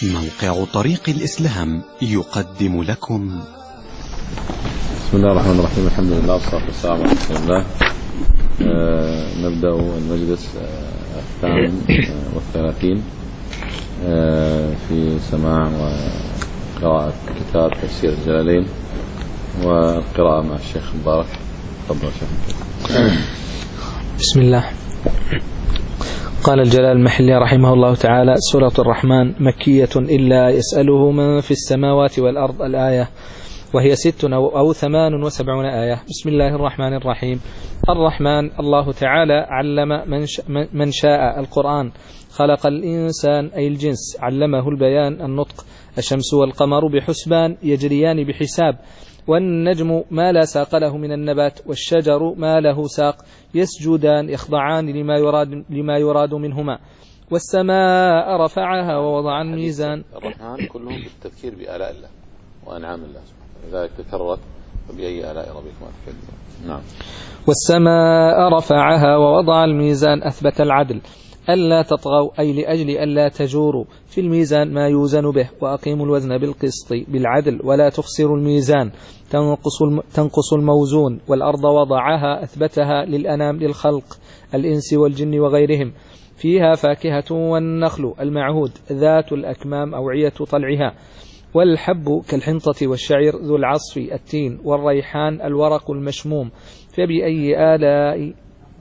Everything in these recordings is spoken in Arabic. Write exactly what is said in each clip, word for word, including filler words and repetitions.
موقع طريق الإسلام يقدم لكم. بسم الله الرحمن الرحيم. الحمد لله والصلاة والسلام على رسول الله. آه نبدأ المجلس آه الثامن آه والثلاثين آه في سماع وقراءة كتاب تفسير الجلالين والقراءة مع الشيخ مبارك. تفضل شيخ. بسم الله. قال الجلال المحلي رحمه الله تعالى: سورة الرحمن مكية إلا يسأله من في السماوات والأرض الآية، وهي ست أو ثمان وسبعون آية. بسم الله الرحمن الرحيم. الرحمن الله تعالى علم من, من شاء القرآن، خلق الإنسان أي الجنس، علمه البيان النطق. الشمس والقمر بحسبان يجريان بحساب، والنجم ما لا ساق له من النبات، والشجر ما له ساق، يسجدان يخضعان لما يراد, لما يراد منهما. والسماء رفعها ووضع الميزان. الرحمن كلهم بالتذكير بآلاء الله وأنعام الله سبحانه، لذلك تكررت وبأي آلاء ربكما تكذبان. نعم. والسماء رفعها ووضع الميزان، أثبت العدل، ألا تطغوا أي لأجل ألا تجوروا في الميزان ما يوزن به، وأقيموا الوزن بالقسط بالعدل ولا تخسروا الميزان تنقص تنقص الموزون. والأرض وضعها أثبتها للأنام للخلق الإنس والجن وغيرهم، فيها فاكهة والنخل المعهود ذات الأكمام أوعية طلعها، والحب كالحنطة والشعير ذو العصف التين، والريحان الورق المشموم. فبأي آلاء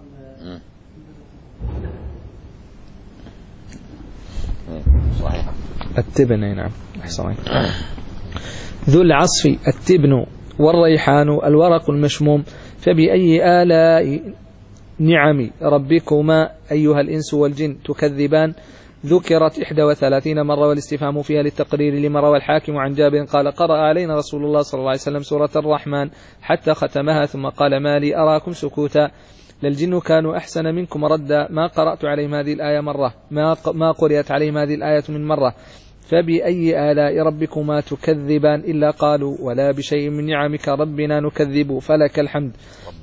صحيح. التبن. نعم. أحسن. ذو العصف التبن والريحان الورق المشموم. فبأي آلاء نعم ربكما أيها الإنس والجن تكذبان. ذكرت إحدى وثلاثين مرة، والاستفهام فيها للتقرير لما روى الحاكم عن جابر قال: قرأ علينا رسول الله صلى الله عليه وسلم سورة الرحمن حتى ختمها، ثم قال: ما لي أراكم سكوتا، للجن كانوا أحسن منكم ردا، ما قرأت عليهم هذه الآية مرة، ما ما قرأت عليهم هذه الآية من مرة. فبأي آلاء ربكما تكذبان إلا قالوا: ولا بشيء من نعمك ربنا نكذب فلك الحمد.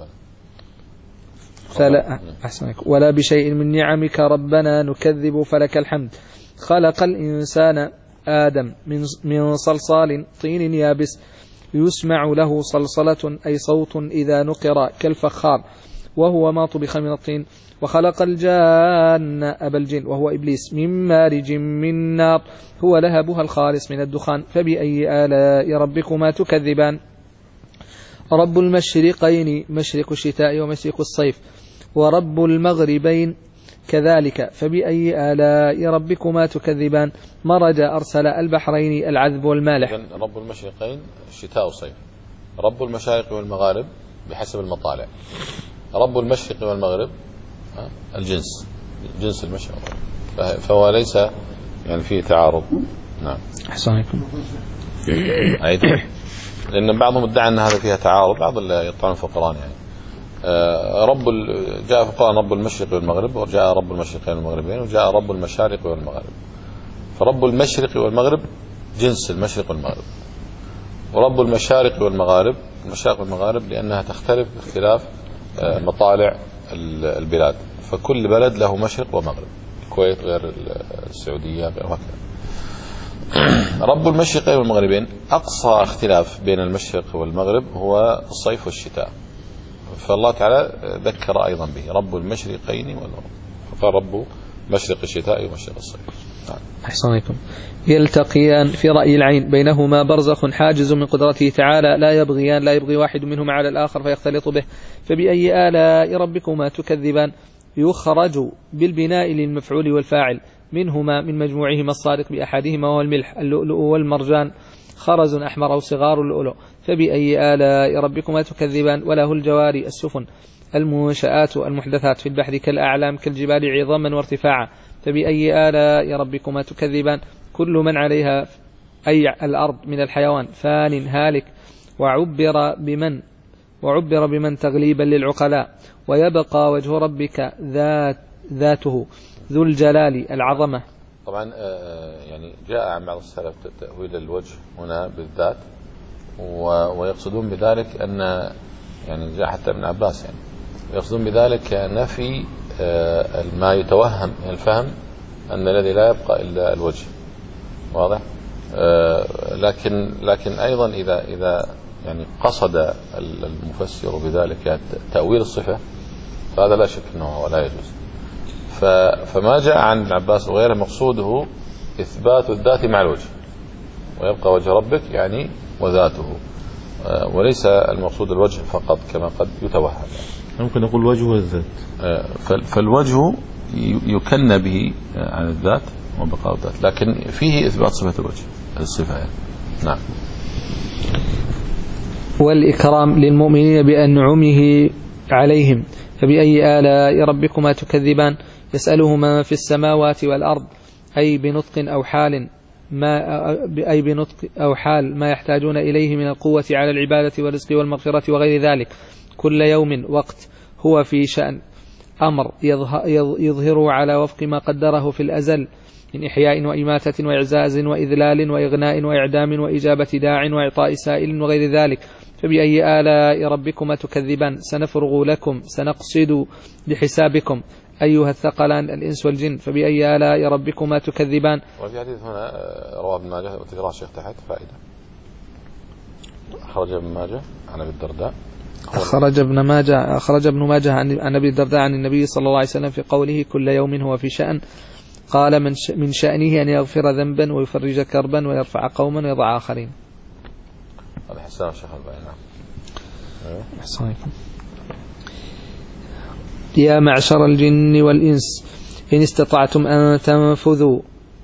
فلا أحسنك. ولا بشيء من نعمك ربنا نكذب فلك الحمد. خلق الإنسان آدم من من صلصال طين يابس، يسمع له صلصلة أي صوت إذا نقر كالفخار، وهو ما طبخ من الطين. وخلق الجان أبا الجن وهو إبليس من مارج من نار، هو لهبها الخالص من الدخان. فبأي آلاء ربكما تكذبان. رب المشرقين مشرق الشتاء ومشرق الصيف، ورب المغربين كذلك. فبأي آلاء ربكما تكذبان. مرج أرسل البحرين العذب والمالح. رب المشرقين الشتاء والصيف، رب المشارق والمغارب بحسب المطالع. رب المشرق والمغرب الجنس، جنس المشرق، فهو ليس يعني فيه تعارض. نعم. أحسنكم. أيضا لأن بعضهم ادعى أن هذا فيها تعارض، بعض اللي يطعن في القرآن يعني رب جاء في القرآن رب المشرق والمغرب، وجاء رب المشرقين والمغربين، وجاء رب المشارق والمغارب. فرب المشرق والمغرب جنس المشرق والمغرب، ورب المشارق والمغارب المشارق والمغارب لأنها تختلف باختلاف مطالع البلاد، فكل بلد له مشرق ومغرب، الكويت غير السعودية غير وهكذا. رب المشرقين والمغربين أقصى اختلاف بين المشرق والمغرب هو الصيف والشتاء، فالله تعالى ذكر أيضا به رب المشرقين والمغرب، فقال رب مشرق الشتاء ومشرق الصيف. أحسنكم. يلتقيان في رأي العين، بينهما برزخ حاجز من قدرته تعالى، لا يبغيان، لا يبغي واحد منهما على الآخر فيختلط به. فبأي آلاء ربكما تكذبان. يخرج بالبناء للمفعول والفاعل منهما من مجموعهما الصادق بأحدهما وهو الملح اللؤلؤ والمرجان، خرز أحمر أو صغار اللؤلؤ. فبأي آلاء ربكما تكذبان. وله الجواري السفن المنشآت المحدثات في البحر كالأعلام كالجبال عظاما وارتفاعا. فبأي آلاء ربكما تكذبان. كل من عليها أي الأرض من الحيوان فان هالك، وعبر بمن وعبر بمن تغليبا للعقلاء. ويبقى وجه ربك ذات ذاته ذو الجلال العظمة. طبعا يعني جاء عن بعض السلف تأويل الوجه هنا بالذات، ويقصدون بذلك أن يعني جاء حتى ابن عباس يعني يقصدون بذلك نفي ما يتوهم من الفهم أن الذي لا يبقى إلا الوجه، واضح. آه لكن لكن أيضا إذا إذا يعني قصد المفسر بذلك يعني تأويل الصفة فهذا لا شك أنه لا يجوز. فما جاء عن ابن عباس وغيره مقصوده إثبات الذات مع الوجه، ويبقى وجه ربك يعني وذاته، وليس المقصود الوجه فقط كما قد يتوهم. ممكن نقول الوجه والذات. فالوجه يكن به عن الذات وبقاء الذات، لكن فيه إثبات صفة الوجه الصفة يعني. نعم. والإكرام للمؤمنين بأنعمه عليهم، فبأي آلاء ربكما تكذبان؟ يسأله من في السماوات والأرض، أي بنطق أو حال ما أي بنطق أو حال ما يحتاجون إليه من القوة على العبادة والرزق والمغفرة وغير ذلك، كل يوم وقت هو في شأن أمر يظهره على وفق ما قدره في الأزل من إحياء وإماتة وإعزاز وإذلال وإغناء وإعدام وإجابة داع وإعطاء سائل وغير ذلك. فبأي آلاء ربكما تكذبان؟ سنفرغ لكم سنقصد لحسابكم أيها الثقلان الإنس والجن. فبأي آلاء ربكما تكذبان؟ وفي حديث هنا رواه ابن ماجه وتقرأ الشيخ تحت فائدة. أخرج ابن ماجه عن أبي الدرداء أخرج ابن ماجه أخرج ابن ماجه عن أبي الدرداء عن النبي صلى الله عليه وسلم في قوله كل يوم هو في شأن، قال من من شأنه أن يغفر ذنبا ويفرج كربا ويرفع قوما ويضع آخرين. هذا حسان الشيخ الباني. نعم. يا معشر الجن والإنس إن استطعتم أن تنفذوا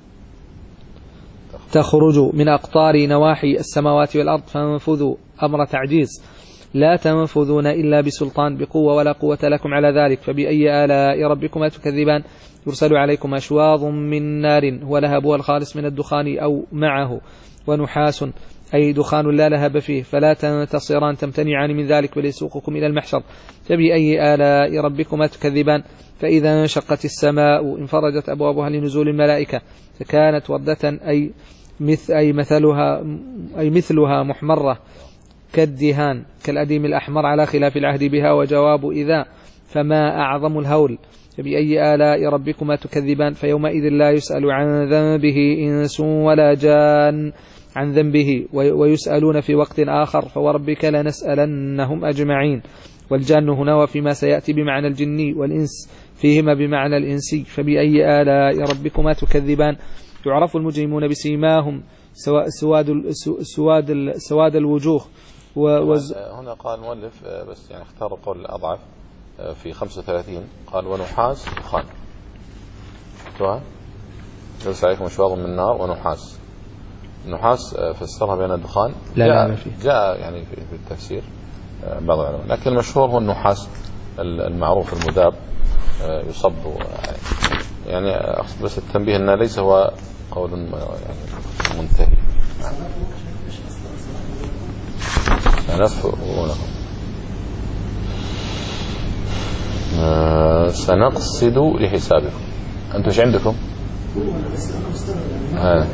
تخرجوا من أقطار نواحي السماوات والأرض فانفذوا أمر تعجيز، لا تنفذون إلا بسلطان بقوة ولا قوة لكم على ذلك. فبأي آلاء ربكما تكذبان؟ يرسل عليكم أشواظ من نار هو لهبها الخالص من الدخان أو معه، ونحاس أي دخان لا لهب فيه، فلا تنتصران تمتنعان من ذلك بل يسوقكم إلى المحشر. فبأي آلاء ربكما تكذبان؟ فإذا انشقت السماء انفرجت أبوابها لنزول الملائكة فكانت وردة أي مثل أي مثلها أي مثلها محمرة كالدهان كالأديم الأحمر على خلاف العهد بها. وجواب إذا فما أعظم الهول. فبأي آلاء ربكما تكذبان؟ فيومئذ لا يسأل عن ذنبه إنس ولا جان عن ذنبه ويسألون في وقت آخر فوربك لنسألنهم أجمعين. والجان هنا وفيما سيأتي بمعنى الجني، والإنس فيهما بمعنى الإنسي. فبأي آلاء ربكما تكذبان؟ يعرف المجرمون بسيماهم سواد سواد سواد الوجوه. هنا قال المؤلف بس يعني اختار القول الأضعف في خمسة وثلاثين، قال ونحاس دخان. شفتوها؟ جلس عليكم أشواظ من نار ونحاس. النحاس فسرها بين الدخان لا جاء, لا فيه. جاء يعني في التفسير بعض العلماء، لكن المشهور هو النحاس المعروف المذاب يصب يعني. أقصد بس التنبيه أنه ليس هو قول يعني منتهي. سنفرغ سنقصد لحسابكم. أنتم ايش عندكم؟ ها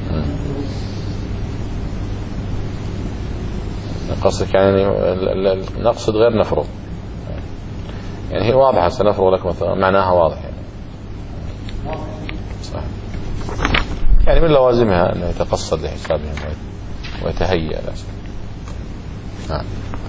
قصدك يعني نقصد غير نفرغ، يعني هي واضحة سنفرغ لكم معناها واضح يعني. صح. يعني من لوازمها أنه يتقصد لحسابهم ويتهيأ لأسفل. نعم.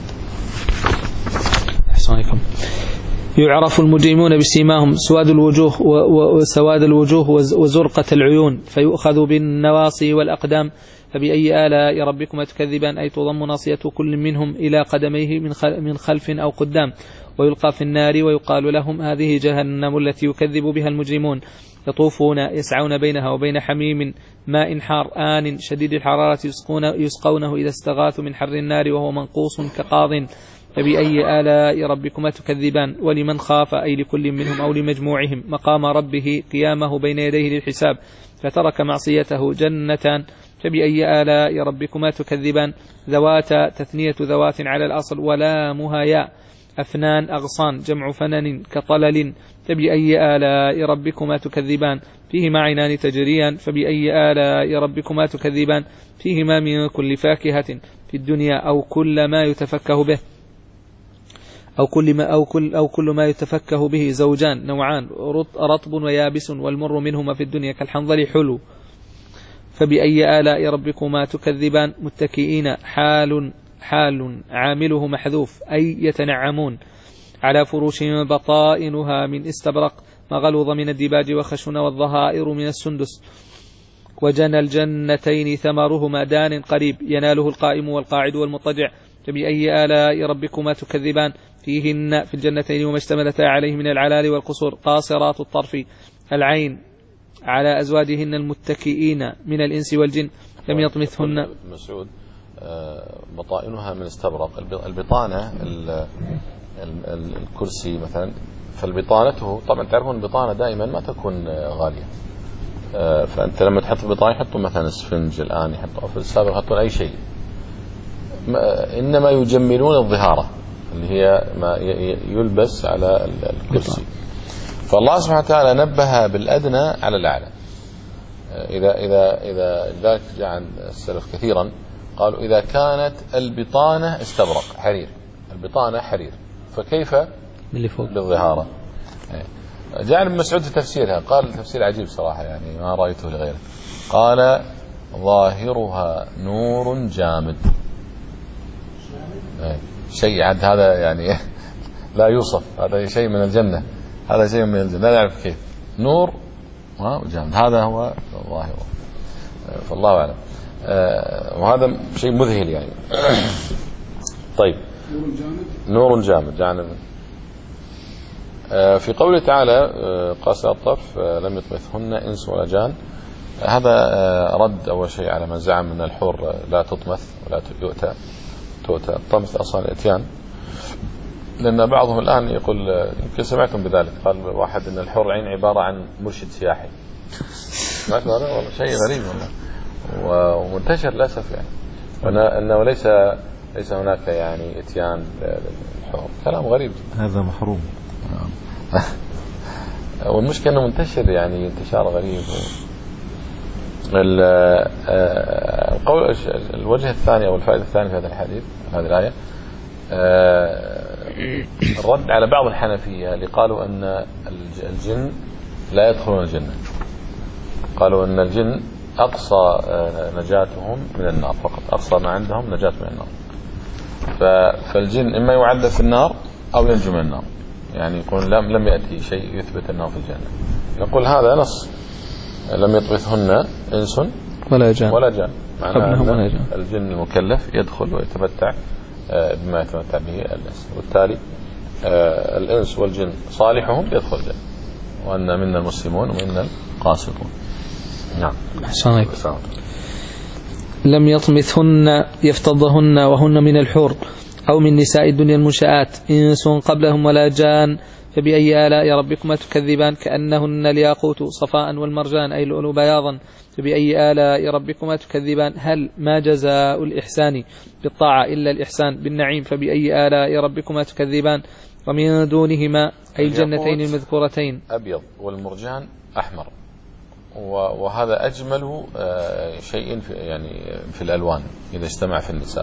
أحسنكم. يعرف المجرمون بسيماهم سواد الوجوه وسواد الوجوه وزرقة العيون فيؤخذ بالنواصي والأقدام. فبأي آلاء ربكما تكذبان؟ أي تضم ناصية كل منهم إلى قدميه من خلف أو قدام ويلقى في النار ويقال لهم هذه جهنم التي يكذب بها المجرمون. يطوفون يسعون بينها وبين حميم ماء حار آن شديد الحرارة يسقونه إذا استغاثوا من حر النار وهو منقوص كقاض. فبأي آلاء ربكما تكذبان؟ ولمن خاف أي لكل منهم أو لمجموعهم مقام ربه قيامه بين يديه للحساب فترك معصيته جنتان. فبأي آلاء ربكما تكذبان؟ ذوات تثنية ذوات على الأصل ولا مهاياء أفنان أغصان جمع فنن كطلل. فبأي آلاء ربكما تكذبان؟ فيهما عينان تجريان. فبأي آلاء ربكما تكذبان؟ فيهما من كل فاكهة في الدنيا أو كل ما يتفكه به أو كل ما أو كل أو كل ما يتفكه به زوجان نوعان رطب ويابس والمر منهما في الدنيا كالحنظل حلو. فبأي آلاء ربكما تكذبان متكئين حال حال عامله محذوف أي يتنعمون على فروش بطائنها من استبرق مغلوظ من الديباج وخشن والظهائر من السندس وجنى الجنتين ثمرهما دان قريب يناله القائم والقاعد والمضطجع فبأي آلاء ربكما تكذبان فيهن في الجنتين وما اشتملتا عليه من العلال والقصور قاصرات الطرف العين على أزواجهن المتكئين من الإنس والجن لم يطمثهن. مسعود بطائنها من استبرق. البطانة الكرسي مثلا فالبطانته طبعا تعرفون البطانة دائما ما تكون غالية، فأنت لما تحط البطانة يحطوا مثلا اسفنج الآن يحطوا في السابق يحطون أي شيء، إنما يجملون الظهارة اللي هي ما يلبس على الكرسي. فالله سبحانه وتعالى نبه بالأدنى على الأعلى. إذا إذا إذا ذلك جاء عن السلف كثيرا قالوا إذا كانت البطانة استبرق حرير، البطانة حرير فكيف بالظهارة؟ جاء ابن مسعود في تفسيرها قال تفسير عجيب صراحة يعني ما رأيته لغيره، قال ظاهرها نور جامد. شيء عد هذا يعني لا يوصف، هذا شيء من الجنة، هذا شيء من الجنة لا نعرف كيف نور وجامد، هذا هو ظاهره. فالله أعلم. وهذا شيء مذهل يعني. طيب نور جامد جامد. في قوله تعالى قاسى الطرف لم يطمثهن إنس ولا جان، هذا رد أول شيء على من زعم أن الحور لا تطمث ولا يؤتى تؤتى. الطمث أصلا الإتيان، لأن بعضهم الآن يقول يمكن سمعتم بذلك، قال واحد أن الحور عين عبارة عن مرشد سياحي. سمعت هذا؟ والله شيء غريب والله ومنتشر للأسف يعني، وأنه ليس ليس هناك يعني إتيان للحور، كلام غريب هذا محروم. والمشكلة أنه منتشر يعني انتشار غريب. القول الوجه الثاني أو الفائدة الثانية في هذا الحديث هذه الآية الرد على بعض الحنفية اللي قالوا أن الجن لا يدخلون الجنة، قالوا أن الجن أقصى نجاتهم من النار فقط، أقصى ما عندهم نجاة من النار، فالجن إما يعذب في النار أو ينجو من النار، يعني يقول لم لم يأتي شيء يثبت أنه في الجنة. نقول هذا نص لم يطمثهن إنس ولا جان ولا جان، معناه الجن المكلف يدخل ويتمتع بما يتمتع به الإنس، وبالتالي الإنس والجن صالحهم يدخل الجنة، وأن منا المسلمون ومنا القاسطون. نعم. لم يطمثهن يفتضهن وهن من الحور أو من نساء الدنيا المنشآت إنس قبلهم ولا جان فبأي آلاء ربكما تكذبان كأنهن الياقوت صفاء والمرجان أي اللؤلؤ بياضا فبأي آلاء ربكما تكذبان هل ما جزاء الإحسان بالطاعة إلا الإحسان بالنعيم فبأي آلاء ربكما تكذبان ومن دونهما أي الجنتين المذكورتين أبيض والمرجان أحمر، وهذا أجمل شيء في يعني في الألوان إذا اجتمع في النساء.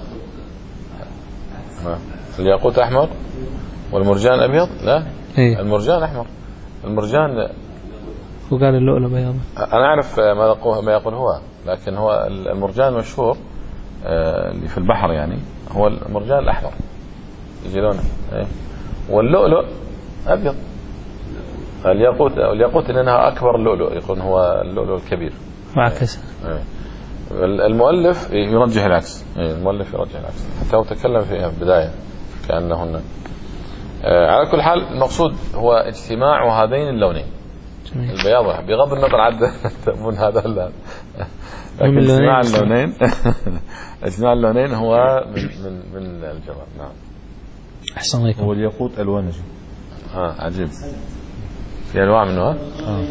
الياقوت أحمر والمرجان أبيض، لا إيه؟ المرجان أحمر. المرجان وقال اللؤلؤ بياض. أنا أعرف ما يقول ما يقول هو، لكن هو المرجان المشهور اللي في البحر يعني هو المرجان الأحمر يجي لونه إيه؟ واللؤلؤ أبيض. الياقوت الياقوت لأنها أكبر اللؤلؤ يكون هو اللؤلؤ الكبير معكس. إيه؟ المؤلف يرجح العكس، المؤلف يرجح العكس حتى هو تكلم في البداية كأنهن. على كل حال المقصود هو اجتماع هذين اللونين البياض بغض النظر عن من هذا لا، لكن اجتماع اللونين اجتماع اللونين هو من من من الجمال. نعم. أحسن عليكم. هو الياقوت ألوان ها عجيب في أنواع منه. ها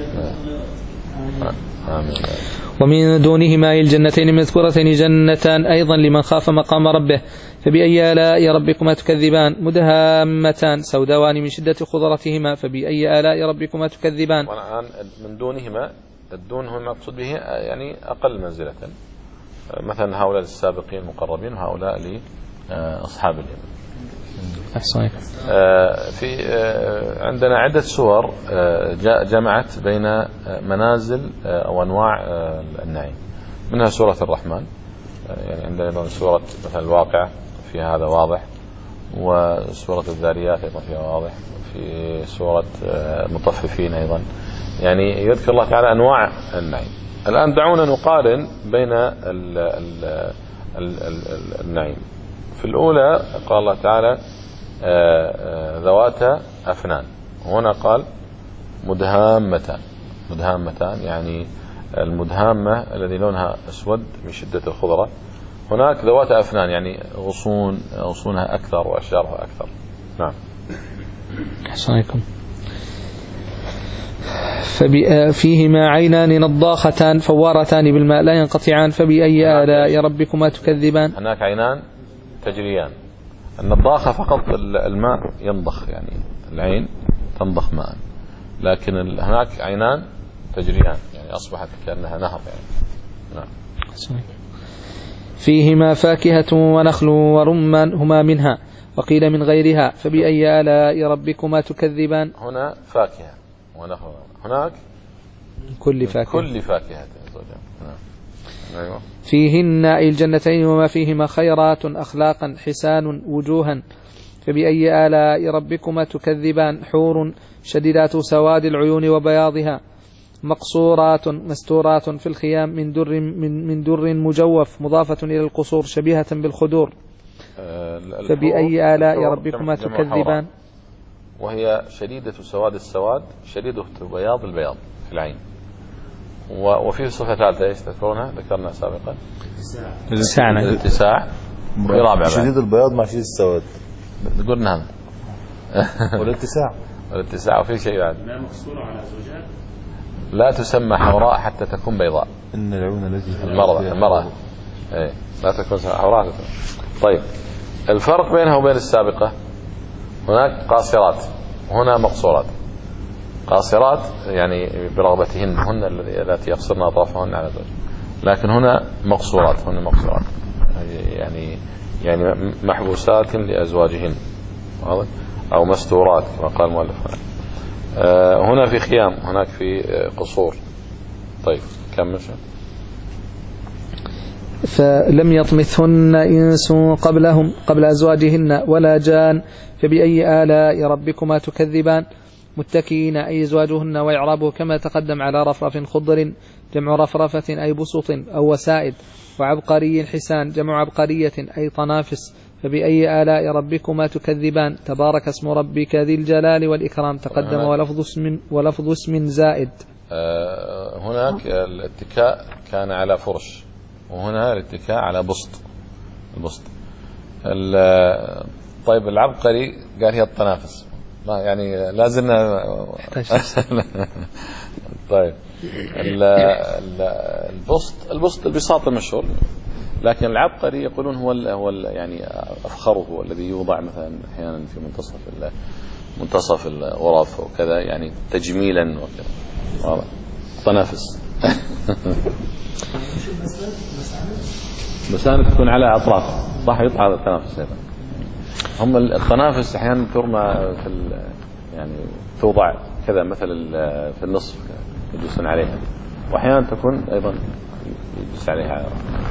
آمين. ومن دونهما أي الجنتين المذكورتين جنتان أيضا لمن خاف مقام ربه فبأي آلاء ربكما تكذبان مدهامتان سوداوان من شدة خضرتهما فبأي آلاء ربكما تكذبان. والآن من دونهما الدون هو المقصود به يعني أقل منزلة، مثلا هؤلاء السابقين المقربين وهؤلاء لأصحاب اليمين. أحسن. في عندنا عدة سور جمعت بين منازل أو أنواع النعيم. منها سورة الرحمن، يعني عندنا أيضا سورة مثلا الواقعة فيها هذا واضح، وسورة الذاريات أيضا فيها واضح، في سورة المطففين أيضا، يعني يذكر الله تعالى أنواع النعيم. الآن دعونا نقارن بين ال ال ال ال النعيم. في الأولى قال الله تعالى ذوات أفنان، هنا قال مدهامتان. مدهامتان يعني المدهامة الذي لونها أسود من شدة الخضرة، هناك ذوات أفنان يعني غصون غصونها أكثر وأشجارها أكثر. نعم. أحسنكم. فيهما عينان نضاختان فوارتان بالماء لا ينقطعان فبأي آلاء ربكما تكذبان. هناك عينان تجريان. النضاخة فقط الماء ينضخ، يعني العين تنضخ ماء، لكن هناك عينان تجريان يعني أصبحت كأنها نهر يعني. نعم. فيهما فاكهة ونخل ورمان هما منها وقيل من غيرها فبأي آلاء ربكما تكذبان. هنا فاكهة ونخل، هناك كل فاكهة كل فاكهة. نعم. أيوة. فيهن أي الجنتين وما فيهما خيرات أخلاقا حسان وجوها فبأي آلاء ربكما تكذبان. حور شديدات سواد العيون وبياضها مقصورات مستورات في الخيام من در من, من در مجوف مضافة إلى القصور شبيهة بالخدور. فبأي آلاء ربكما تكذبان. وهي شديدة سواد السواد شديدة بياض البياض في العين. وفي صفة ثالثة ايش تذكرونها؟ ذكرنا سابقا الاتساع. الاتساع رابعة شديد البياض مع شديد السواد قلنا هذا والاتساع. والاتساع. وفي شيء بعد لا مقصورة على زوجات لا تسمى حوراء حتى تكون بيضاء. إن العيون التي المرأة المرأة ايه لا تكون حوراء. طيب الفرق بينها وبين السابقة، هناك قاصرات وهنا مقصورات. قاصرات يعني برغبتهن، هن التي يقصرن أطرافهن على زوج، لكن هنا مقصورات، هنا مقصورات يعني يعني محبوسات لأزواجهن أو مستورات كما قال المؤلف. هنا في خيام، هناك في قصور. طيب كمل. فلم يطمثهن إنس قبلهم قبل أزواجهن ولا جان فبأي آلاء ربكما تكذبان. متكئين أي أزواجهن وإعرابه كما تقدم على رفرف خضر جمع رفرفة أي بسط أو وسائد، وعبقري حسان جمع عبقرية أي طنافس. فبأي آلاء ربكما تكذبان. تبارك اسم ربك ذي الجلال والإكرام تقدم ولفظ اسم ولفظ اسم زائد. آه هناك الاتكاء كان على فرش، وهنا الاتكاء على بسط. البسط. طيب العبقري قال هي الطنافس، ما يعني لازلنا طيب البسط البسط البساط المشهور، لكن العبقري يقولون هو ال هو ال يعني أفخره الذي يوضع مثلا أحيانا في منتصف منتصف الغرف وكذا، يعني تجميلا وكذا. طنافس. مساند تكون على أطراف صح، يطلع هذا التنافس أيضا. هم الطنافس أحيانا ترمى في يعني توضع كذا مثل في النصف يجلسون عليها، وأحيانا تكون أيضا يجلس عليها.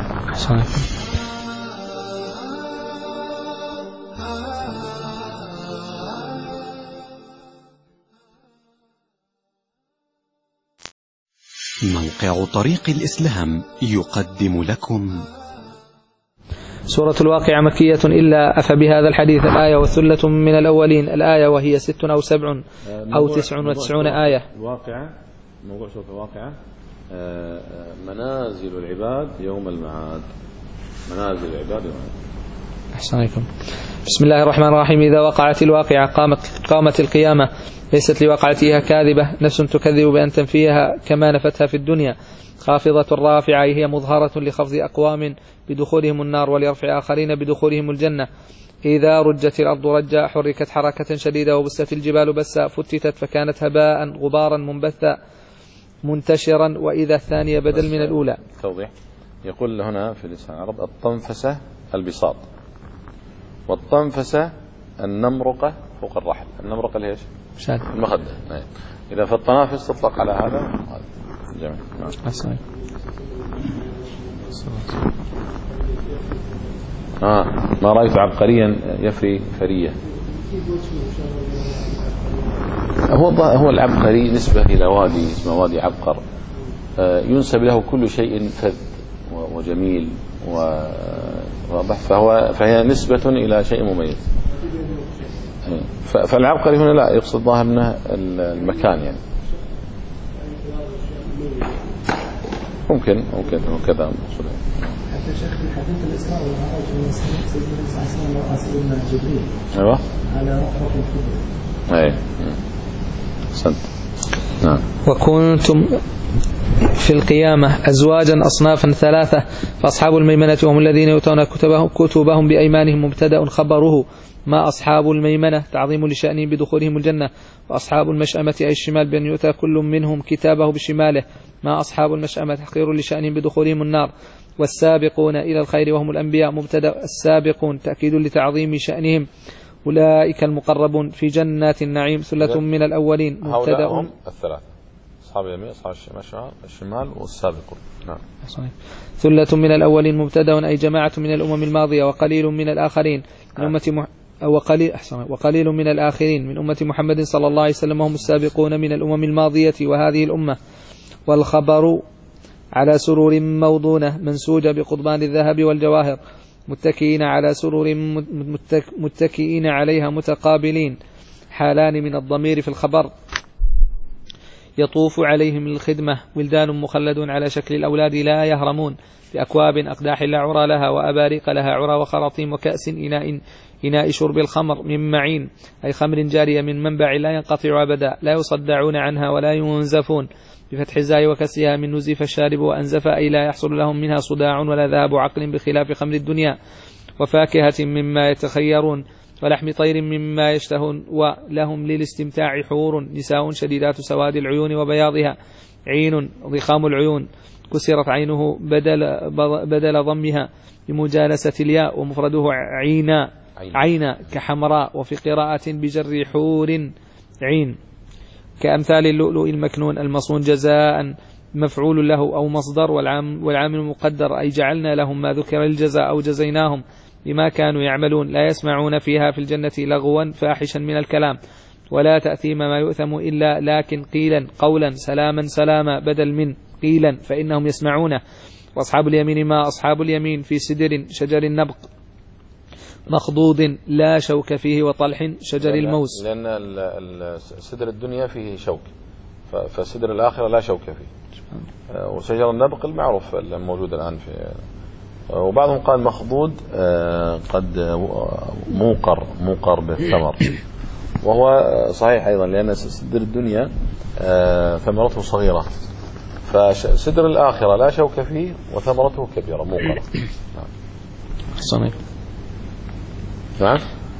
موقع طريق الإسلام يقدم لكم سورة الواقعة مكية إلا أفبهذا الحديث الآية وثلة من الأولين الآية وهي ست أو سبع أو تسع وتسعون آية. الواقعة موضوع سورة الواقعة منازل العباد يوم المعاد. منازل العباد يوم المعاد. أحسنكم. بسم الله الرحمن الرحيم. إذا وقعت الواقعة قامت قامت القيامة ليست لوقعتها كاذبة نفس تكذب بأن تنفيها كما نفتها في الدنيا. خافضة رافعة هي مظهرة لخفض أقوام بدخولهم النار ولرفع آخرين بدخولهم الجنة. إذا رجت الأرض رجا حركت حركة شديدة وبست الجبال بسا فتتت فكانت هباء غبارا منبثا منتشرا. وإذا الثانية بدل من الأولى. توضيح يقول هنا في لسان العرب الطنفسة البساط، والطنفسة النمرقة فوق الرحل. النمرقة ليش؟ المخدة. إذا فالطنافس تطلق على هذا. جميل. آه ما رأيت عبقريا يفري فرية. هو هو العبقري نسبة إلى وادي اسمه وادي عبقر، ينسب له كل شيء فذ وجميل وواضح، فهو فهي نسبة إلى شيء مميز. فالعبقري هنا لا يقصد ظاهر منه المكان يعني. ممكن ممكن وكذا مقصود. حتى شيخ في حديث الإسراء والمعراج من سيدنا صلى الله عليه وسلم جبريل أيوة على رفرف الخضر. أي أحسنت. نعم. وكنتم في القيامة أزواجا أصنافا ثلاثة، فأصحاب الميمنة وهم الذين يؤتون كتبهم, كتبهم بأيمانهم مبتدأ خبره ما أصحاب الميمنة تعظيم لشأنهم بدخولهم الجنة، وأصحاب المشأمة أي الشمال بأن يؤتى كل منهم كتابه بشماله ما أصحاب المشأمة تحقير لشأنهم بدخولهم النار، والسابقون إلى الخير وهم الأنبياء مبتدأ السابقون تأكيد لتعظيم شأنهم أولئك المقربون في جنات النعيم ثلة من الأولين مبتدأ هم الثلاث أصحاب اليمين أصحاب الشمال والسابقون. نعم. ثلة من الأولين مبتدأ أي جماعة من الأمم الماضية وقليل من الآخرين من أمة مح... وقليل وقليل من الآخرين من أمة محمد صلى الله عليه وسلم هم السابقون من الأمم الماضية وهذه الأمة. والخبر على سرور موضونة منسوجة بقضبان الذهب والجواهر متكئين على سرور متك... متكئين عليها متقابلين، حالان من الضمير في الخبر. يطوف عليهم الخدمة ولدان مخلدون على شكل الأولاد لا يهرمون بأكواب أقداح لا عرى لها وأباريق لها عرى وخراطيم وكأس إناء إناء شرب الخمر من معين أي خمر جارية من منبع لا ينقطع أبدا لا يصدعون عنها ولا ينزفون بفتح الزاي وكسرها من نزف الشارب وأنزف أي لا يحصل لهم منها صداع ولا ذهاب عقل بخلاف خمر الدنيا، وفاكهة مما يتخيرون ولحم طير مما يشتهون، ولهم للاستمتاع حور نساء شديدات سواد العيون وبياضها عين ضخام العيون كسرت عينه بدل, بدل ضمها بمجالسة الياء ومفرده عينا عينا كحمراء، وفي قراءة بجر حور عين كأمثال اللؤلؤ المكنون المصون جزاء مفعول له أو مصدر والعام والعامل مقدر أي جعلنا لهم ما ذكر الجزاء أو جزيناهم بما كانوا يعملون. لا يسمعون فيها في الجنة لغوا فاحشا من الكلام ولا تأثيم ما يؤثم إلا لكن قيلا قولا سلاما سلاما بدل من قيلا فإنهم يسمعونه. وأصحاب اليمين ما أصحاب اليمين في سدر شجر النبق مخضوض لا شوك فيه وطلح شجر لأن الموس، لأن سدر الدنيا فيه شوك فسدر الآخرة لا شوك فيه، وشجر النبق المعروف الموجود الآن في، وبعضهم قال مخضوض قد موقر موقر بالثمر، وهو صحيح أيضا لأن سدر الدنيا ثمرته صغيرة فسدر الآخرة لا شوك فيه وثمرته كبيرة موقرة. صحيح. نعم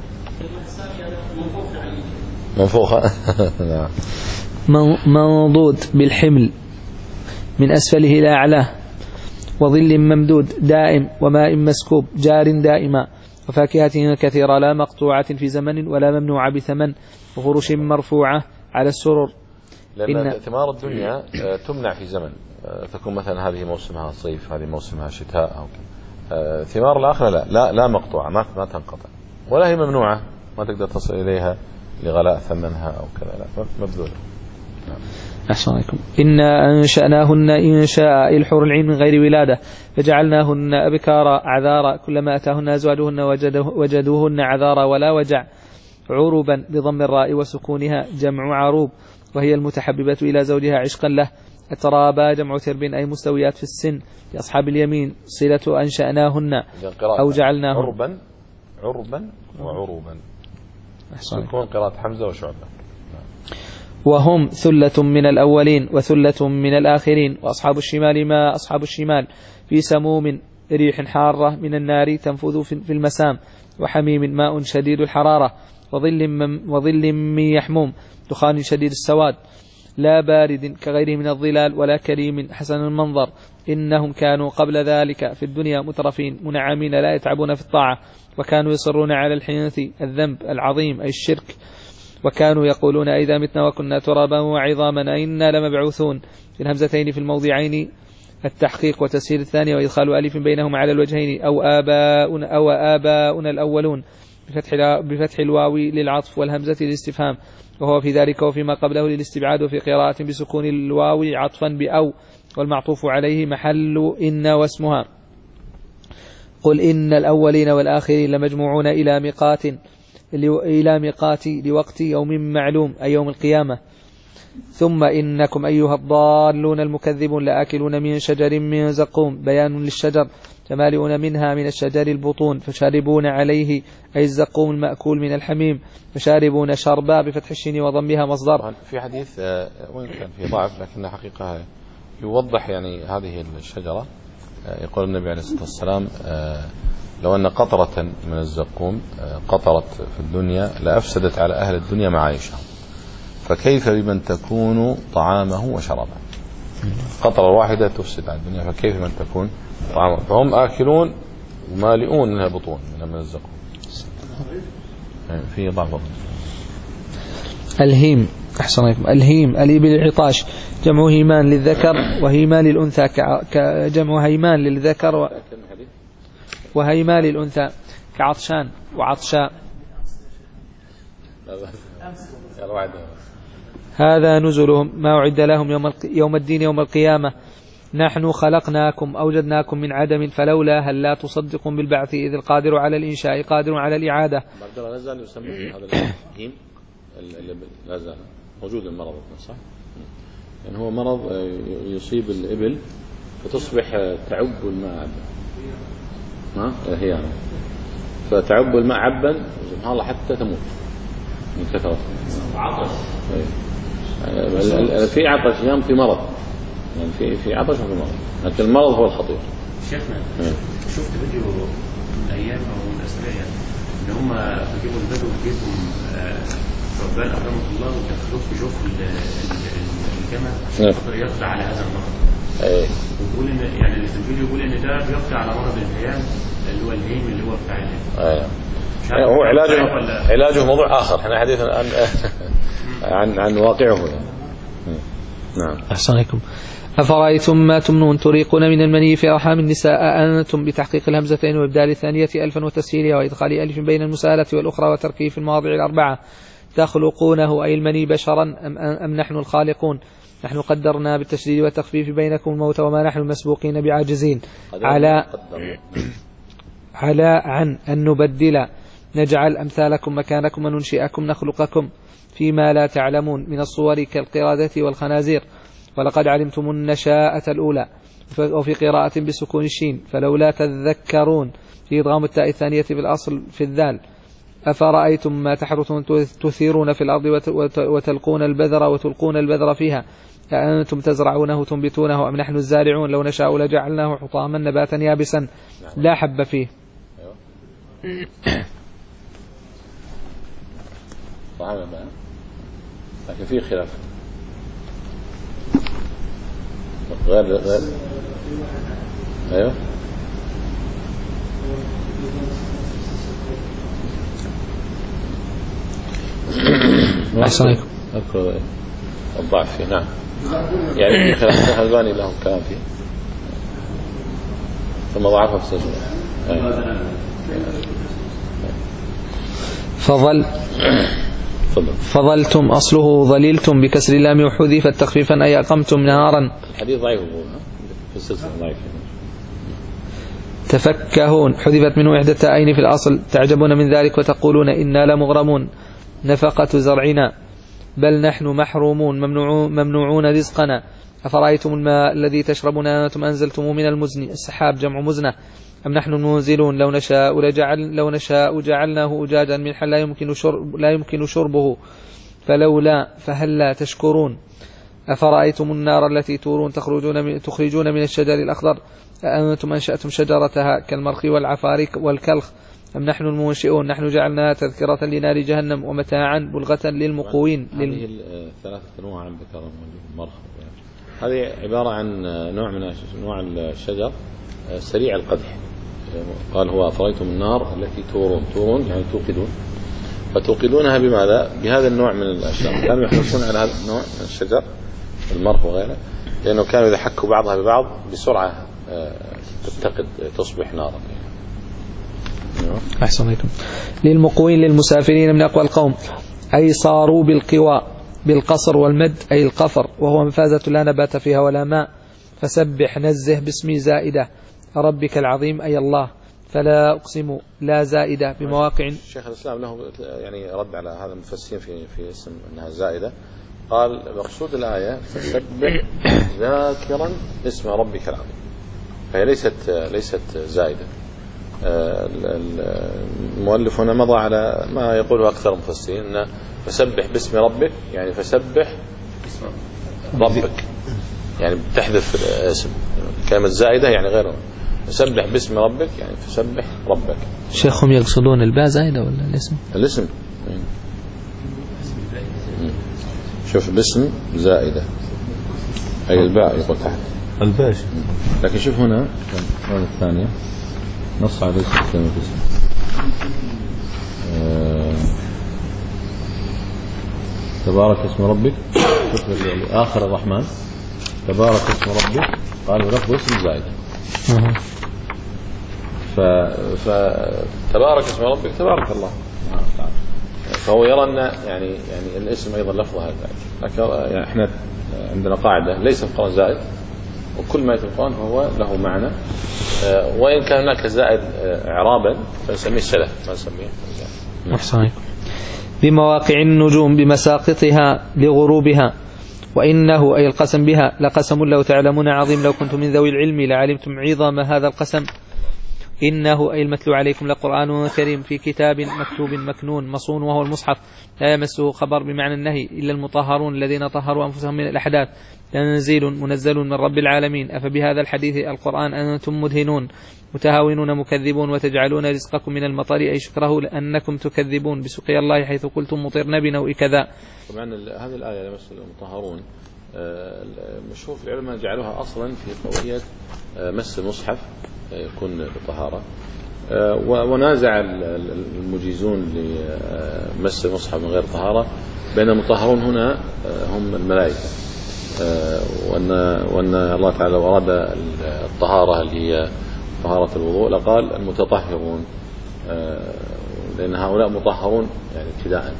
منفوخة. نعم. منضود بالحمل من أسفله إلى أعلاه وظل ممدود دائم وماء مسكوب جار دائما وفاكهة كثيرة لا مقطوعة في زمن ولا ممنوعة بثمن وفرش مرفوعة على السرر. لأن ثمار الدنيا تمنع في زمن، تكون مثلا هذه موسمها صيف هذه موسمها شتاء أو ثمار الآخرة لا لا, لا مقطوعة ما ما تنقطع ولا هي ممنوعة ما تقدر تصل إليها لغلاء ثمنها أو كذا لا مبذولة. نعم. أحسن عليكم. إنا أنشأناهن إنشاء الحور العين من غير ولادة فجعلناهن أبكارا عذارا كلما أتاهن أزواجهن وجدوهن عذارا ولا وجع عروبا بضم الراء وسكونها جمع عروب وهي المتحببة إلى زوجها عشقا له. الترابا جمع ترب أي مستويات في السن. لأصحاب اليمين صلة أنشأناهن أو جعلناهن عربا عربا وعروبا تكون قراءة حمزة وشعبة. وهم ثلة من الأولين وثلة من الآخرين. وأصحاب الشمال ما أصحاب الشمال في سموم ريح حارة من النار تنفذ في المسام وحميم ماء شديد الحرارة وظل من, وظل من يحموم دخان شديد السواد لا بارد كغيره من الظلال ولا كريم حسن المنظر. إنهم كانوا قبل ذلك في الدنيا مترفين منعمين لا يتعبون في الطاعة وكانوا يصرون على الحنث الذنب العظيم أي الشرك وكانوا يقولون إذا متنا وكنا ترابا وعظاما أئنا لمبعوثون في الهمزتين في الموضعين التحقيق وتسهيل الثانية وإدخال ألف بينهما على الوجهين أو آباؤنا أو آباؤنا الأولون بفتح, بفتح الواو للعطف والهمزة للاستفهام، وهو في ذلك وفيما قبله للاستبعاد، وفي قراءة بسكون الواو عطفا بأو والمعطوف عليه محل إن واسمها. قل إن الأولين والآخرين لمجموعون إلى ميقات إلى ميقات لوقت يوم معلوم أي يوم القيامة. ثم إنكم أيها الضالون المكذبون لآكلون من شجر من زقوم، بيان للشجر، فمالئون منها من الشجر البطون، فشاربون عليه أي الزقوم المأكول من الحميم، فشاربون شربا بفتح الشين وضمها مصدر. في حديث وين كان في ضعف لكن حقيقة يوضح يعني هذه الشجرة. يقول النبي عليه الصلاة والسلام لو أن قطرة من الزقوم قطرت في الدنيا لأفسدت على أهل الدنيا معايشهم، فكيف بمن تكون طعامه وشرابه؟ قطرة واحدة تفسد على الدنيا، فكيف من تكون طعامه؟ فهم آكلون ومالئون منها بطون من الزقوم. في ضعف. الهيم أحسن عليكم. الهيم الإبل العطاش، جمع هيمان للذكر وهيمان للأنثى، كجمع هيمان للذكر و... وهيمان للأنثى كعطشان وعطشاء. هذا نزلهم ما أعد لهم يوم, الق... يوم الدين يوم القيامة. نحن خلقناكم أوجدناكم من عدم فلولا هل لا تصدقون بالبعث إذ القادر على الإنشاء قادر على الإعادة. لا زال يسمى هذا الهيم لا زال موجود المرض صح؟ يعني هو مرض يصيب الإبل فتصبح تعب الماء عبا، ما هي يعني فتعب الماء عبا سبحان الله حتى تموت من كثرة عطش. في عطش يوم في مرض، يعني في في عطش وفي مرض، لكن المرض هو الخطير. شيخنا شفت فيديو من ايام او من اسابيع ان هم بيجيبوا البدو ويجيبوا ربان اكرمه الله ويدخلوه في جوف الجمل عشان يقضي على هذا المرض. ايه ويقول ان يعني اللي في الفيديو يقول ان ده بيقضي على مرض الهيام اللي هو الهيم اللي هو بتاع ايه هو علاجه علاجه موضوع اخر، احنا حديثنا عن عن عن واقعه يعني. نعم. أحسن عليكم. أفرأيتم ما تمنون تريقون من المني في أرحام النساء أأنتم بتحقيق الهمزتين وإبدال الثانية ألفا وتسهيلها وإدخال ألف بين المسألة والأخرى وتركيه في المواضع الأربعة تخلقونه أي المني بشرا أم, أم نحن الخالقون؟ نحن قدرنا بالتشديد والتخفيف بينكم الموت وما نحن مسبوقين بعاجزين على على عن أن نبدل نجعل أمثالكم مكانكم وننشئكم نخلقكم فيما لا تعلمون من الصور كالقردة والخنازير. ولقد علمتم النشاءة الأولى. وفي قراءة بسكون الشين فلولا تذكرون في إدغام التاء الثانية في الأصل في الذال. أفرأيتم ما تحرثون تثيرون في الأرض وتلقون البذر وتلقون البذر فيها أأنتم تزرعونه تنبتونه أم نحن الزارعون لو نشاء لجعلناه حطاما نباتا يابسا لا حب فيه. طعام الماء لكن فيه خلاف غير غير ايوه أحسن عليكم. أذكر الضعف فيه. نعم يعني خلاف الألباني لهم كلام فيه ثم ضعفه في السجن. فظل فظلتم أصله ظللتم بكسر اللام وحذفت تخفيفا أي أقمتم نهارا. الحديث ضعيف في السلسلة ضعيف. تفكهون حذفت منه إحدى التائين في الأصل تعجبون من ذلك وتقولون إنا لمغرمون. نفقة زرعنا بل نحن محرومون ممنوعون, ممنوعون رزقنا. أفرأيتم الماء الذي تشربون أنتم أنزلتموه من المزن السحاب جمع مزنة أم نحن المنزلون لو نشاء لجعل لو نشاء جعلناه أجاجا ملحا لا يمكن شرب لا يمكن شربه فلولا فهل لا تشكرون. أفرأيتم النار التي تورون تخرجون من تخرجون من الشجر الأخضر أأنتم أنشأتم شجرتها كالمرخ والعفارك والكلخ أم نحن المنشئون نحن جعلناها تذكرة لنار جهنم ومتاعا بلغة للمقوين. هذه ثلاثة أنواع ذكرهم المرخ. هذه عبارة عن نوع من أنواع الشجر سريع القدح. قال هو أفرأيتم النار التي تورون تورون يعني توقدون فتوقدونها بماذا؟ بهذا النوع من الأشجار. كانوا يحرصون على هذا النوع من الشجر المرخ وغيره لأنه كانوا إذا حكوا بعضها ببعض بسرعة تتقد تصبح نارا. أحسن عليكم. للمقوين للمسافرين من أقوى القوم أي صاروا بالقواء بالقصر والمد أي القفر، وهو مفازة لا نبات فيها ولا ماء. فسبح نزه باسم زائدة ربك العظيم أي الله، فلا أقسم لا زائدة بمواقع. شيخ الإسلام له يعني رد على هذا المفسرين في في اسم أنها زائدة، قال مقصود الآية فسبح ذاكرا اسم ربك العظيم، فهي ليست ليست زائدة. المؤلف هنا مضى على ما يقوله أكثر المفسرين أن فسبح باسم ربك يعني فسبح ربك، يعني بتحذف اسم كلمة زائدة يعني غيره. فسبح باسم ربك يعني فسبح ربك. شيخهم يقصدون الباء زائدة ولا الاسم؟ الاسم. شوف باسم زائدة أي الباء يقول تحت الباء. لكن شوف هنا هذا الثانية نص على كلمة اسم. آه تبارك اسم ربك. شوف آخر الرحمن تبارك اسم ربك قالوا لفظ اسم زائدة. فتبارك اسم ربك تبارك الله تعالى، فهو يرى أن يعني يعني الاسم أيضا لفظها زائد. لكن يعني احنا عندنا قاعدة ليس القرآن زائد، وكل ما يأتي القرآن هو له معنى، وإن كان هناك زائد إعرابا فنسميه سلف ما نسميه زائد. بمواقع النجوم بمساقطها لغروبها، وإنه أي القسم بها لقسم لو تعلمون عظيم، لو كنتم من ذوي العلم لعلمتم عظام هذا القسم. إنه أي المتلو عليكم لقرآن كريم في كتاب مكتوب مكنون مصون وهو المصحف، لا يمسه خبر بمعنى النهي إلا المطهرون الذين طهروا أنفسهم من الأحداث، تنزيل منزل من رب العالمين. أفبهذا الحديث القرآن أنتم مدهنون متهاونون مكذبون، وتجعلون رزقكم من المطر أي شكره لأنكم تكذبون بسقي الله حيث قلتم مطرنا بنوء كذا. طبعا هذه الآية يمس المطهرون مشهور في العلماء جعلوها أصلا في قضية مس المصحف يكون بطهارة، ونازع المجيزون لمس المصحف من غير طهارة بين المطهرون هنا هم الملائكة، وأن, وأن الله تعالى أراد الطهارة اللي هي طهارة الوضوء لقال المتطهرون، لأن هؤلاء مطهرون يعني ابتداء.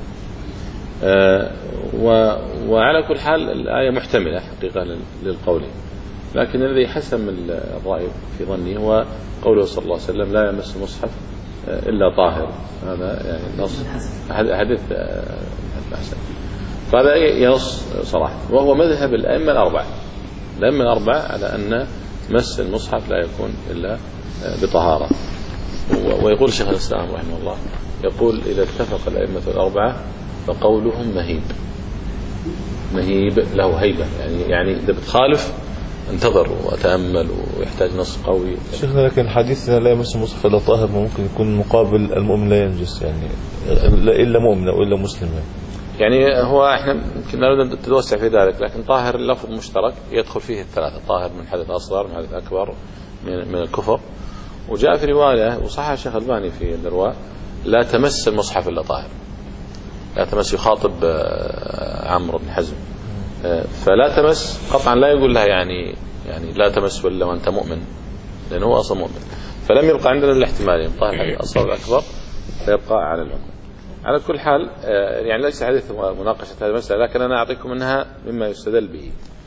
وعلى كل حال الآية محتملة حقيقة للقول، لكن الذي حسم الرأي في ظني هو قوله صلى الله عليه وسلم لا يمس المصحف إلا طاهر. هذا يعني نص حديث أحسن، فهذا ينص صراحة، وهو مذهب الأئمة الأربعة الأئمة الأربعة على أن مس المصحف لا يكون إلا بطهارة. ويقول شيخ الإسلام رحمه الله يقول إذا اتفق الأئمة الأربعة فقولهم مهيب، مهيب له هيبة، يعني يعني إذا بتخالف انتظر وتأمل ويحتاج نص قوي. شيخنا لكن حديثنا لا يمس المصحف إلا طاهر ممكن يكون مقابل المؤمن لا ينجس، يعني إلا مؤمن أو إلا مسلم. يعني هو احنا يمكن لا نتوسع في ذلك، لكن طاهر اللفظ مشترك يدخل فيه الثلاثة، طاهر من حدث أصغر من حدث أكبر من, من الكفر. وجاء في رواية وصحح الشيخ الباني في الرواية لا تمس المصحف إلا طاهر، لا تمس، يخاطب عمرو بن حزم، فلا تمس قطعا لا يقول لها يعني يعني لا تمس ولا وأنت مؤمن، لأنه هو أصلا مؤمن. فلم يبقى عندنا الاحتمالين طاهر الحدث الأصغر والأكبر، فيبقى على العموم. على كل حال يعني ليس حديث مناقشة هذه المسألة، لكن أنا أعطيكم منها مما يستدل به.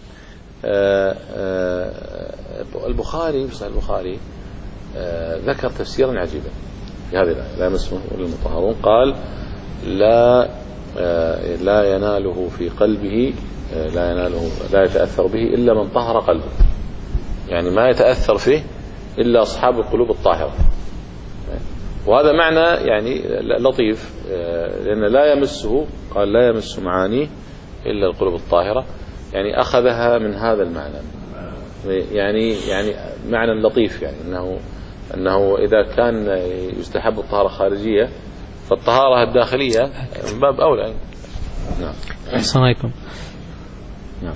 البخاري في صحيح البخاري ذكر تفسيرا عجيبا في هذه الآية لا يمسه إلا المطهرون، قال لا لا يناله في قلبه لا يناله لا يتأثر به إلا من طهر قلبه، يعني ما يتأثر فيه إلا أصحاب القلوب الطاهرة. وهذا معنى يعني لطيف، لأن لا يمسه قال لا يمس معانيه إلا القلوب الطاهرة، يعني أخذها من هذا المعنى، يعني يعني معنى لطيف، يعني أنه أنه إذا كان يستحب الطهارة خارجية فالطهارة الداخلية من باب أولى. نعم. السلام عليكم. نعم.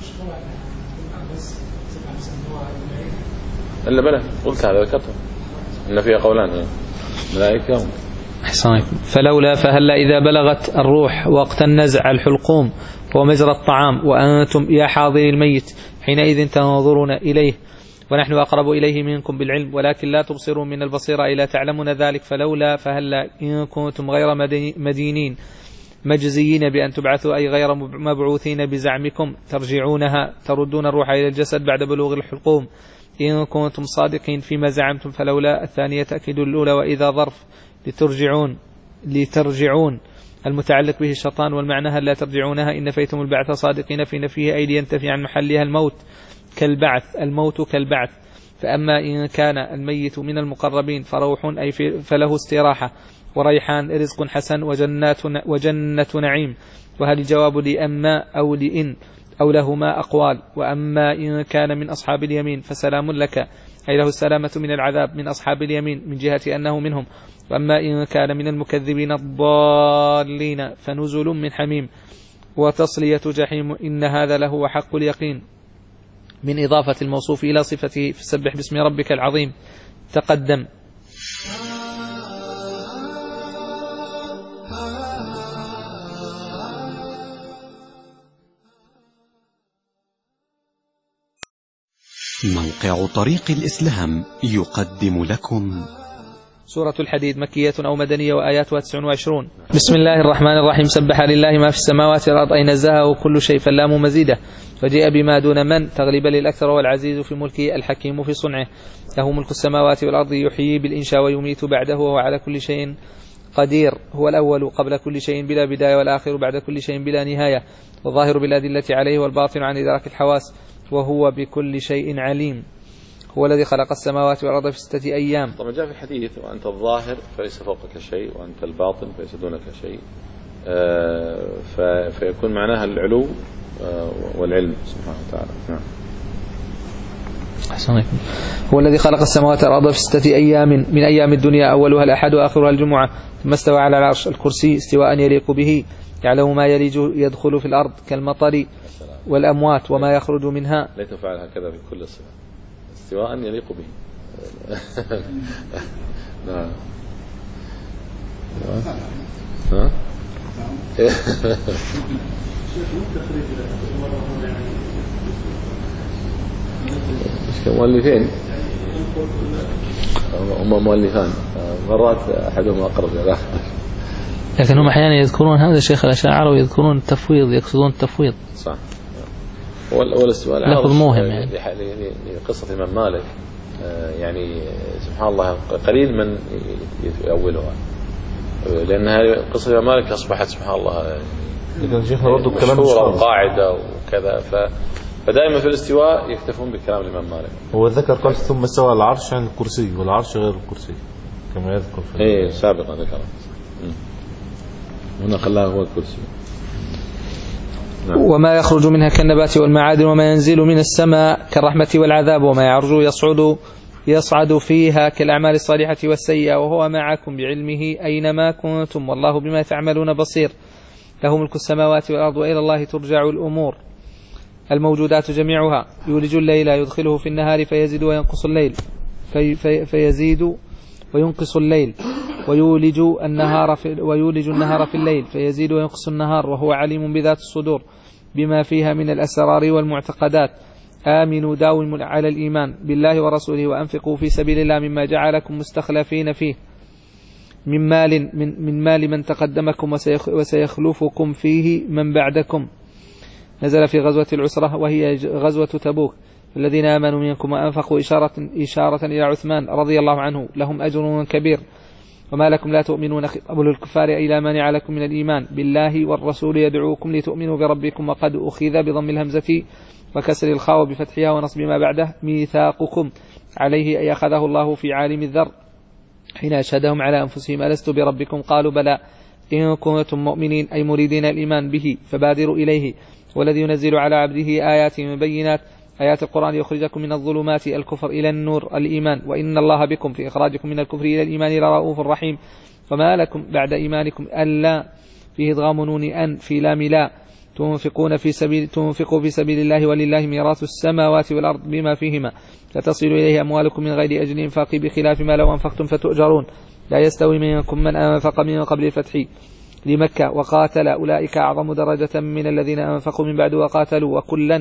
إلا بلى قلت هذا ذكرته إن فيها قولان ملائكة. أحسن عليكم. فلولا فهلا إذا بلغت الروح وقت النزع الحلقوم ومجرى الطعام وأنتم يا حاضر الميت حينئذ تنظرون إليه ونحن أقرب إليه منكم بالعلم ولكن لا تبصرون من البصيرة إلا تعلمون ذلك فلولا فهلا إن كنتم غير مدينين مجزيين بأن تبعثوا أي غير مبعوثين بزعمكم ترجعونها تردون الروح إلى الجسد بعد بلوغ الحلقوم إن كنتم صادقين فيما زعمتم فلولا الثانية تأكيد الأولى وإذا ظرف لترجعون لترجعون المتعلق به الشيطان والمعنى هل لا ترجعونها إن نفيتم البعث صادقين في نفيه أي لينتفي عن محلها الموت كالبعث الموت كالبعث فأما إن كان الميت من المقربين فروح أي فله استراحة وريحان رزق حسن وجنات وجنة نعيم وهل الجواب لأما أو لإن أو لهما أقوال وأما إن كان من أصحاب اليمين فسلام لك أي له السلامة من العذاب من أصحاب اليمين من جهة أنه منهم وأما إن كان من المكذبين الضالين فنزل من حميم وتصلية جحيم إن هذا له حق اليقين من إضافة الموصوف إلى صفته فسبح باسم ربك العظيم تقدم. موقع طريق الإسلام يقدم لكم سورة الحديد مكية أو مدنية وآياتها تسع وعشرون. بسم الله الرحمن الرحيم سبح لله ما في السماوات والأرض أي نزهه كل شيء فاللام مزيدة وجاء بما دون من تغلب للأكثر والعزيز في ملكه الحكيم في صنعه له ملك السماوات والأرض يحيي بالإنشاء ويميت بعده وهو على كل شيء قدير هو الأول قبل كل شيء بلا بداية والآخر بعد كل شيء بلا نهاية والظاهر بالأدلة عليه والباطن عن إدراك الحواس وهو بكل شيء عليم هو الذي خلق السماوات والأرض في ستة أيام. طبعا جاء في الحديث وأنت الظاهر فليس فوقك شيء وأنت الباطن فليس دونك شيء آه فيكون معناها العلو آه والعلم سبحانه وتعالى. نعم. أحسن عليكم. هو الذي خلق السماوات والأرض في ستة أيام من أيام الدنيا أولها الأحد وآخرها الجمعة ثم استوى على العرش الكرسي استواء يليق به يعلم ما يلج يدخل في الأرض كالمطر والأموات وما يخرج منها. لا تفعل هكذا في كل الصفات استواء يليق به. نعم. ها؟ مؤلفين هم مؤلفان مرات أحدهم أقرب إلى الآخر لكن هم أحيانا يذكرون هذا شيخ الأشاعرة ويذكرون التفويض يقصدون التفويض صح. والاستواء لفظ موهم يعني قصة الإمام مالك يعني سبحان الله قليل من يؤولها لأن قصة الإمام مالك أصبحت سبحان الله مشهورة قاعدة وكذا ف فدائما في الاستواء يكتفون بكلام الإمام مالك. هو ذكر قال ثم استوى على العرش عن الكرسي والعرش غير الكرسي كما يذكر في إيه سابقا ذكر هنا خلاه هو الكرسي. نعم. وما يخرج منها كالنبات والمعادن وما ينزل من السماء كالرحمة والعذاب وما يعرج يصعد يصعد فيها كالأعمال الصالحة والسيئة وهو معكم بعلمه أينما كنتم والله بما تعملون بصير له ملك السماوات والأرض وإلى الله ترجع الأمور. الموجودات جميعها يولج الليل يدخله في النهار فيزيد وينقص الليل في في فيزيد وينقص الليل ويولج النهار في ويولج النهار في الليل فيزيد وينقص النهار وهو عليم بذات الصدور بما فيها من الأسرار والمعتقدات. آمنوا داوموا على الإيمان بالله ورسوله وأنفقوا في سبيل الله مما جعلكم مستخلفين فيه من مال من, من مال من تقدمكم وسيخلفكم فيه من بعدكم. نزل في غزوة العسرة وهي غزوة تبوك الذين آمنوا منكم وأنفقوا إشارة, إشارة إلى عثمان رضي الله عنه لهم أجر كبير. وما لكم لا تؤمنون قبل الكفار أي لا مانع لكم من الإيمان بالله والرسول يدعوكم لتؤمنوا بربكم وقد أخذ بضم الهمزة وكسر الخاء بفتحها ونصب ما بعده ميثاقكم عليه أي أخذه الله في عالم الذر حين أشهدهم على أنفسهم ألست بربكم قالوا بلى إن كنتم مؤمنين أي مريدين الإيمان به فبادروا إليه والذي ينزل على عبده آيات مبينات آيات القرآن يخرجكم من الظلمات الكفر إلى النور الإيمان وإن الله بكم في إخراجكم من الكفر إلى الإيمان لرؤوف رحيم. وما لكم بعد إيمانكم ألا فيه ادغام نون أن في لام لا تنفقون في سبيل تنفقوا في سبيل الله ولله ميراث السماوات والأرض بما فيهما فتصل إليه أموالكم من غير أجل إنفاق بخلاف ما لو أنفقتم فتؤجرون لا يستوي منكم من أنفق من قبل الفتح لمكة وقاتل أولئك أعظم درجة من الذين أنفقوا من بعد وقاتلوا وكلا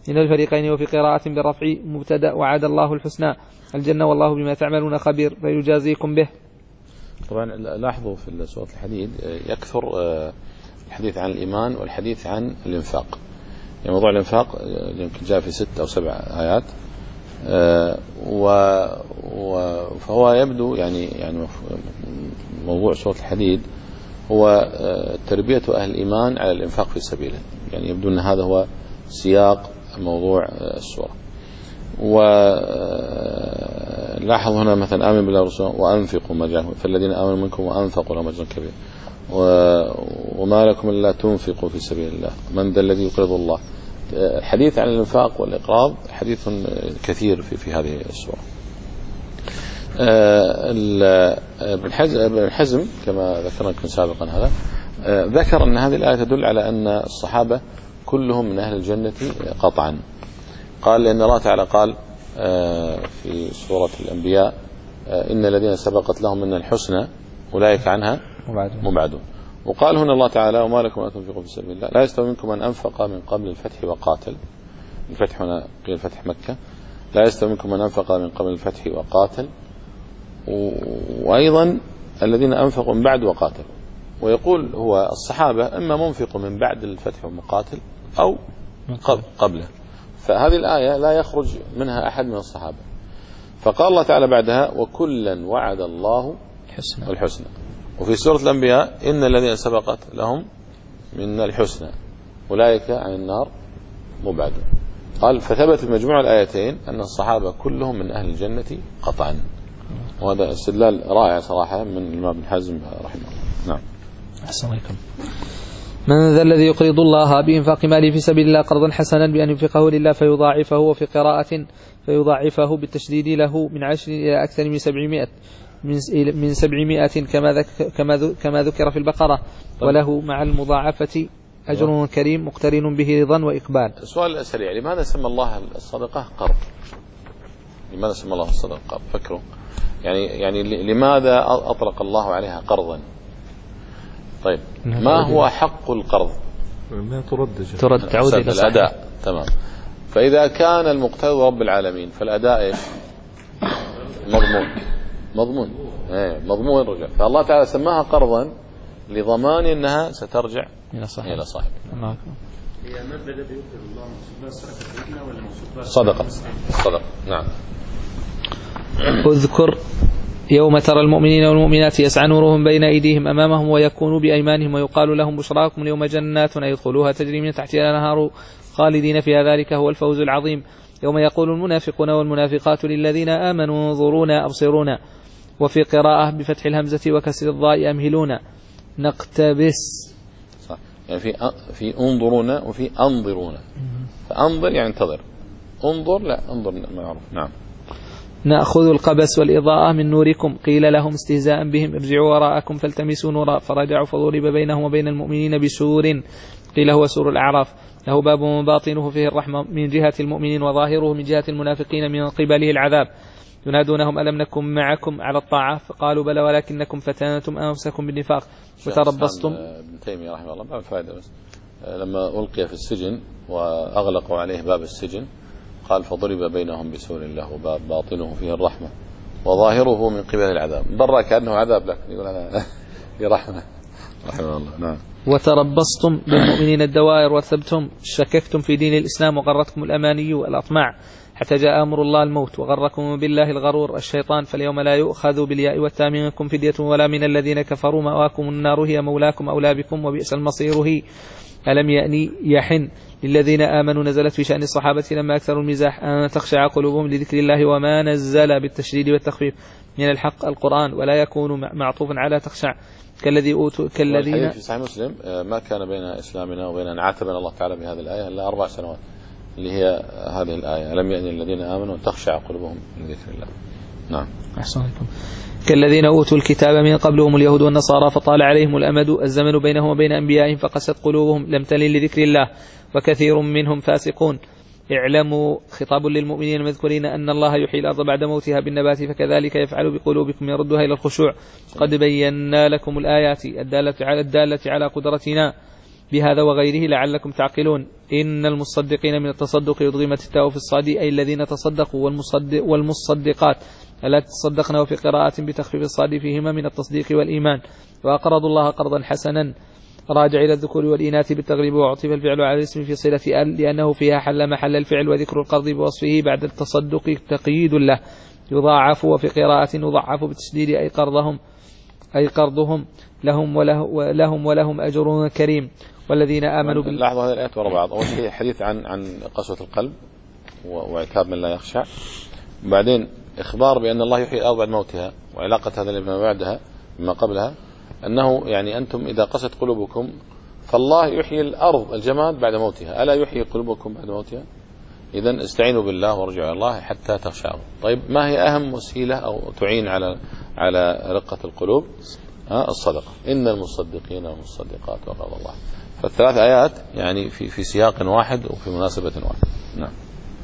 من الفريقين. وفي قراءة بالرفع مبتدأ وعد الله الحسنى الجنة والله بما تعملون خبير فيجازيكم به. طبعا لاحظوا في سورة الحديد يكثر الحديث عن الإيمان والحديث عن الإنفاق. يعني موضوع الإنفاق يمكن جاء في ست أو سبع آيات، فهو يبدو يعني يعني موضوع سورة الحديد هو تربية أهل الإيمان على الإنفاق في سبيله. يعني يبدو أن هذا هو سياق موضوع السورة. ولاحظ هنا مثلا آمن بالله ورسوله وأنفقوا ما جاءهم فالذين آمنوا منكم وأنفقوا لهم أجر كبير وما لكم إلا تنفقوا في سبيل الله من ذا الذي يقرض الله. الحديث عن الإنفاق والإقراض حديث كثير في في هذه السورة. ابن حزم كما ذكرنا سابقا هذا ذكر أن هذه الآية تدل على أن الصحابة كلهم من أهل الجنة قطعا. قال لأن الله تعالى قال في سورة الأنبياء إن الذين سبقت لهم من الحسنى أولئك عنها مبعدون. وقال هنا الله تعالى وما لكم أن تنفقوا في سبيل الله لا يستوي منكم من أنفق من قبل الفتح وقاتل. الفتح هنا قيل فتح مكة. لا يستوي منكم من أنفق من قبل الفتح وقاتل وأيضا الذين أنفقوا من بعد وقاتل. ويقول هو الصحابة إما منفق من بعد الفتح ومقاتل أو قبله. فهذه الآية لا يخرج منها أحد من الصحابة. فقال الله تعالى بعدها وكلا وعد الله الحسنى. وفي سورة الأنبياء إن الذين سبقت لهم من الحسنى أولئك عن النار مبعدون. قال فثبت بمجموع الآيتين أن الصحابة كلهم من أهل الجنة قطعا. وهذا استدلال رائع صراحة من الإمام ابن حزم رحمه الله. نعم. أحسن عليكم. من ذا الذي يقرض الله بإنفاق ماله في سبيل الله قرضا حسنا بأن ينفقه لله فيضاعفه. وفي قراءة فيضاعفه بالتشديد له من عشر إلى أكثر من سبعمائة من سبعمائة كما ذكر, كما كما ذكر في البقرة. وله مع المضاعفة أجر كريم مقترن به رضا وإقبال. سؤال سريع لماذا سمى الله الصدقة قرض؟ لماذا سمى الله الصدقة قرض؟ فكروا يعني يعني لماذا أطلق الله عليها قرضا؟ طيب ما هو حق القرض؟ ما ترد ترد تعود إلى الأداء. تمام. فإذا كان المقتضى رب العالمين فالأداء إيش؟ مضمون مضمون ايه مضمون الرجع. فالله تعالى سماها قرضا لضمان أنها سترجع إلى صاحب إلى صاحب. هي المبلغ الذي يقرض الله مقصود بها الصدقة ولا مقصود بها صدقة؟ صدقة. نعم. اذكر يوم ترى المؤمنين والمؤمنات يسعى نورهم بين أيديهم أمامهم ويكونوا بأيمانهم ويقال لهم بشراكم اليوم جنات يدخلوها تجري من تحتها الأنهار خالدين فيها ذلك هو الفوز العظيم. يوم يقول المنافقون والمنافقات للذين آمنوا انظرونا أبصرونا. وفي قراءة بفتح الهمزة وكسر الضاء أمهلونا نقتبس. صح. يعني في في انظرونا وفي انظرونا. فانظر يعني انتظر. انظر لا انظر معروف. نعم. نأخذ القبس والإضاءة من نوركم قيل لهم استهزاء بهم ارجعوا وراءكم فالتمسوا نورا فرجعوا فضرب بينهم وبين المؤمنين بسور قيل هو سور الأعراف له باب باطنه فيه الرحمة من جهة المؤمنين وظاهره من جهة المنافقين من قبله العذاب. ينادونهم ألم نكن معكم على الطاعة فقالوا بلى ولكنكم فتنتم أنفسكم بالنفاق وتربصتم. ابن تيمية رحمه الله بعد فائدة بس لما ألقي في السجن وأغلقوا عليه باب السجن قال فضرب بينهم بسور له باب باطنه فيه الرحمة وظاهره من قبل العذاب. ضر كأنه عذاب لكن يقول أنا في رحمة رحمه الله. نعم. وتربصتم بالمؤمنين الدوائر وارتبتم شككتم في دين الإسلام وغرتكم الأماني والأطماع حتى جاء أمر الله الموت وغركم بالله الغرور الشيطان فاليوم لا يؤخذ بالياء والتاء منكم فدية ولا من الذين كفروا مأواكم النار هي مولاكم أولى بكم وبئس المصير هي. ألم يأني يحن للذين آمنوا نزلت في شأن الصحابة لما أكثروا المزاح أن تخشع قلوبهم لذكر الله وما نزل بالتشديد والتخفيف من الحق القرآن ولا يكون معطوفا على تخشع كالذي أوتوا كالذين. في صحيح مسلم ما كان بين إسلامنا وبين أن عاتبنا الله تعالى بهذه الآية إلا أربع سنوات اللي هي هذه الآية ألم يأن الذين آمنوا تخشع قلوبهم لذكر الله. نعم. أحسن عليكم. كالذين أوتوا الكتاب من قبلهم اليهود والنصارى فطال عليهم الأمد الزمن بينهم وبين أنبيائهم فقست قلوبهم لم تلن لذكر الله وكثير منهم فاسقون. اعلموا خطاب للمؤمنين المذكورين أن الله يحيي الأرض بعد موتها بالنبات فكذلك يفعل بقلوبكم يردها إلى الخشوع قد بينا لكم الآيات الدالة على, الدالة على قدرتنا بهذا وغيره لعلكم تعقلون. إن المصدقين من التصدق يضغمت التاء في الصاد أي الذين تصدقوا، والمصدق والمصدقات التي تصدقن، وفي قراءة بتخفيف الصاد فيهما من التصديق والإيمان. وأقرضوا الله قرضا حسنا راجع إلى الذكور والإناث بالتغليب، وعطف الفعل على الاسم في صلة ال لأنه فيها حل محل الفعل، وذكر القرض بوصفه بعد التصدق تقييد له. يضاعف، وفي قراءة يضعف بتشديد أي قرضهم أي قرضهم لهم وله لهم ولهم أجر كريم. والذين آمنوا بالله. لاحظوا هذه الآيات ورا بعض. أول شيء حديث عن عن قسوة القلب وعتاب من لا يخشع، وبعدين إخبار بأن الله يحيي الأرض بعد موتها، وعلاقة هذا بما بعدها بما قبلها أنه يعني أنتم إذا قست قلوبكم فالله يحيي الأرض الجماد بعد موتها، ألا يحيي قلوبكم بعد موتها؟ إذن استعينوا بالله وارجعوا إلى الله حتى تخشعوا. طيب ما هي أهم وسيلة أو تعين على على رقة القلوب؟ ها الصدقة. إن المصدقين والمصدقات وقال الله. فالثلاث آيات يعني في في سياق واحد وفي مناسبة واحدة. نعم.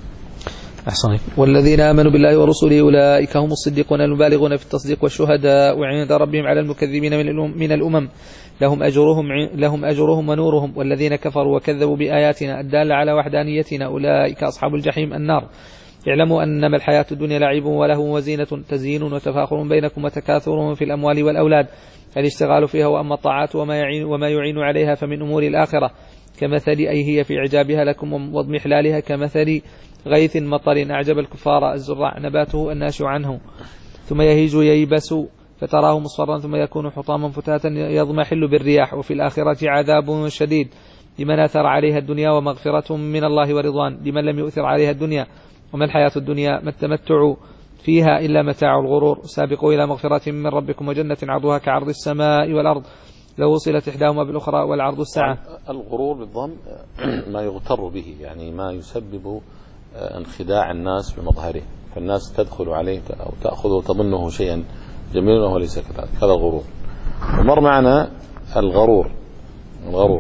أحسن. والذين آمنوا بالله ورسوله أولئك هم الصديقون المبالغون في التصديق والشهداء وعند ربهم على المكذبين من الأمم لهم أجرهم لهم أجرهم ونورهم. والذين كفروا وكذبوا بآياتنا الدالة على وحدانيتنا أولئك أصحاب الجحيم النار. اعلموا أنما الحياة الدنيا لعب وله وزينة تزيين وتفاخر بينكم وتكاثر في الأموال والأولاد الاشتغال فيها، وأما الطاعات وما يعين, وما يعين عليها فمن أمور الآخرة كمثل أي هي في إعجابها لكم واضمحلالها كمثل غيث مطر أعجب الكفار الزراع نباته الناشئ عنه ثم يهيج ييبس فتراه مصفرا ثم يكون حطاما فتاتا يضمحل بالرياح. وفي الآخرة عذاب شديد لمن أثر عليها الدنيا ومغفرة من الله ورضوان لمن لم يؤثر عليها الدنيا. وما الحياة الدنيا ما التمتع فيها إلا متاع الغرور. سابقوا إلى مغفرة من ربكم وجنة عرضها كعرض السماء والأرض لو وصلت إحداهما بالأخرى والعرض الساعة. الغرور بالضم ما يغتر به، يعني ما يسبب انخداع الناس بمظهره، فالناس تدخل عليه أو تأخذه تظنه شيئا جميلا وهو ليس كذلك. هذا الغرور. ومر معنا الغرور الغرور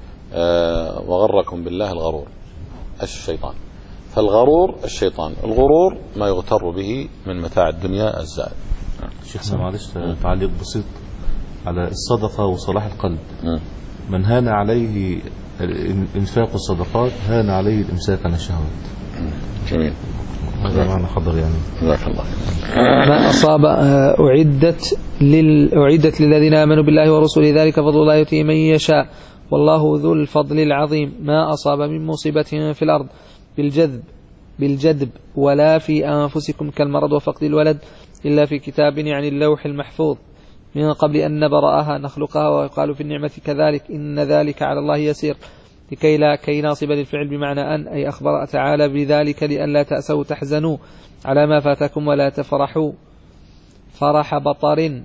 آه وغركم بالله الغرور الشيطان. فالغرور الشيطان، الغرور ما يغتر به من متاع الدنيا الزائد. شيخنا معلش تعليق بسيط على الصدقة وصلاح القلب. م. من هان عليه انفاق الصدقات هان عليه الامساك عن الشهوات. جميل. هذا معنى حضر يعني. جزاك الله. ما أصاب أعدت لل أعدت للذين آمنوا بالله ورسوله ذلك فضل الله يؤتيه من يشاء والله ذو الفضل العظيم. ما أصاب من مصيبة في الأرض بالجذب بالجدب ولا في أنفسكم كالمرض وفقد الولد إلا في كتاب يعني اللوح المحفوظ من قبل أن نبرأها نخلقها. ويقال في النعمة كذلك إن ذلك على الله يسير لكي لا كي ناصب للفعل بمعنى أن أي أخبر تعالى بذلك لئلا تأسوا تحزنوا على ما فاتكم ولا تفرحوا فرح بطر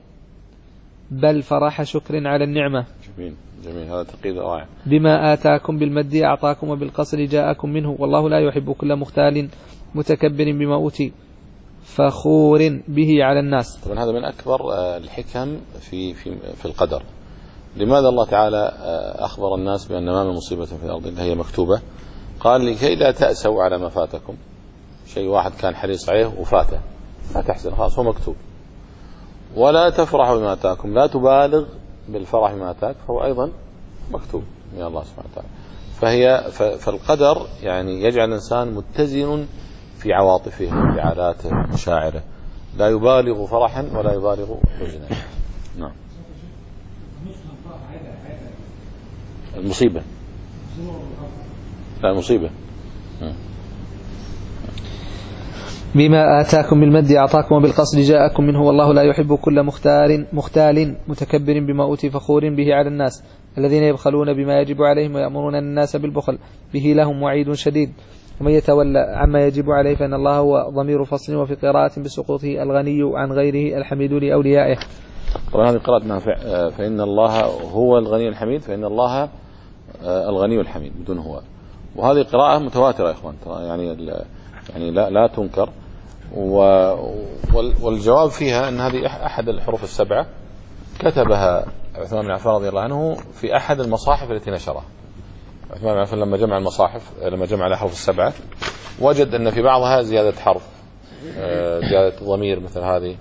بل فرح شكر على النعمة. جميل جميل. هذا تقييد رائع. بما آتاكم بالمد أعطاكم وبالقصر جاءكم منه والله لا يحب كل مختال متكبر بما أوتي فخور به على الناس. طبعا هذا من أكبر الحكم في في في القدر. لماذا الله تعالى أخبر الناس بأن ما من مصيبة في الأرض إلا هي مكتوبة؟ قال لكي لا تأسوا على ما فاتكم. شيء واحد كان حريص عليه وفاته لا تحزن، خلاص هو مكتوب. ولا تفرحوا بما أتاكم، لا تبالغ بالفرح بما أتاك فهو أيضا مكتوب من الله سبحانه وتعالى. فهي فالقدر يعني يجعل الإنسان متزن في عواطفه وانفعالاته ومشاعره، لا يبالغ فرحا ولا يبالغ حزنا. نعم. المصيبة لا مصيبة. بما آتاكم بالمد أعطاكم وبالقصد جاءكم منه والله لا يحب كل مختال مختال متكبر بما أوتي فخور به على الناس الذين يبخلون بما يجب عليهم ويأمرون الناس بالبخل به لهم وعيد شديد. ومن يتولى عما يجب عليه فإن الله هو ضمير فصل. وفي قراءة بسقوطه الغني عن غيره الحميد لأوليائه. طبعا هذه قراءة نافع فإن الله هو الغني الحميد فإن الله الغني الحميد بدون هو. وهذه قراءة متواترة يا إخوان يعني يعني لا لا تنكر. والجواب فيها أن هذه أحد الحروف السبعة كتبها عثمان بن عفان رضي الله عنه في أحد المصاحف التي نشرها. عثمان بن عفان لما جمع المصاحف لما جمع الأحرف السبعة وجد أن في بعضها زيادة حرف زيادة ضمير مثل هذه،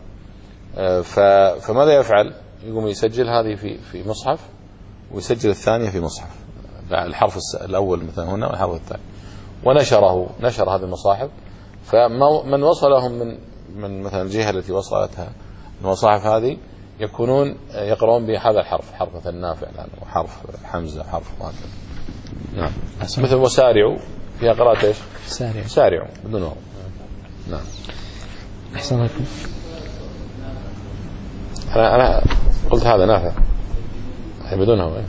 فماذا يفعل؟ يقوم يسجل هذه في في مصحف ويسجل الثانية في مصحف الحرف الأول مثلا هنا والحرف الثاني، ونشره نشر هذه المصاحف. فمن وصلهم من من مثلا الجهة التي وصلتها المصاحف هذه يكونون يقرؤون بهذا الحرف، حرف مثلا نافع وحرف حمزة حرف هكذا. نعم. مثل وسارعوا فيها قراءة ايش؟ سارعوا سارعوا بدون واو. نعم. أحسن لكم. أنا أنا قلت هذا نافع بدون هو.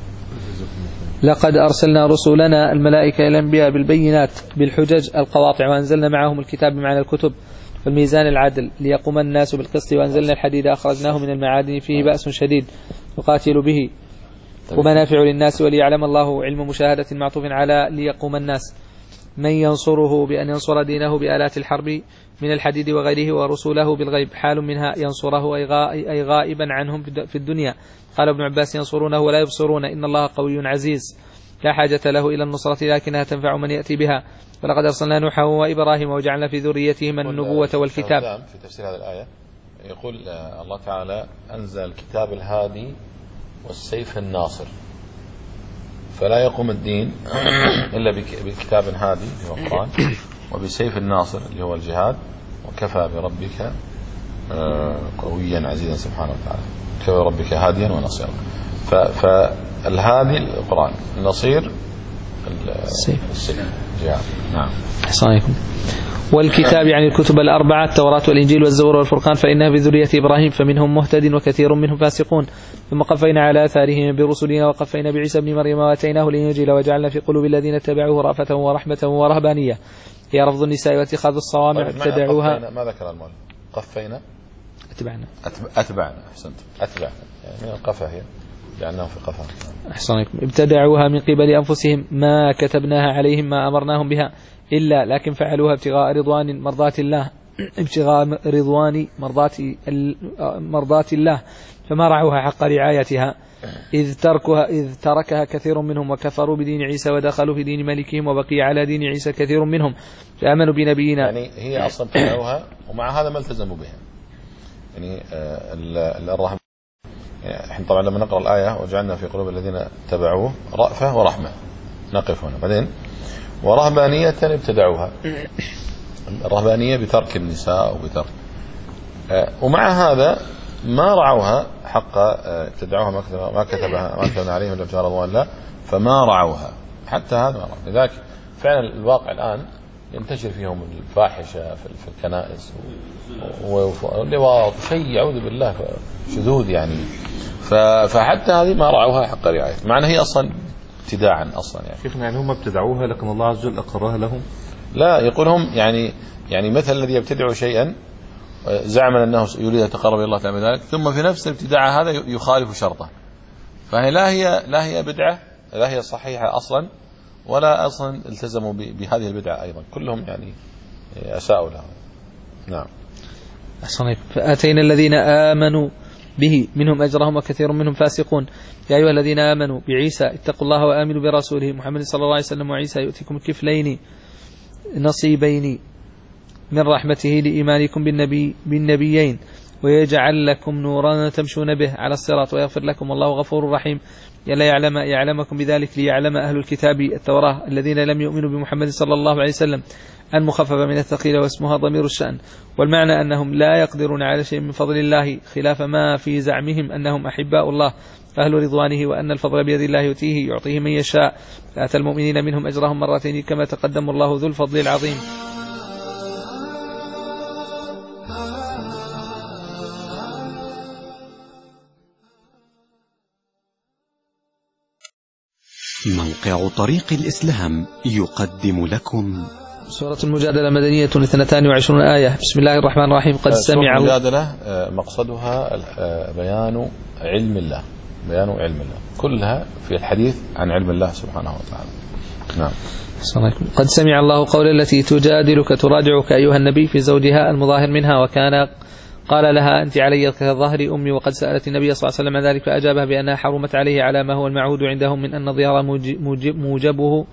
لقد أرسلنا رسولنا الملائكة إلى الأنبياء بالبينات بالحجج القواطع، وأنزلنا معهم الكتاب بمعنى الكتب والميزان العدل ليقوم الناس بالقسط، وأنزلنا الحديد أخرجناه من المعادن فيه بأس شديد يقاتل به ومنافع للناس وليعلم الله علم مشاهدة معطوف على ليقوم الناس. من ينصره بأن ينصر دينه بآلات الحرب من الحديد وغيره، ورسوله بالغيب حال منها ينصره أي غائبا عنهم في الدنيا. قال ابن عباس ينصرونه ولا يبصرون إن الله قوي عزيز لا حاجة له إلى النصرة لكنها تنفع من يأتي بها. ولقد أرسلنا نوحا وإبراهيم وجعلنا في ذريتهما النبوة والكتاب. في تفسير هذه الآية يقول الله تعالى أنزل الكتاب الهادي والسيف الناصر، فلا يقوم الدين إلا بكتاب هادي اللي هو القرآن، وبسيف الناصر اللي هو الجهاد، وكفى بربك قويا عزيزا سبحانه وتعالى. كفى بربك هاديا ونصيرا. فالهادي القرآن، النصير السيف السيف الجهاد. نعم. أحسنكم. والكتاب يعني الكتب الأربعة التوراة والإنجيل والزبور والفرقان، فإنها بذرية إبراهيم فمنهم مهتد وكثير منهم فاسقون. ثم قفينا على آثارهم برسلنا وقفينا بعيسى بن مريم وآتيناه الإنجيل وجعلنا في قلوب الذين اتبعوه رأفة ورحمة ورهبانية هي رفض النساء واتخاذ الصوامع ابتدعوها. ما ذكر المؤلف؟ قفينا أتبعنا أتبعنا أحسنت أتبعنا يعني من القفا هي جعلناهم في قفا. أحسنكم. ابتدعوها من قبل أنفسهم ما كتبناها عليهم ما أمرناهم بها إلا لكن فعلوها ابتغاء رضوان مرضات الله ابتغاء رضوان مرضات مرضات الله فما رعوها حق رعايتها إذ تركها إذ تركها كثير منهم وكفروا بدين عيسى ودخلوا في دين ملكهم وبقي على دين عيسى كثير منهم فآمنوا بنبينا. يعني هي أصلا ابتدعوها ومع هذا ما التزموا بها. يعني الرحمة يعني احنا طبعا لما نقرأ الآية وجعلنا في قلوب الذين اتبعوه رأفة ورحمة نقف هنا. بعدين ورهبانية ابتدعوها، الرهبانية بترك النساء وبترك ومع هذا ما رعوها حق ابتدعوها ما كتبها ما كتبنا عليهم الا ابتغاء رضوان الله فما رعوها حتى هذا ما رعوا. لذلك فعلا الواقع الآن ينتشر فيهم الفاحشة في الكنائس واللواط شيء يعوذ بالله شذوذ يعني. فحتى هذه ما رعوها حق رعاية مع أن هي أصلا ابتداعا أصلا يعني. شيخنا يعني هم ابتدعوها لكن الله عز وجل أقرها لهم؟ لا يقول هم يعني يعني مثل الذي يبتدع شيئا زعما أنه يريد التقرب إلى الله تعالى ذلك ثم في نفس الابتداع هذا يخالف شرطه. فهي لا هي لا هي بدعة لا هي صحيحة أصلا ولا أصلا التزموا بهذه البدعة أيضا كلهم يعني أساءوا لها. نعم. فآتينا الذين آمنوا به منهم أجرهم وكثير منهم فاسقون. يا أيها الذين آمنوا بعيسى اتقوا الله وآمنوا برسوله محمد صلى الله عليه وسلم وعيسى يؤتيكم كفلين نصيبين من رحمته لإيمانكم بالنبي بالنبيين ويجعل لكم نورا تمشون به على الصراط ويغفر لكم والله غفور رحيم. يلا يعلم يعلمكم بذلك ليعلم أهل الكتاب التوراة الذين لم يؤمنوا بمحمد صلى الله عليه وسلم أن مخففة من الثقيل واسمها ضمير الشأن. والمعنى أنهم لا يقدرون على شيء من فضل الله خلاف ما في زعمهم أنهم أحباء الله أهل رضوانه وأن الفضل بيد الله يؤتيه يعطيه من يشاء. فأتى المؤمنين منهم أجرهم مرتين كما تقدم الله ذو الفضل العظيم. موقع طريق الإسلام يقدم لكم سورة المجادلة مدنية اثنتان وعشرون آية. بسم الله الرحمن الرحيم. قد سمع المجادلة مقصدها بيان علم الله بيان علم الله كلها في الحديث عن علم الله سبحانه وتعالى. نعم. قد سمع الله قول التي تجادلك تراجعك أيها النبي في زوجها المظاهر منها وكان قال لها أنت علي كظهر أمي. وقد سألت النبي صلى الله عليه وسلم عن ذلك فأجابها بأنها حرمت عليه على ما هو المعهود عندهم من أن ظهر موجبه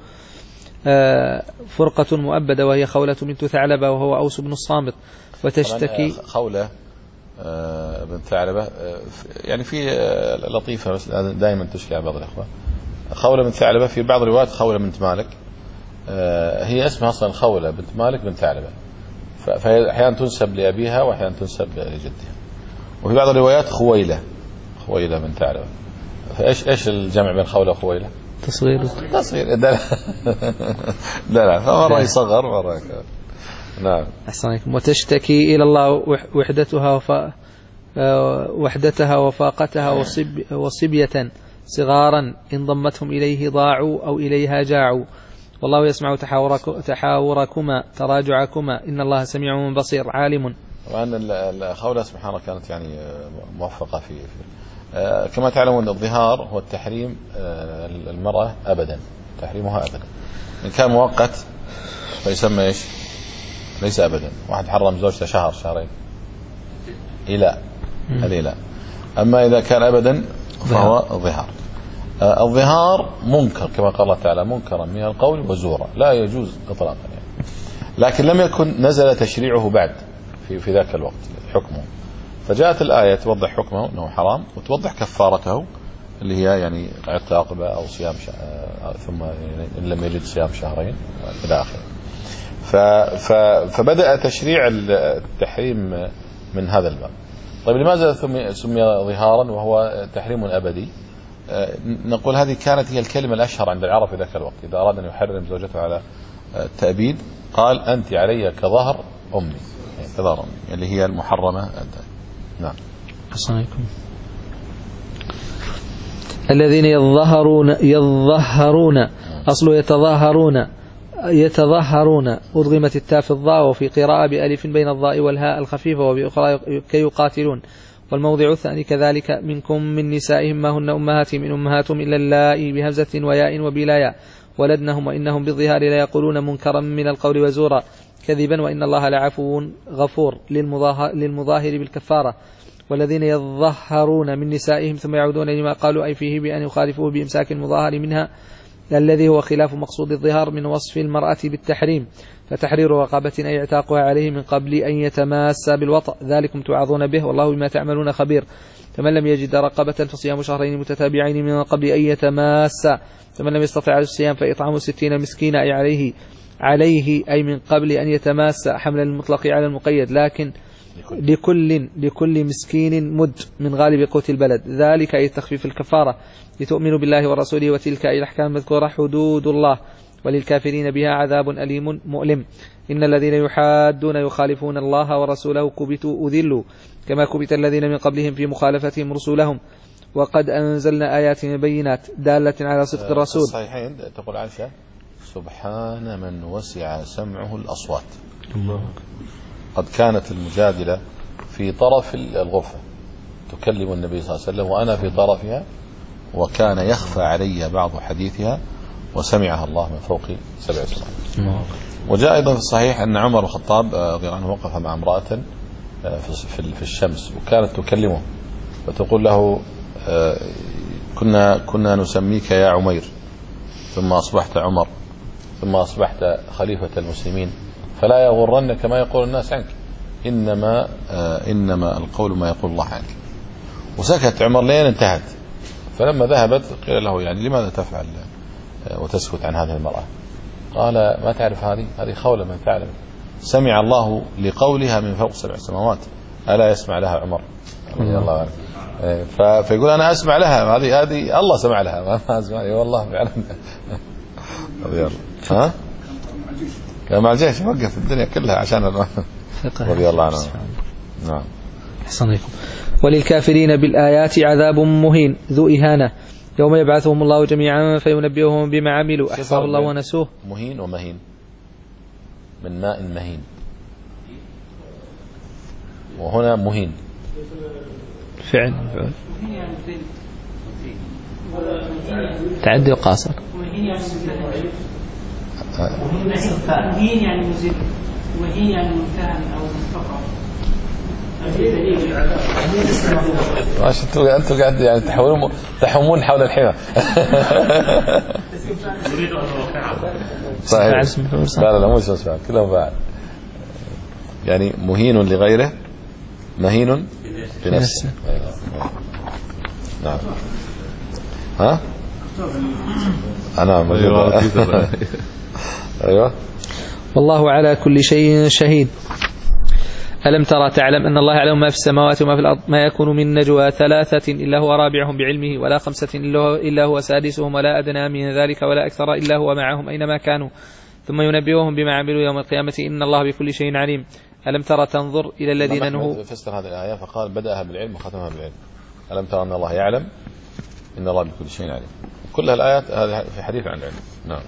فرقة مؤبدة وهي خولة بنت ثعلبة وهو أوس بن الصامت وتشتكي. خولة بنت ثعلبة يعني في لطيفة بس دائما تشكي على بعض الأخوة خولة بنت ثعلبة في بعض الروايات خولة بنت مالك، هي اسمها أصلا خولة بنت مالك بنت ثعلبة، فهي أحيانا تنسب لأبيها وأحيانا تنسب لجدها. وفي بعض الروايات خويلة خويلة بنت ثعلبة. فإيش إيش الجمع بين خولة وخويلة؟ تصغير تصغير لا لا لا فمرة يصغر مرة يكبر. نعم. أحسن عليكم. وتشتكي إلى الله وحدتها وفا وحدتها وفاقتها وصب وصبية صغارا إن ضمتهم إليه ضاعوا أو إليها جاعوا، والله يسمع تحاورك تحاوركما تراجعكما إن الله سميع بصير عالم. وأن الخولة سبحانه كانت يعني موفقة في, في كما تعلمون الظهار هو التحريم المرأة أبدا، تحريمها أبدا. إن كان مؤقت فيسمى إيش؟ ليس أبدا. واحد حرم زوجته شهر شهرين إلى الإله. أما إذا كان أبدا فهو ظهار. الظهار منكر كما قال الله تعالى منكرا من القول وزورا، لا يجوز إطلاقا يعني. لكن لم يكن نزل تشريعه بعد في, في ذاك الوقت حكمه، فجاءت الآية توضح حكمه أنه حرام وتوضح كفارته اللي هي يعني عتق رقبة أو صيام ثم يعني إن لم يجد صيام شهرين إلى آخره. فبدأ تشريع التحريم من هذا الباب. طيب لماذا سمي ظهارا وهو تحريم أبدي؟ نقول هذه كانت هي الكلمة الأشهر عند العرب في ذاك الوقت. إذا أراد أن يحرم زوجته على التأبيد قال أنت علي كظهر أمي، يعني كظهر أمي اللي هي المحرمة. نعم. السلام عليكم. الذين يظهرون يظهرون أصله يتظاهرون يتظاهرون أضغمت التاء في الضاء، وفي قراءة بألف بين الضاء والهاء الخفيفة، وبأخرى كي يقاتلون. والموضع الثاني كذلك منكم من نسائهم ما هن أمهاتهم إن أمهاتهم إلا اللائي بهمزة وياء وبلا ياء ولدنهم وإنهم بالظهار لا يقولون منكرا من القول وزورا كذبا وإن الله لعفو غفور للمظاهر بالكفارة. والذين يظهرون من نسائهم ثم يعودون لما قالوا أي فيه بأن يخالفوه بإمساك المظاهر منها الذي هو خلاف مقصود الظهار من وصف المرأة بالتحريم، فتحرير رقبة أي اعتاقها عليه من قبل أن يتماس بالوطأ، ذلكم توعظون به والله بما تعملون خبير. فمن لم يجد رقبة فصيام شهرين متتابعين من قبل أن يتماس، فمن لم يستطع على الصيام فإطعام ستين مسكينا أي عليه عليه أي من قبل أن يتماس حمل المطلق على المقيد، لكن لكل لكل مسكين مد من غالب قوت البلد، ذلك أي تخفيف الكفارة لتؤمنوا بالله ورسوله، وتلك أي الأحكام المذكورة حدود الله وللكافرين بها عذاب أليم مؤلم. إن الذين يحادون يخالفون الله ورسوله كبتوا أذلوا كما كبت الذين من قبلهم في مخالفتهم رسولهم وقد أنزلنا آيات بينات دالة على صدق الرسول. الصحيحين تقول عائشة سبحان من وسع سمعه الأصوات. الله. قد كانت المجادلة في طرف الغرفة تكلم النبي صلى الله عليه وسلم وأنا في طرفها وكان يخفى علي بعض حديثها وسمعها الله من فوق سبع سماوات. وجاء أيضا في الصحيح أن عمر الخطاب رضي الله عنه وقف مع امرأة في الشمس وكانت تكلمه فتقول له كنا كنا نسميك يا عمير ثم أصبحت عمر ثم أصبحت خليفة المسلمين فلا يغرنك ما يقول الناس عنك إنما إنما القول ما يقول الله عنك. وسكت عمر لين انتهت، فلما ذهبت قيل له يعني لماذا تفعل وتسكت عن هذه المرأة؟ قال ما تعرف هذه هذه خولة من ثعلب سمع الله لقولها من فوق سبع سماوات ألا يسمع لها عمر رضي الله عنه. فيقول أنا أسمع لها هذه هذه الله سمع لها ما أسمع لي والله فعلا رضي الله. ها كان مع الجيش وقف الدنيا كلها عشان رضي الله عنه. نعم. أحسن عليكم. وللكافرين بالآيات عذاب مهين ذو إهانة يوم يبعثهم الله جميعا فينبئهم بما عملوا أحصاه الله ونسوه. مهين ومهين من ماء مهين، وهنا مهين فعل تعدي وقاصر. مهين يعني مزيد، مهين يعني ممتهن أو مستقر. انتوا انتوا قاعد يعني تحولون تحومون حول الحمى. صحيح. لا لا مو اسمه فاعل كلهم فاعل. يعني مهين لغيره مهين بنفسه. نعم. ها أنا أيوة. أيوة. والله على كل شيء شهيد. ألم ترى تعلم أن الله يعلم ما في السماوات وما في الأرض ما يكون من نجوى ثلاثة إلا هو رابعهم بعلمه ولا خمسة إلا هو سادسهم ولا أدنى من ذلك ولا أكثر إلا هو معهم أينما كانوا ثم ينبئهم بما عملوا يوم القيامة إن الله بكل شيء عليم. ألم ترى تنظر إلى الذين نهوا. فسر هذه الآية فقال بدأها بالعلم وختمها بالعلم. ألم ترى أن الله يعلم إن الله بكل شيء عليم. كل الآيات هذه في حديث عن العلم. نعم.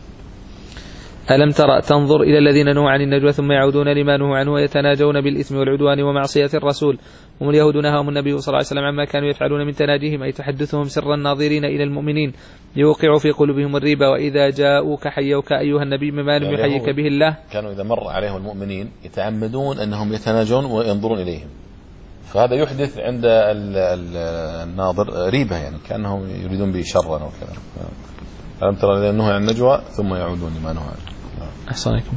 ألم ترى تنظر إلى الذين نهوا عن النجوى ثم يعودون لما نهوا عنه ويتناجون بالإثم والعدوان ومعصية الرسول هم اليهود نهاهم النبي صلى الله عليه وسلم عما كانوا يفعلون من تناجيهم أي تحدثهم سرا ناظرين إلى المؤمنين ليوقعوا في قلوبهم الريبة وإذا جاءوك حيوك أيها النبي بما لم يحيك به الله. كانوا إذا مر عليهم المؤمنين يتعمدون أنهم يتناجون وينظرون إليهم فهذا يحدث عند الناظر ريبة يعني كأنهم يريدون به شرا أو كذا. ألم ترى الذين نهوا عن النجوى ثم يعودون لما نهوا عنه. أحسنكم.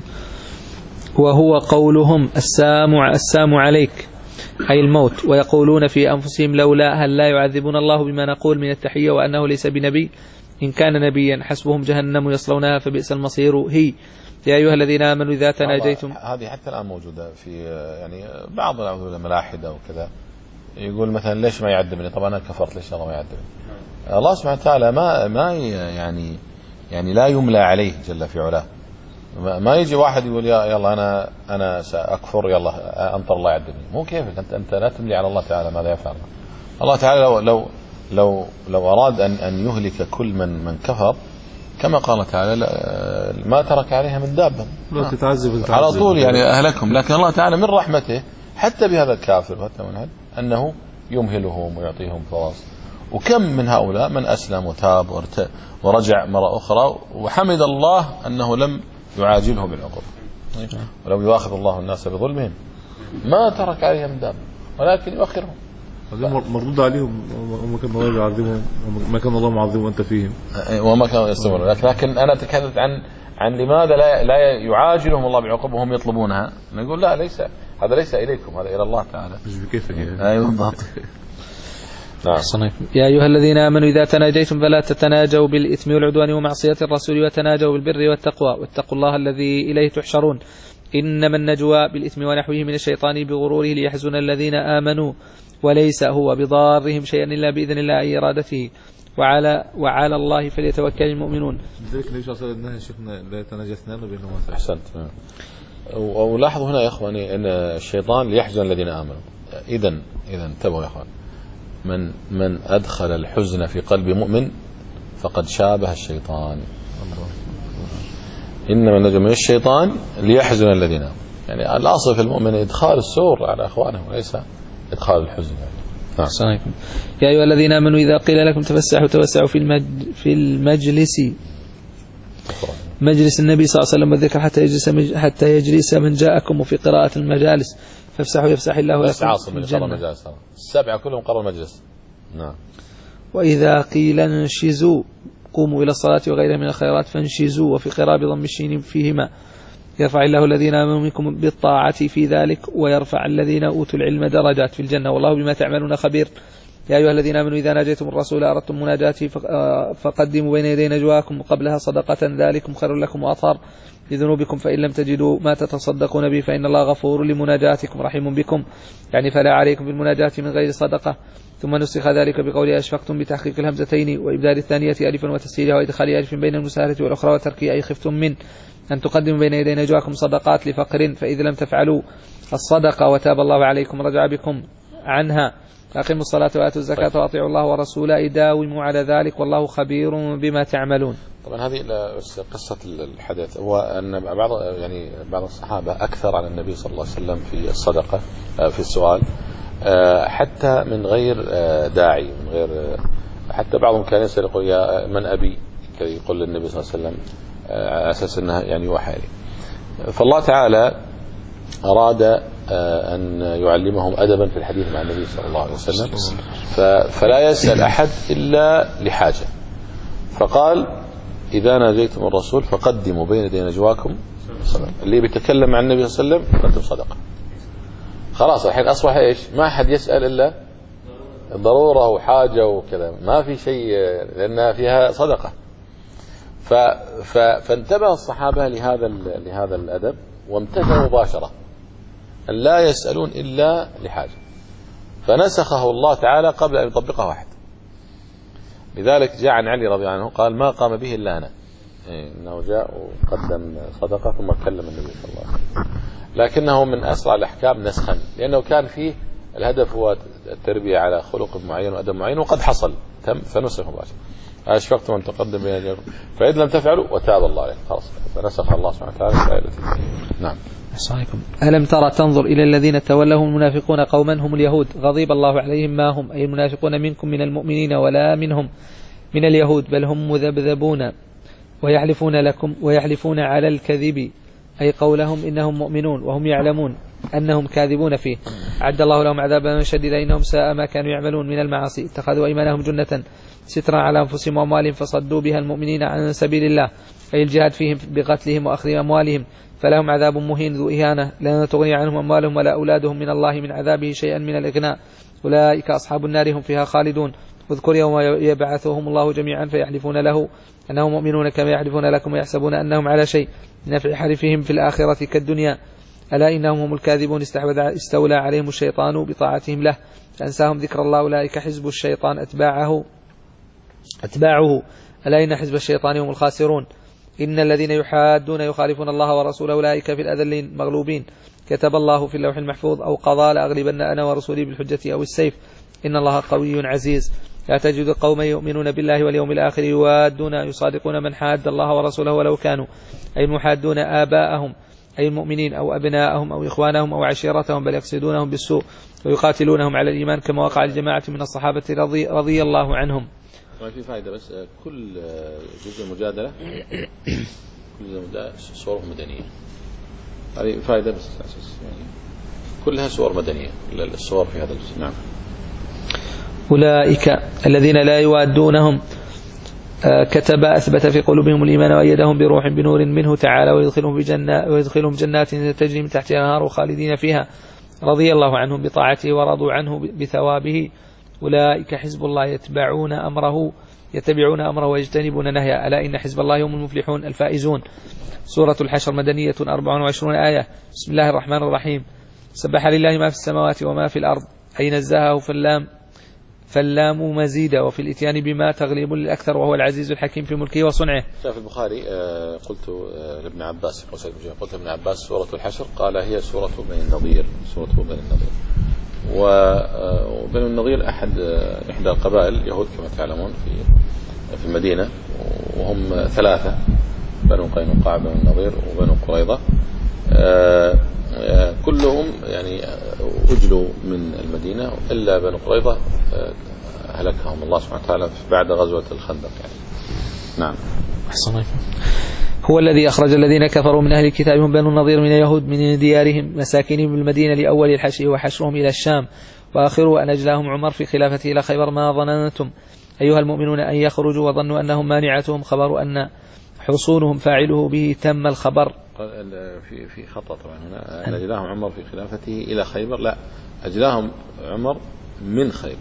وهو قولهم السام السام عليك أي الموت ويقولون في أنفسهم لولا هل لا يعذبون الله بما نقول من التحية وأنه ليس بنبي إن كان نبيا حسبهم جهنم يصلونها فبئس المصير هي. يا أيها الذين آمنوا إذا تناجيتم. هذه حتى الآن موجودة في يعني بعض الملاحدة وكذا يقول مثلا ليش ما يعذبني طبعا أنا كفرت ليش الله ما يعذبني. الله سبحانه وتعالى ما ما يعني يعني لا يملى عليه جل في علاه. ما يجي واحد يقول يا يلا أنا أنا سأكفر يلا أنطر الله يعذبني. مو كيفك أنت أنت لا تملي على الله تعالى ماذا يفعل. الله تعالى لو لو لو لو أراد أن أن يهلك كل من من كفر كما قال تعالى ما ترك عليها من دابة لا تتعذب على طول يعني أهلكهم. لكن الله تعالى من رحمته حتى بهذا الكافر حتى من هذا أنه يمهلهم ويعطيهم فرص. وكم من هؤلاء من أسلم وتاب ورجع مرة أخرى وحمد الله أنه لم يعاجله بالعقوبة. ولو يؤاخذ الله الناس بظلمهم ما ترك عليهم من دابة ولكن يؤخرهم. مردود عليهم وما كان الله يعذبهم وما كان الله معذبهم وأنت فيهم وما كانوا يستمرون. لكن أنا تكلمت عن عن لماذا لا لا يعاجلهم الله بعقوبة وهم يطلبونها. نقول لا ليس هذا ليس إليكم هذا إلى الله تعالى مش بكيفك يعني. أيوة بالضبط. نعم. يا أيها الذين آمنوا إذا تناجيتم فلا تتناجوا بالإثم والعدوان ومعصية الرسول وتناجوا بالبر والتقوى واتقوا الله الذي إليه تحشرون إنما النجوى بالإثم ونحوه من الشيطان بغروره ليحزن الذين آمنوا وليس هو بضارهم شيئا إلا بإذن الله أي إرادته وعلى وعلى الله فليتوكل المؤمنون. لذلك ليش أصل أنها شيخنا لا يتناجى اثنان بينهما. أحسنت. ولاحظوا هنا يا إخواني أن الشيطان ليحزن الذين آمنوا. إذن إذن انتبهوا يا إخوان من من أدخل الحزن في قلب مؤمن فقد شابه الشيطان. إنما النجوى من الشيطان ليحزن الذين آمنوا يعني الأصل في المؤمن إدخال السرور على أخوانه وليس إدخال الحزن. نعم. يا أيها الذين آمنوا إذا قيل لكم تفسحوا توسعوا في المج في المجلس مجلس النبي صلى الله عليه وسلم والذكر حتى يجلس حتى يجلس من جاءكم وفي قراءة المجالس فافسحوا يفسح الله لكم. عاصم من قرر المجالس السبعة كلهم قرر المجلس. نعم. وإذا قيل انشزوا قوموا إلى الصلاة وغيرها من الخيرات فانشزوا وفي قراءة بضم الشين فيهما يرفع الله الذين آمنوا منكم بالطاعة في ذلك ويرفع الذين أوتوا العلم درجات في الجنة والله بما تعملون خبير. يا أيها الذين آمنوا إذا ناجيتم الرسول أردتم مناجاته فقدموا بين يدي نجواكم قبلها صدقة ذلكم خير لكم وأطهر لذنوبكم فإن لم تجدوا ما تتصدقون به فإن الله غفور لمناجاتكم رحيم بكم يعني فلا عليكم بالمناجاة من غير صدقة. ثم نسخ ذلك بقول أشفقتم بتحقيق الهمزتين وإبدال الثانية ألفا وتسهيلها وإدخال ألف بين المساهلة والأخرى وترك أي خفتم من أن تقدموا بين يدي نجواكم صدقات لفقر فإذا لم تفعلوا الصدقة وتاب الله عليكم رجع بكم عنها أقيموا الصلاة وآتوا الزكاة وأطيعوا الله ورسوله داوموا على ذلك والله خبير بما تعملون. طبعا هذه قصة الحدث هو أن بعض يعني بعض الصحابة أكثر على النبي صلى الله عليه وسلم في الصدقة في السؤال حتى من غير داعي من غير حتى بعضهم كان يسأل يقول يا من أبي يقول للنبي صلى الله عليه وسلم على أساس أنها يعني وحي. فالله تعالى أراد أن يعلمهم أدبا في الحديث مع النبي صلى الله عليه وسلم فلا يسأل أحد إلا لحاجة فقال إذا ناجيتم الرسول فقدموا بين يدي نجواكم صدقة. اللي بيتكلم مع النبي صلى الله عليه وسلم قدم صدقة. خلاص الحين أصبح إيش ما أحد يسأل إلا ضرورة وحاجة وكذا ما في شيء لأنها فيها صدقة ف ف فانتبه الصحابة لهذا لهذا الأدب وامتثلوا مباشرة أن لا يسألون إلا لحاجة، فنسخه الله تعالى قبل أن يطبقه واحد. لذلك جاء عن علي رضي الله عنه قال ما قام به إلا أنا، إنه جاء وقدم صدقة ثم كلم النبي صلى الله عليه وسلم، لكنه من أسرع الأحكام نسخا، لأنه كان فيه الهدف هو التربية على خلق معين وأدب معين، وقد حصل تم فنسخ مباشرة. أشفقتم أن تقدم بين يديكم فإذ لم تفعلوا وتاب الله عليكم، خلاص فنسخ الله سبحانه وتعالى. نعم. ألم ترى تنظر إلى الذين تولهم المنافقون قوما هم اليهود غضب الله عليهم ما هم أي المنافقون منكم من المؤمنين ولا منهم من اليهود بل هم مذبذبون ويحلفون لكم ويحلفون على الكذب أي قولهم إنهم مؤمنون وهم يعلمون أنهم كاذبون فيه. أعد الله لهم عذابا شديدا إنهم ساء ما كانوا يعملون من المعاصي. اتخذوا أيمانهم جنة سترا على أنفسهم وأموالهم فصدوا بها المؤمنين عن سبيل الله أي الجهاد فيهم بقتلهم وأخذ أموالهم فلهم عذاب مهين ذو إهانة لا تغني عنهم أموالهم ولا أولادهم من الله من عذابه شيئا من الإغناء أولئك أصحاب النار هم فيها خالدون. واذكر يوم يبعثهم الله جميعا فيحلفون له أنهم مؤمنون كما يحلفون لكم ويحسبون أنهم على شيء نفع حلفهم في الآخرة كالدنيا ألا إنهم هم الكاذبون استولى عليهم الشيطان بطاعتهم له فأنساهم ذكر الله أولئك حزب الشيطان أتباعه أتباعه ألا إن حزب الشيطان هم الخاسرون. إن الذين يحادون يخالفون الله ورسوله أولئك في الأذلين مغلوبين كتب الله في اللوح المحفوظ أو قضى لأغلبن أنا ورسولي بالحجة أو السيف إن الله قوي عزيز. لا تجد قوما يؤمنون بالله واليوم الآخر يوادون يصادقون من حاد الله ورسوله ولو كانوا أي المحادون آباءهم أي المؤمنين أو أبناءهم أو إخوانهم أو عشيرتهم بل يقصدونهم بالسوء ويقاتلونهم على الإيمان كما وقع الجماعة من الصحابة رضي, رضي الله عنهم. في فائدة بس كل جزء مجادلة كل جزء مجادلة صور مدنية، هذه فائدة بس يعني كلها صور مدنية الصور في هذا الجزء. نعم. أولئك الذين لا يوادونهم كتب أثبت في قلوبهم الإيمان وأيدهم بروح بنور منه تعالى ويدخلهم, بجنة ويدخلهم جنات تجري من تحتها الأنهار خالدين فيها رضي الله عنهم بطاعته ورضوا عنه بثوابه. أولئك حزب الله يتبعون أمره يتبعون أمره ويجتنبون نهيه ألا إن حزب الله هم المفلحون الفائزون. سورة الحشر مدنية أربع وعشرون آية. بسم الله الرحمن الرحيم. سبح لله ما في السماوات وما في الأرض أي نزهه فاللام فاللام مزيدة وفي الاتيان بما تغليب للأكثر وهو العزيز الحكيم في ملكه وصنعه. في البخاري قلت لابن عباس قلت لابن عباس سورة الحشر قال هي سورة بني النضير سورة بني النضير. وبني النضير أحد إحدى القبائل اليهود كما تعلمون في في المدينة وهم ثلاثة بنو قينقاع بنو النضير وبنو قريظة كلهم يعني أجلوا من المدينة إلا بنو قريظة هلكهم الله سبحانه وتعالى بعد غزوة الخندق يعني. نعم. هو الذي أخرج الذين كفروا من أهل الكتاب هم بنو النضير من اليهود من ديارهم مساكنهم بالمدينة لأول الحشر وحشرهم إلى الشام وآخره أن أجلاهم عمر في خلافته إلى خيبر ما ظننتم أيها المؤمنون أن يخرجوا وظنوا أنهم مانعتهم خبر أن حصولهم فاعله به تم الخبر. في في خطأ طبعا هنا أن أجلاهم عمر في خلافته إلى خيبر لا أجلاهم عمر من خيبر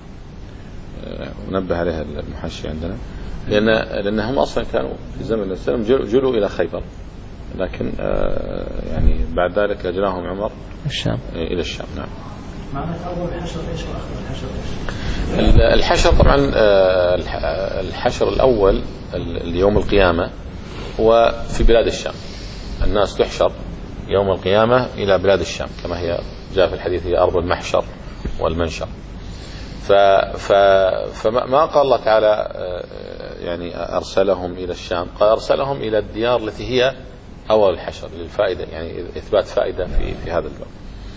ونبه عليها المحشي عندنا لأن لأنهم أصلا كانوا في زمن الإسلام جلوا إلى خيبر لكن يعني بعد ذلك أجلاهم عمر الشام إلى الشام. نعم. معنى أول الحشر إيش وآخر الحشر إيش؟ الحشر طبعا الحشر الأول اليوم القيامة هو في بلاد الشام. الناس تحشر يوم القيامة إلى بلاد الشام كما هي جاء في الحديث هي أرض المحشر والمنشر. ف فما قال الله تعالى يعني أرسلهم إلى الشام قال أرسلهم إلى الديار التي هي أول الحشر للفائدة يعني إثبات فائدة في في هذا الباب.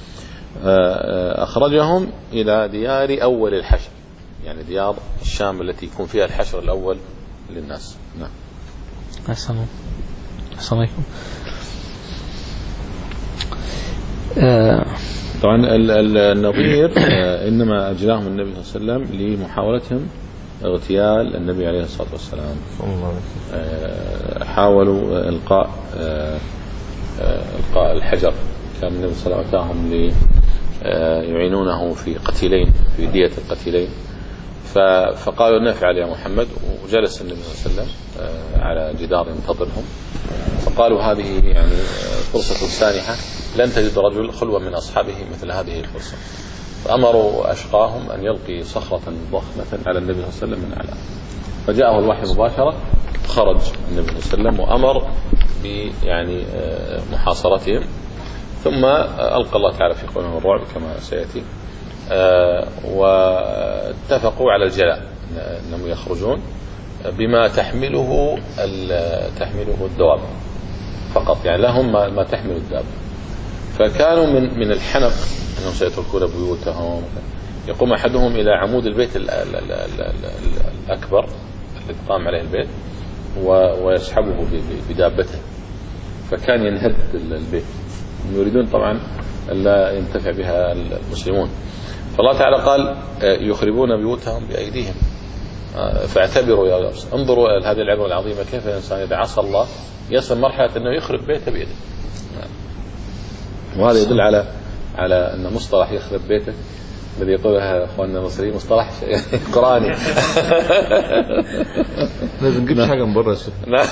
أخرجهم إلى ديار أول الحشر يعني ديار الشام التي يكون فيها الحشر الأول للناس. نعم. السلام عليكم. طبعا النظير إنما أجلاهم النبي صلى الله عليه وسلم لمحاولتهم اغتيال النبي عليه الصلاة والسلام. حاولوا إلقاء إلقاء الحجر كان النبي صلى الله عليه وسلم ليعينونه في قتيلين في دية القتيلين فقالوا نفعل يا محمد. وجلس النبي صلى الله عليه وسلم على جدار ينتظرهم، فقالوا هذه يعني فرصة سانحة، لن تجد رجل خلوا من أصحابه مثل هذه الفرصة. فأمروا أشقاهم أن يلقي صخرة ضخمة على النبي صلى الله عليه وسلم من أعلى، فجاءه الوحي مباشرة، خرج النبي صلى الله عليه وسلم وأمر ب يعني محاصرتهم، ثم ألقى الله تعالى في قلوبهم الرعب كما سيأتي. واتفقوا على الجلاء، أنهم يخرجون بما تحمله تحمله الدواب فقط، يعني لهم ما تحمل الدابة. فكانوا من من الحنق أنهم سيتركون بيوتهم. يقوم أحدهم إلى عمود البيت الأكبر الذي قام عليه البيت ويسحبه بدابته، فكان ينهد البيت، يريدون طبعا لا ينتفع بها المسلمون. فالله تعالى قال يخربون بيوتهم بأيديهم، فاعتبروا يا رب، انظروا هذه العبرة العظيمة، كيف الإنسان إذا عصى الله يصل مرحلة أنه يخرب بيته بيده. وهذا يدل على على أن مصطلح يخرب بيته الذي يقولها أخواننا المصريين مصطلح قرآني. لازم نجيب حاجة من برا.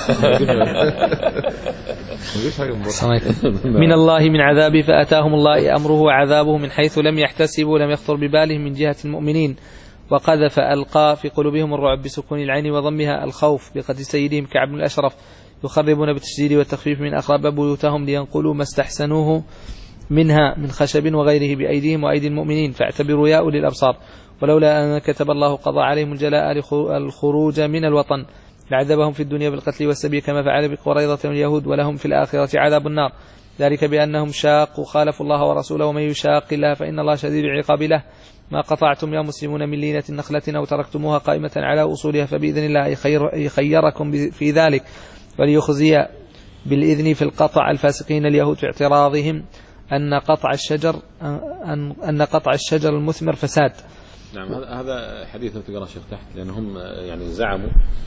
من الله من عذابه فأتاهم الله أمره وعذابه من حيث لم يحتسبوا، لم يخطر ببالهم من جهة المؤمنين، وقذف ألقى في قلوبهم الرعب بسكون العين وضمها الخوف بقتل سيدهم كعب بن الأشرف، يخربون بالتشديد والتخفيف من أخراب بيوتهم لينقلوا ما استحسنوه منها من خشب وغيره بأيديهم وأيدي المؤمنين، فاعتبروا يا أولي الأبصار. ولولا أن كتب الله قضى عليهم الجلاء الخروج من الوطن لعذبهم في الدنيا بالقتل والسبي كما فعل بقريظة اليهود، ولهم في الآخرة عذاب النار، ذلك بأنهم شاقوا خالفوا الله ورسوله، ومن يشاق الله فإن الله شديد العقاب له. ما قطعتم يا مسلمون من لينة نخلة أو تركتموها قائمة على أصولها فبإذن الله يخيركم في ذلك، وليخزي بالإذن في القطع الفاسقين اليهود في اعتراضهم أن قطع الشجر أن, أن قطع الشجر المثمر فساد. نعم، هذا حديث تقرأ شيخ تحت، لأنهم يعني زعموا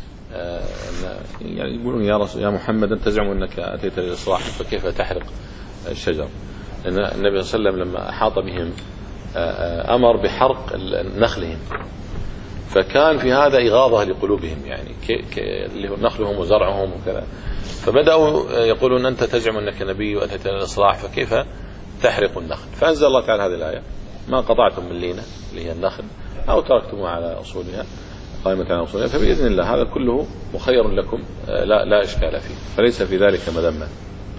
يعني يقولون يا رسول يا محمد أنت تزعم أنك أتيت للإصلاح فكيف تحرق الشجر؟ لأن النبي صلى الله عليه وسلم لما أحاط بهم أمر بحرق نخلهم، فكان في هذا إغاظة لقلوبهم، يعني نخلهم وزرعهم وكذا، فبدأوا يقولون أنت تزعم أنك نبي وأتيت للإصلاح فكيف تحرق النخل؟ فأنزل الله تعالى هذه الآية: ما قطعتم من لينة اللي هي النخل أو تركتموها على أصولها قائمة على أصولها فبإذن الله هذا كله مخير لكم لا, لا إشكال فيه، فليس في ذلك مذمة.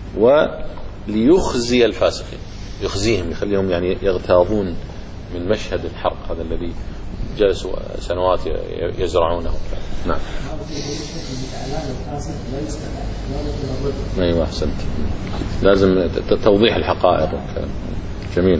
وليخزي الفاسقين، يخزيهم يخليهم يعني يغتاظون من مشهد الحرق هذا الذي جلسوا سنوات يزرعونه. نعم. أيوة أحسنت، لازم توضيح الحقائق. جميل.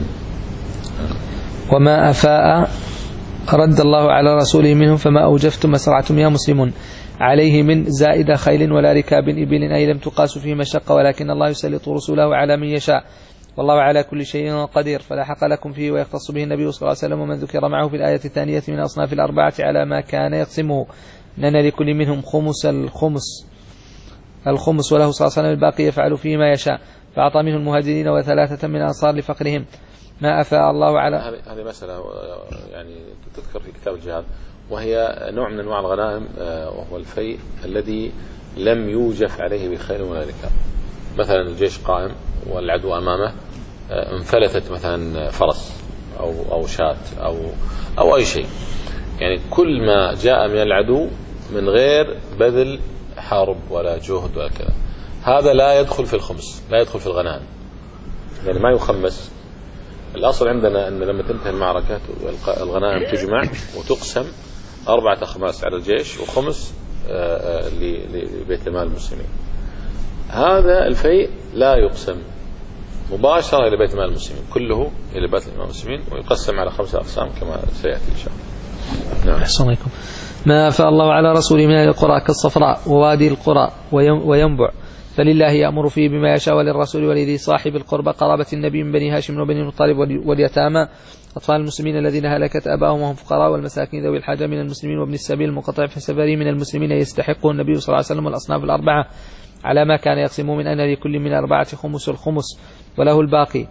وما أفاء رد الله على رسوله منهم فما أوجفتم مسرعتم يا مسلمون عليه من زائد خيل ولا ركاب إبل أي لم تقاسوا فيه مشقة، ولكن الله يسلط رسوله على من يشاء والله على كل شيء قدير. فلا حق لكم فيه، ويختص به النبي صلى الله عليه وسلم ومن ذكر معه في الآية الثانية من أصناف الأربعة على ما كان يقسمه، أن لكل منهم خمس الخمس الخمس وله صلى الله عليه وسلم الباقي يفعل فيه ما يشاء، فأعطى منه المهاجرين وثلاثة من الأنصار لفقرهم. ما أفاء الله على هذه مسألة يعني تذكر في كتاب الجهاد، وهي نوع من أنواع الغنائم، وهو الفيء الذي لم يوجف عليه بخيل ولا ركاب. مثلا الجيش قائم والعدو أمامه، انفلتت مثلا فرس أو أو شاة أو أو أي شيء، يعني كل ما جاء من العدو من غير بذل حرب ولا جهد ولا كذا، هذا لا يدخل في الخمس، لا يدخل في الغنائم، يعني ما يخمس. الأصل عندنا أن لما تنتهي المعركة الغنائم تجمع وتقسم أربعة أخماس على الجيش وخمس لبيت المال المسلمين. هذا الفيء لا يقسم مباشرة إلى بيت المال المسلمين، كله إلى بيت المال المسلمين ويقسم على خمسة أقسام كما سيأتي إن شاء الله. نعم. أحسن عليكم. ما أفاء الله على رسوله من القرى كالصفراء ووادي القرى وينبع فلله يأمر فيه بما يشاء، وللرسول ولذي صاحب القربى قرابة النبي من بني هاشم وبني المطلب واليتامى أطفال المسلمين الذين هلكت أباهم وهم فقراء، والمساكين ذوي الحاجة من المسلمين وابن السبيل المنقطع في سفره من المسلمين يستحقه النبي صلى الله عليه وسلم والأصناف الأربعة على ما كان يقسم من أن لكل من أربعة خمس الخمس وله الباقي.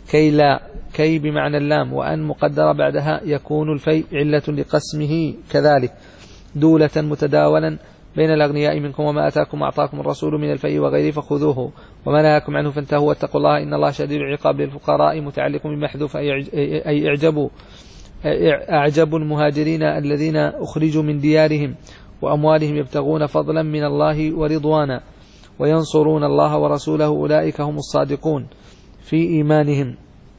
كي لا كي بمعنى اللام وأن مقدرة بعدها يكون الفيء علة لقسمه كذلك دولة متداولا بين الأغنياء منكم وما أتاكم أعطاكم الرسول من الفيء وغيره فخذوه وما نهاكم عنه فانتهوا واتقوا الله إن الله شديد العقاب للفقراء متعلق بمحذوف أي أعجبوا أعجبوا المهاجرين الذين أخرجوا من ديارهم وأموالهم يبتغون فضلا من الله ورضوانا وينصرون الله ورسوله أولئك هم الصادقون في إيمانهم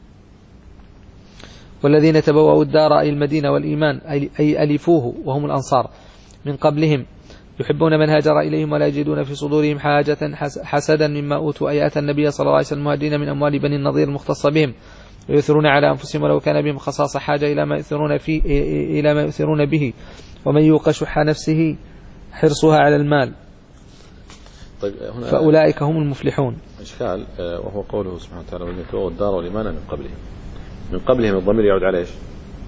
والذين تبوأوا الدار أي المدينة والإيمان أي ألفوه وهم الأنصار من قبلهم يحبون من هاجر إليهم ولا يجدون في صدورهم حاجة حسدا مما أوتوا أي أتى النبي صلى الله عليه وسلم المهاجرين من أموال بني النضير المختصة بهم ويؤثرون على أنفسهم ولو كان بهم خصاصة حاجة إلى ما يؤثرون فيه إلى ما يؤثرون به ومن يوق شح نفسه حرصها على المال طيب هنا فأولئك هم المفلحون. إشكال وهو قوله سبحانه وتعالى والذين تبوأوا الدار والإيمان من قبلهم. من قبلهم الضمير يعود على إيش؟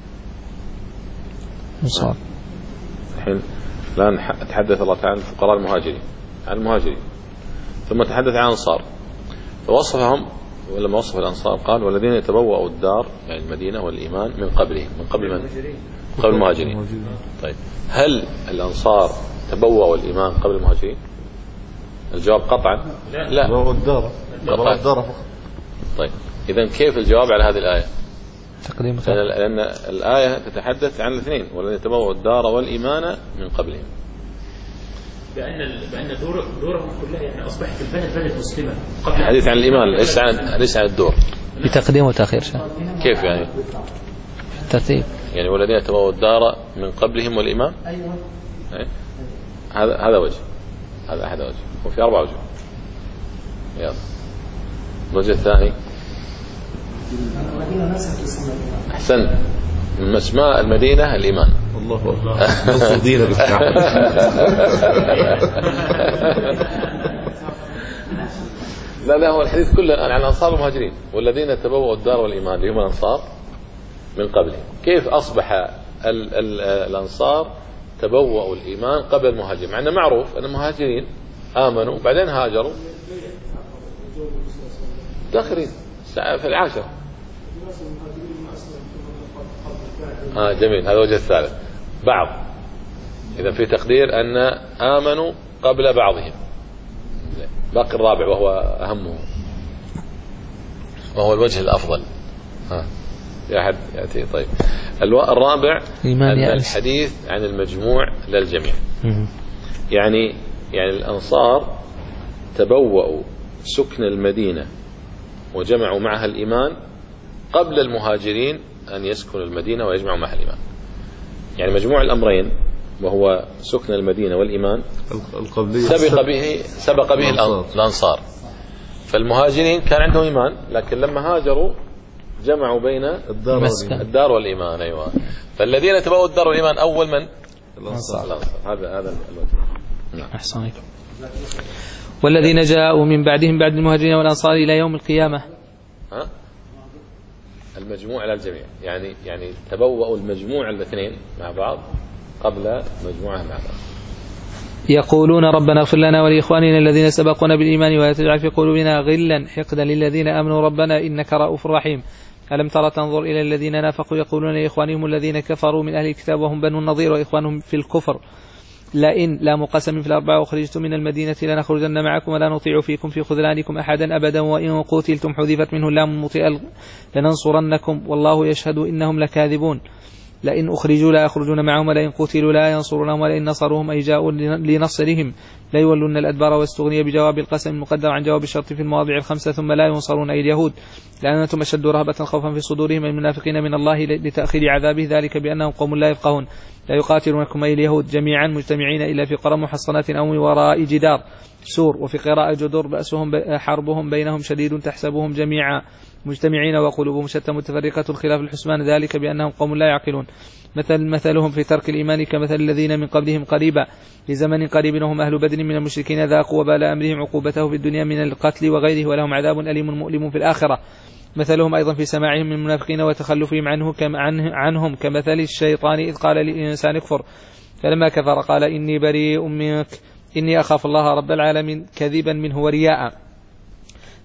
مصاب. الحين الآن تحدث الله تعالى عن الفقراء المهاجرين عن المهاجرين ثم تحدث عن الأنصار فوصفهم ولما وصف الأنصار قال والذين يتبوأوا الدار يعني المدينة والإيمان من قبلهم من قبل من؟ قبل المهاجرين. طيب هل الأنصار تبوأوا الإيمان قبل المهاجرين؟ الجواب قطعا لا تبوأوا الدار تبوأوا الدار فقط. طيب إذن كيف الجواب على هذه الآية؟ تقديم لأن الآية تتحدث عن الاثنين والذين يتبوأوا الدار والإيمان من قبلهم بأن بأن دور دورهم كلها يعني أصبحت البلد بلد مسلمة قبل الحديث عن الإيمان ليس عن ليس عن الدور بتقديم وتأخير شيء. كيف يعني؟ ترتيب يعني والذين يتبوأوا الدار من قبلهم والإيمان أيوة هذا هذا وجه هذا أحد وجه وفي أربع وجه. يلا الوجه الثاني أحسن من اسماء المدينة الإيمان. الله أكبر نصر دينك لا لا هو الحديث كله عن الأنصار والمهاجرين والذين تبوأوا الدار والإيمان اللي هم الأنصار من قبلهم. كيف أصبح ال ال الأنصار تبوأوا الإيمان قبل المهاجرين مع أنه معروف أن المهاجرين آمنوا بعدين هاجروا داخلين في العاشرة. آه جميل هذا وجه الثالث بعض إذا في تقدير أن آمنوا قبل بعضهم باقي الرابع وهو أهمه وهو الوجه الأفضل. ها يا أحد يأتي. طيب الرابع أن الحديث عن المجموع للجميع يعني يعني الأنصار تبوأوا سكن المدينة وجمعوا معها الإيمان قبل المهاجرين أن يسكنوا المدينة ويجمعوا معها الإيمان. يعني مجموع الأمرين وهو سكن المدينة والإيمان سبق به سبق به الأنصار. فالمهاجرين كان عندهم إيمان لكن لما هاجروا جمعوا بين الدار, الدار والإيمان. أيوة فالذين تبوأوا الدار والإيمان أول من الأنصار. هذا هذا الوجه. أحسنك. والذين جاءوا من بعدهم بعد المهاجرين والأنصار إلى يوم القيامة. ها؟ المجموع على الجميع يعني يعني تبوأوا المجموع الاثنين مع بعض قبل مجموعة مع بعض. يقولون ربنا اغفر لنا ولإخواننا الذين سبقونا بالإيمان ولا تجعل في قلوبنا غلا حقدا للذين آمنوا ربنا إنك رؤوف رحيم. ألم ترى تنظر إلى الذين نافقوا يقولون لإخوانهم الذين كفروا من أهل الكتاب وهم بنو النضير وإخوانهم في الكفر لئن لا مقسم في الأربعة أخرجتم من المدينة لنخرجن معكم ولا نطيع فيكم في خذلانكم أحدا أبدا وإن قتلتم حذفت منه اللام مطيئة لننصرنكم والله يشهد إنهم لكاذبون. لئن أخرجوا لا يخرجون معهم ولئن قتلوا لا ينصرونهم ولئن نصروهم أي جاءوا لنصرهم لا يولون الأدبار واستغني بجواب القسم المقدر عن جواب الشرط في المواضع الخمسة ثم لا ينصرون أي اليهود لأنتم أشد رهبة خوفا في صدورهم المنافقين من الله لتأخير عذابه ذلك بأنهم قوم لا يفقهون لا يقاتلونكم أي اليهود جميعا مجتمعين إلا في قرى محصنات أو من وراء جدار سور. وفي قراءة جدر بأسهم حربهم بينهم شديد تحسبهم جميعا مجتمعين وقلوبهم شتى متفرقة الخلاف الحسبان ذلك بأنهم قوم لا يعقلون. مثل مثلهم في ترك الإيمان كمثل الذين من قبلهم قريبا في زمن قريب وهم أهل بدر من المشركين ذاقوا وبال أمرهم عقوبته في الدنيا من القتل وغيره ولهم عذاب أليم مؤلم في الآخرة. مثلهم أيضا في سماعهم من المنافقين وتخلفهم عنه كم عنه عنهم كمثل الشيطان إذ قال للإنسان اكفر فلما كفر قال إني بريء منك إني أخاف الله رب العالمين كذبا منه ورياء.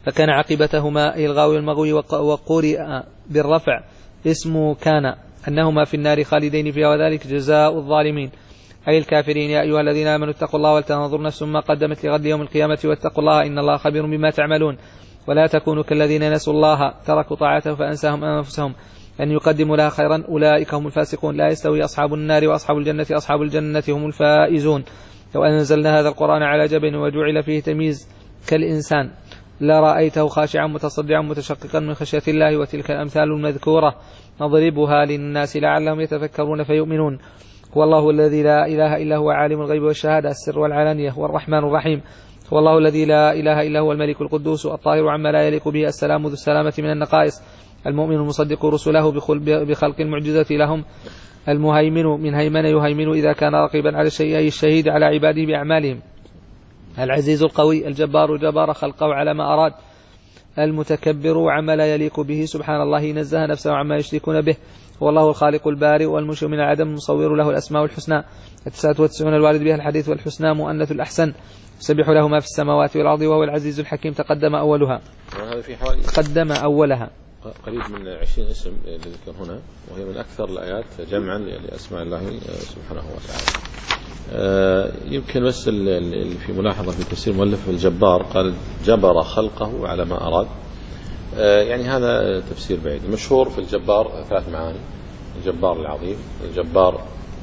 فكان عاقبتهما أي الغاوي والمغوي، وقرئ بالرفع اسم كان أنهما في النار خالدين فيها، وذلك جزاء الظالمين أي الكافرين. يا أيها الذين آمنوا اتقوا الله ولتنظر نفس ما قدمت لغد يوم القيامة واتقوا الله إن الله خبير بما تعملون. ولا تكونوا كالذين نسوا الله تركوا طاعته فأنساهم أنفسهم أن يقدموا لها خيرا أولئك هم الفاسقون. لا يستوي أصحاب النار وأصحاب الجنة أصحاب الجنة هم الفائزون. لو أنزلنا هذا القرآن على جبل وجعل فيه تمييز كالإنسان لرأيته خاشعا متصدعا متشققا من خشية الله. وتلك الأمثال المذكورة نضربها للناس لعلهم يتفكرون فيؤمنون. هو الله الذي لا إله إلا هو عالم الغيب والشهادة السر والعلانية والرحمن الرحيم. هو الله الذي لا إله إلا هو الملك القدوس الطاهر عما لا يليق به السلام ذو السلامة من النقائص المؤمن المصدق رسله بخلق المعجزة لهم المهيمن من هيمن يهيمن إذا كان رقيبا على الشيء أي الشهيد على عباده بأعمالهم العزيز القوي الجبار جبار خلقه على ما أراد المتكبر عما لا يليق به سبحان الله نزه نفسه عما يشركون به. والله الخالق البارئ والمنشئ من العدم المصور له الأسماء الحسنى التسعة والتسعون الوارد بها الحديث والحسنى مؤنث الأحسن يسبح له ما في السماوات والأرض وهو العزيز الحكيم. تقدم أولها هذا في حوالي تقدم أولها قريب من عشرين اسم لذكر هنا، وهي من أكثر الآيات جمعا لأسماء الله سبحانه وتعالى. يمكن بس اللي في ملاحظة في تفسير مؤلف الجبار قال جبر خلقه على ما أراد، يعني هذا تفسير بعيد. المشهور في الجبار ثلاث معاني: الجبار العظيم، الجبار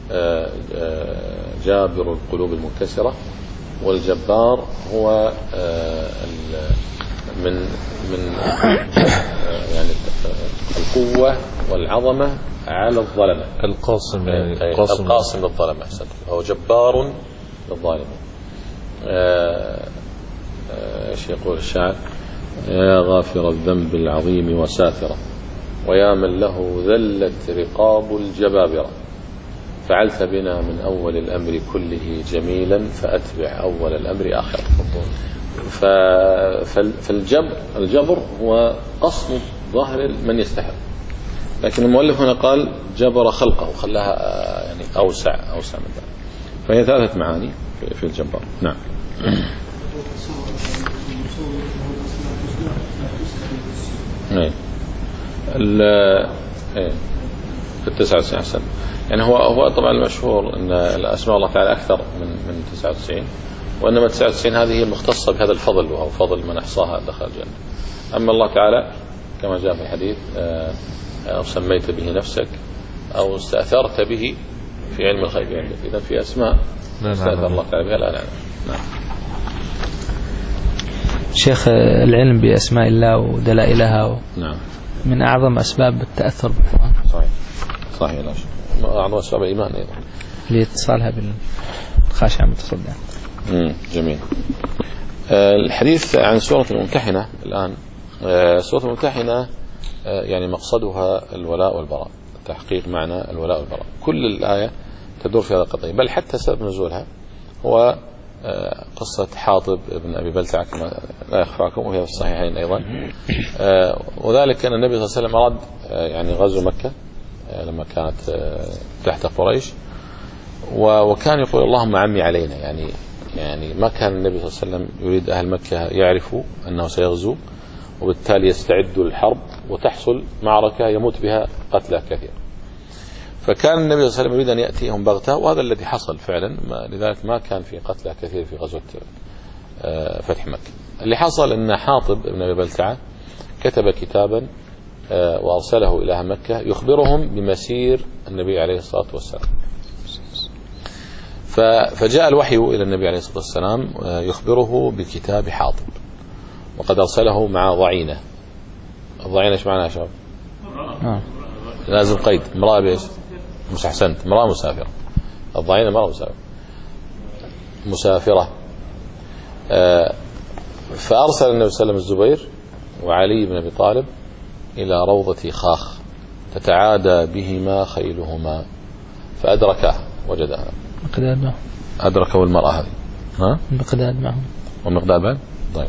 جابر القلوب المنكسرة، والجبار هو من من يعني القوة والعظمة على الظلمة، القاصم يعني القاصم, القاصم للظلمة. هو جبار للظالمين. ايش يقول الشاعر؟ يا غافر الذنب العظيم وساترة ويا من له ذلت رقاب الجبابرة فعلت بنا من أول الأمر كله جميلا فأتبع أول الأمر آخر. فالجبر الجبر هو قصد ظاهر من يستحق، لكن المؤلف هنا قال جبر خلقه، خلاها يعني أوسع أوسع من ذلك. فهي ثلاثة معاني في الجبار. نعم. ايه ايه في التسعة وتسعين أحسن. يعني هو هو طبعا المشهور ان الاسماء الله تعالى اكثر من من تسعة وتسعين، وانما تسعة وتسعين هذه هي المختصه بهذا الفضل، وهو فضل من احصاها دخل الجنه. اما الله تعالى كما جاء في الحديث او سميت به نفسك او استاثرت به في علم الغيب عندك. اذا في اسماء استاثر الله تعالى بها لا نعلم. نعم. شيخ العلم بأسماء الله ودلائلها و... نعم من أعظم أسباب التأثر بالقرآن. صحيح صحيح. لا شك أعظم أسباب الإيمان أيضا لاتصالها بالخاشع المتصدع. امم جميل. آه الحديث عن سورة الممتحنة الآن. آه سورة الممتحنة آه يعني مقصدها الولاء والبراء، تحقيق معنى الولاء والبراء. كل الآية تدور في هذا القضية، بل حتى سبب نزولها هو قصة حاطب ابن أبي بلتعة كما لا يخفاكم، وهي في الصحيحين أيضا. وذلك أن النبي صلى الله عليه وسلم أراد يعني غزو مكة لما كانت تحت قريش، وكان يقول اللهم عمي علينا، يعني يعني ما كان النبي صلى الله عليه وسلم يريد أهل مكة يعرفوا أنه سيغزو، وبالتالي يستعدوا للحرب وتحصل معركة يموت بها قتلى كثير. فكان النبي صلى الله عليه وسلم يريد أن يأتيهم بغتة، وهذا الذي حصل فعلا. لذلك ما كان في قتلى كثير في غزوة فتح مكة. اللي حصل أن حاطب ابن أبي بلتعة كتب كتابا وأرسله إلى أهل مكة يخبرهم بمسير النبي عليه الصلاة والسلام. فجاء الوحي إلى النبي عليه الصلاة والسلام يخبره بكتاب حاطب، وقد أرسله مع ضعينة. الضعينة ايش معناها يا شباب؟ لازم قيد. امرأة بإيش؟ مش أحسنت، امرأة مسافرة. الضعينة امرأة مسافرة مسافرة آه فأرسل النبي صلى الله عليه وسلم الزبير وعلي بن أبي طالب إلى روضة خاخ تتعادى بهما خيلهما، فأدركها وجدها. مقداد معهم. أدركه المرأة هذه. ها؟ مقداد معهم. ومقداد بعد؟ طيب.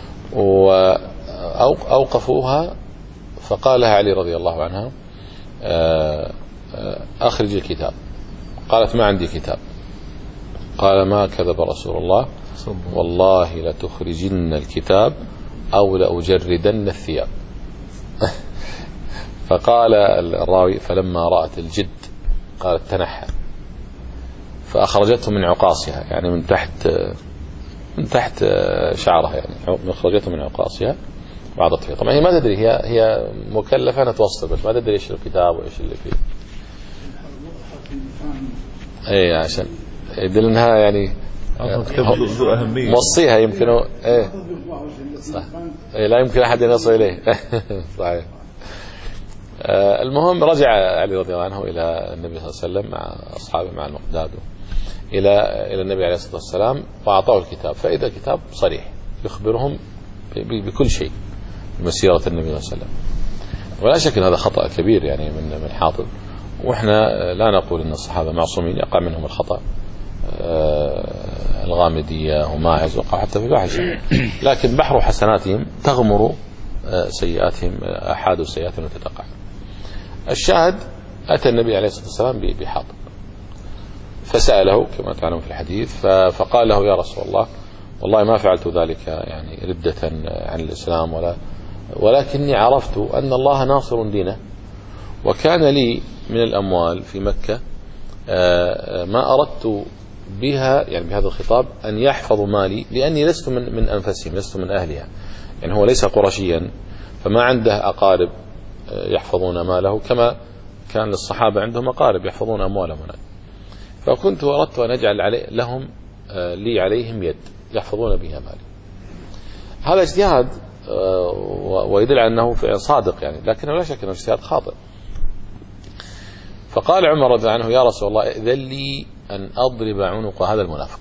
وأوقفوها فقال لها علي رضي الله عنها آه أخرج الكتاب. قالت ما عندي كتاب. قال ما كذب رسول الله والله لتخرجن الكتاب أو لأجردن الثياب. فقال الراوي فلما رأت الجد قالت تنحى فأخرجته من عقاصها، يعني من تحت من تحت شعرها، يعني أخرجته من عقاصها وعضت فيها. طبعا هي ما تدري، هي هي مكلفة أنها توصل بس ما تدري إيش الكتاب وإيش اللي فيه. أي عشان يدل أنها يعني موصيها يمكن إيه صح، إيه لا يمكن أحد يصل إليه. صحيح. آه المهم رجع علي رضي الله عنه إلى النبي صلى الله عليه وسلم مع أصحابه مع المقداد إلى إلى النبي عليه الصلاة والسلام وأعطاه الكتاب، فإذا كتاب صريح يخبرهم بكل شيء بمسيرة النبي صلى الله عليه وسلم. ولا شك أن هذا خطأ كبير يعني من من حاطب، وإحنا لا نقول أن الصحابة معصومين، يقع منهم الخطأ. آه الغامدية وماعز وقع حتى في الفاحشة، لكن بحر حسناتهم تغمر آه سيئاتهم، أحد سيئاتهم وتتقع. الشاهد أتى النبي عليه الصلاة والسلام بحاطب فسأله كما تعلم في الحديث، فقال له يا رسول الله والله ما فعلت ذلك يعني ردة عن الإسلام، ولا ولكني عرفت أن الله ناصر دينه، وكان لي من الأموال في مكة ما أردت بها يعني بهذا الخطاب أن يحفظوا مالي، لأني لست من من أنفسهم، لست من أهلها، يعني هو ليس قرشيا فما عنده أقارب يحفظون ماله كما كان للصحابة عندهم أقارب يحفظون أموالهم. فكنت أردت أن أجعل علي لهم لي عليهم يد يحفظون بها مالي. هذا اجتهاد ويدل على أنه صادق يعني، لكنه لا شك أنه اجتهاد خاطئ. فقال عمر رضي الله عنه يا رسول الله إذن لي أن أضرب عنق هذا المنافق،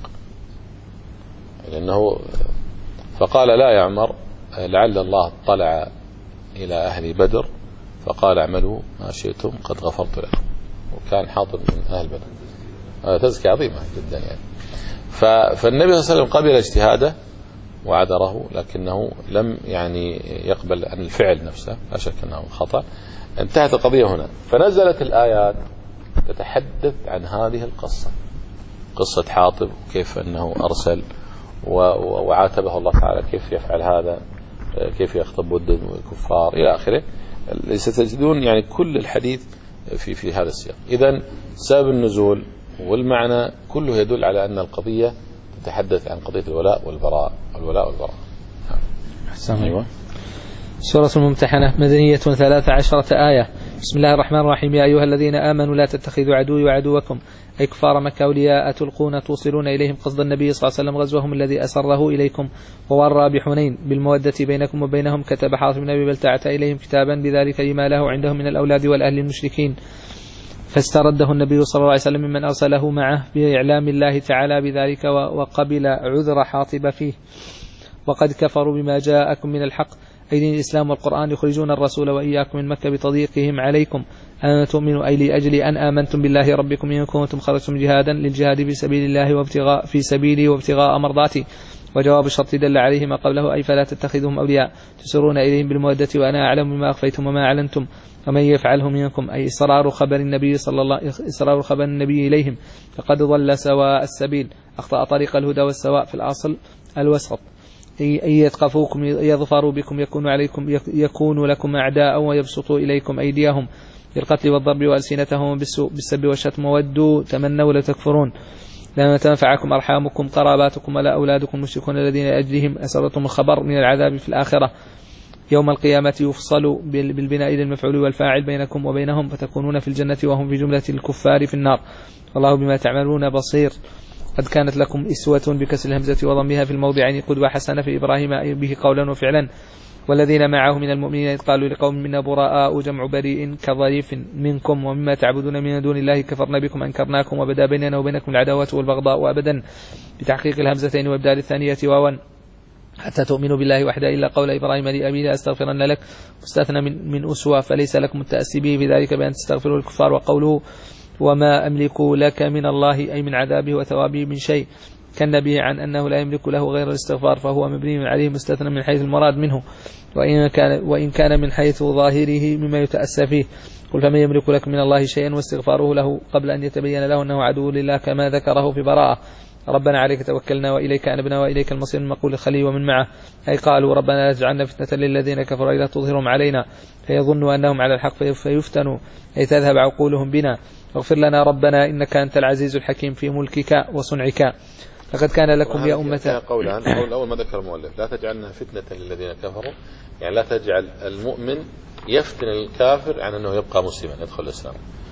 لأنه فقال لا يا عمر لعل الله اطلع إلى أهل بدر فقال اعملوا ما شئتم قد غفرت لكم، وكان حاضر من أهل بدر. هذا تزكية عظيمة جدا يعني. فالنبي صلى الله عليه وسلم قبل اجتهاده وعذره، لكنه لم يعني يقبل عن الفعل نفسه، لا شك أنه خطأ. انتهت القضية هنا، فنزلت الآيات تتحدث عن هذه القصة، قصة حاطب كيف أنه أرسل وعاتبه الله تعالى كيف يفعل هذا، كيف يخطب ود الكفار إلى آخره. ستجدون يعني كل الحديث في في هذا السياق. إذن سبب النزول والمعنى كله يدل على أن القضية تتحدث عن قضية الولاء والبراء، الولاء والبراء. أحسن. أيوة. سورة الممتحنة مدنية ثلاث عشرة آية. بسم الله الرحمن الرحيم. يا أيها الذين آمنوا لا تتخذوا عدوي وعدوكم أي كفار مكة أولياء تلقون توصلون إليهم قصد النبي صلى الله عليه وسلم غزوهم الذي أسره إليكم وورى بحنين بالمودة بينكم وبينهم، كتب حاطب بن أبي بلتعة إليهم كتابا بذلك لما له عندهم من الأولاد والأهل المشركين، فاسترده النبي صلى الله عليه وسلم ممن أرسله معه بإعلام الله تعالى بذلك وقبل عذر حاطب فيه. وقد كفروا بما جاءكم من الحق أي دين الإسلام والقرآن، يخرجون الرسول وإياكم من مكة بتضييقهم عليكم أن تؤمنوا أي لأجل أن آمنتم بالله ربكم إن كنتم خرجتم جهادا للجهاد في سبيل الله وابتغاء في سبيله وابتغاء مرضاته. وجواب الشرط دل عليه ما قبله أي فلا تتخذهم أولياء تسرون إليهم بالمودة وأنا أعلم بما أخفيتم وما أعلنتم ومن يفعله منكم أي إصرار خبر النبي صلى الله إصرار خبر النبي إليهم فقد ضل سواء السبيل، أخطأ طريق الهدى والسواء في الأصل الوسط. أن يثقفوكم يظفروا بكم يكون عليكم يكون لكم أعداء ويبسطوا إليكم أيديهم بالقتل والضرب وألسنتهم بالسوء بالسب والشتم ودوا تمنوا لتكفرون. لما تنفعكم أرحامكم قراباتكم ولا أولادكم المشركون الذين أجلهم أسرتم الخبر من العذاب في الآخرة. يوم القيامة يفصل بالبناء للمفعول والفاعل بينكم وبينهم فتكونون في الجنة وهم في جملة الكفار في النار، والله بما تعملون بصير. قد كانت لكم إسوة بكسر الهمزة وضمها في الموضعين قدوة حسنة في إبراهيم به قولا وفعلا والذين معه من المؤمنين إذ قالوا لقوم منا براء جمع بريء كظريف منكم ومما تعبدون من دون الله كفرنا بكم أنكرناكم وبدا بيننا وبينكم العداوة والبغضاء أبدا بتحقيق الهمزتين وإبدال الثانية واوا حتى تؤمنوا بالله وحده إلا قول إبراهيم لأبيه لأستغفرن لك واستثنى من, من أسوة فليس لكم التأسي به بذلك بأن تستغفروا الكفار. وقوله وما أملك لك من الله أي من عذابه وثوابه من شيء كان به عن أنه لا يملك له غير الاستغفار فهو مبني عليه مستثنى من حيث المراد منه، وإن كان, وإن كان من حيث ظاهره مما يتأسى فيه. قل فمن يملك لك من الله شيئا واستغفاره له قبل أن يتبين له أنه عدو لله كما ذكره في براءة ربنا عليك توكلنا وإليك أنبنا وإليك المصير من مقول الخليل ومن معه، أي قالوا ربنا لا تجعلنا فتنة للذين كفروا إلا تظهرهم علينا فيظنوا أنهم على الحق فيفتنوا أي تذهب عقولهم بنا، واغفر لنا ربنا إنك أنت العزيز الحكيم في ملكك وصنعك. لقد كان لكم يا أمة قولان. القول الأول ما ذكر المؤلف لا تجعلنا فتنة للذين كفروا، يعني لا تجعل المؤمن يفتن الكافر عن أنه يبقى مسلما يدخل الإسلام،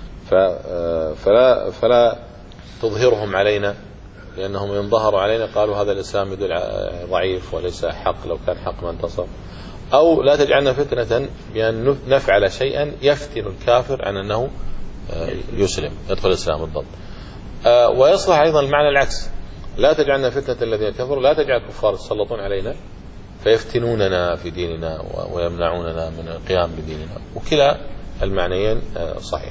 فلا فلا تظهرهم علينا لأنهم إن ظهروا علينا قالوا هذا الإسلام يدل ضعيف وليس حق، لو كان حق ما انتصر. أو لا تجعلنا فتنة بأن نفعل شيئا يفتن الكافر عن أنه يسلم يدخل الإسلام بالضبط. ويصلح أيضا المعنى العكس، لا تجعلنا فتنة الذين كفروا، لا تجعل الكفار يتسلطون علينا فيفتنوننا في ديننا ويمنعوننا من القيام بديننا، وكلا المعنيين صحيح.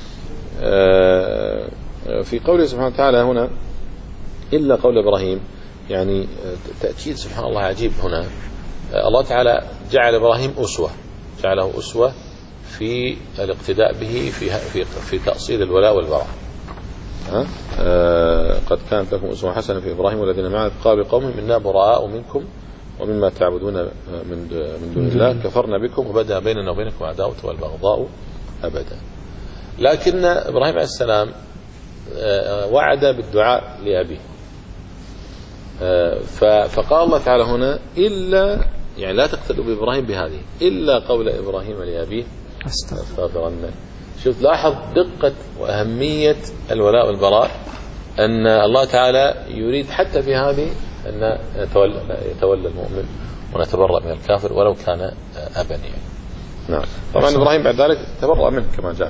في قوله سبحانه وتعالى هنا إلا قول إبراهيم، يعني تأكيد سبحان الله عجيب هنا. الله تعالى جعل إبراهيم أسوة، جعله أسوة في الاقتداء به في في في تأصيل الولاء والبراء. ها آه قد كانت لكم أسوة حسنة في إبراهيم والذين معه قالوا لقومهم إنا براء منكم ومما تعبدون من من دون الله كفرنا بكم وبدأ بيننا وبينكم العداوة والبغضاء أبدا. لكن إبراهيم عليه السلام آه وعد بالدعاء لأبيه، آه فقال الله تعالى هنا إلا، يعني لا تقتدوا بإبراهيم بهذه، إلا قول إبراهيم لأبيه استغفرن. شوف لاحظ دقة وأهمية الولاء والبراء، أن الله تعالى يريد حتى في هذه أن يتولى, يتولى المؤمن ونتبرأ من الكافر ولو كان أبا يعني. نعم. طبعا إبراهيم بعد ذلك تبرأ منه كما جاء.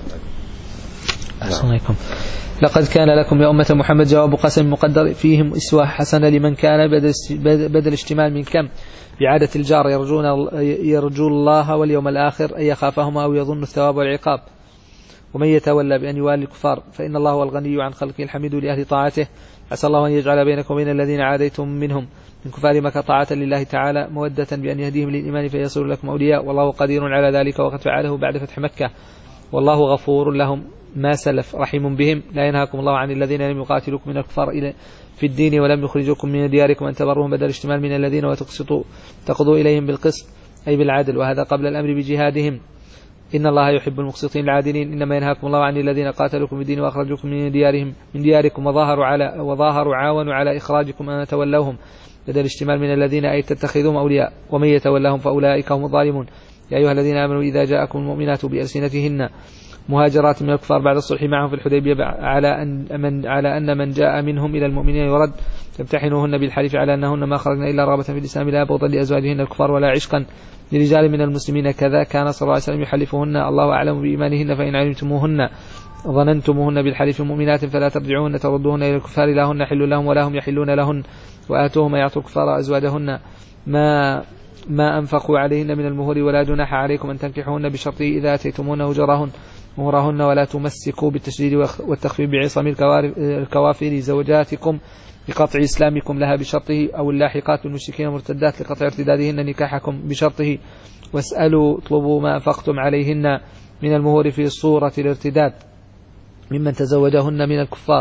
أحسن عليكم. لقد كان لكم يا أمة محمد جواب قسم مقدر فيهم أسوة حسنة لمن كان بدل اشتمال من كم بعادة الجار يرجون يرجو الله واليوم الآخر أن يخافهما أو يظن الثواب والعقاب، ومن يتولى بأن يوالي الكفار فإن الله هو الغني عن خلقه الحميد لأهل طاعته. عسى الله أن يجعل بينكم وبين الذين عاديتم منهم من كفار مكة طاعة لله تعالى مودة بأن يهديهم للإيمان فيصير لكم أولياء، والله قدير على ذلك وقد فعله بعد فتح مكة، والله غفور لهم ما سلف رحيم بهم. لا ينهاكم الله عن الذين لم يقاتلوكم من الكفار إلى في الدين ولم يخرجوكم من دياركم أن تبروهم بدل اشتمال من الذين وتقسطوا تقضوا إليهم بالقسط أي بالعدل، وهذا قبل الأمر بجهادهم. إن الله يحب المقسطين العادلين. إنما ينهاكم الله عن الذين قاتلوكم في الدين وأخرجوكم من ديارهم من دياركم وظاهروا على وظاهروا عاونوا على إخراجكم أن تولوهم بدل اشتمال من الذين أي تتخذوهم أولياء، ومن يتولهم فأولئك هم الظالمون. يا أيها الذين آمنوا إذا جاءكم المؤمنات بألسنتهن مهاجرات من الكفار بعد الصلح معهم في الحديبية على أن من على أن من جاء منهم إلى المؤمنين يرد فامتحنوهن بالحلف على أنهن ما خرجن إلا رغبة في الإسلام لا بغضا لأزواجهن الكفار ولا عشقا لرجال من المسلمين، كذا كان صلى الله عليه وسلم يحلفهن الله أعلم بإيمانهن، فإن علمتموهن ظننتموهن بالحلف مؤمنات فلا ترجعوهن تردوهن إلى الكفار لا هن حل لهم ولا هم يحلون لهن، وآتوهم يعطوا الكفار أزواجهن ما ما أنفقوا عليهن من المهور، ولا جناح عليكم أن تنكحوهن بشرطه إذا أتيتمون أجرهن مهرهن، ولا تمسكوا بالتشديد والتخفيف بعصم الكوافر زوجاتكم لقطع إسلامكم لها بشرطه، أو اللاحقات بالمشركين المرتدات لقطع ارتدادهن نكاحكم بشرطه، واسألوا اطلبوا ما أنفقتم عليهن من المهور في صورة الارتداد ممن تزوجهن من الكفار،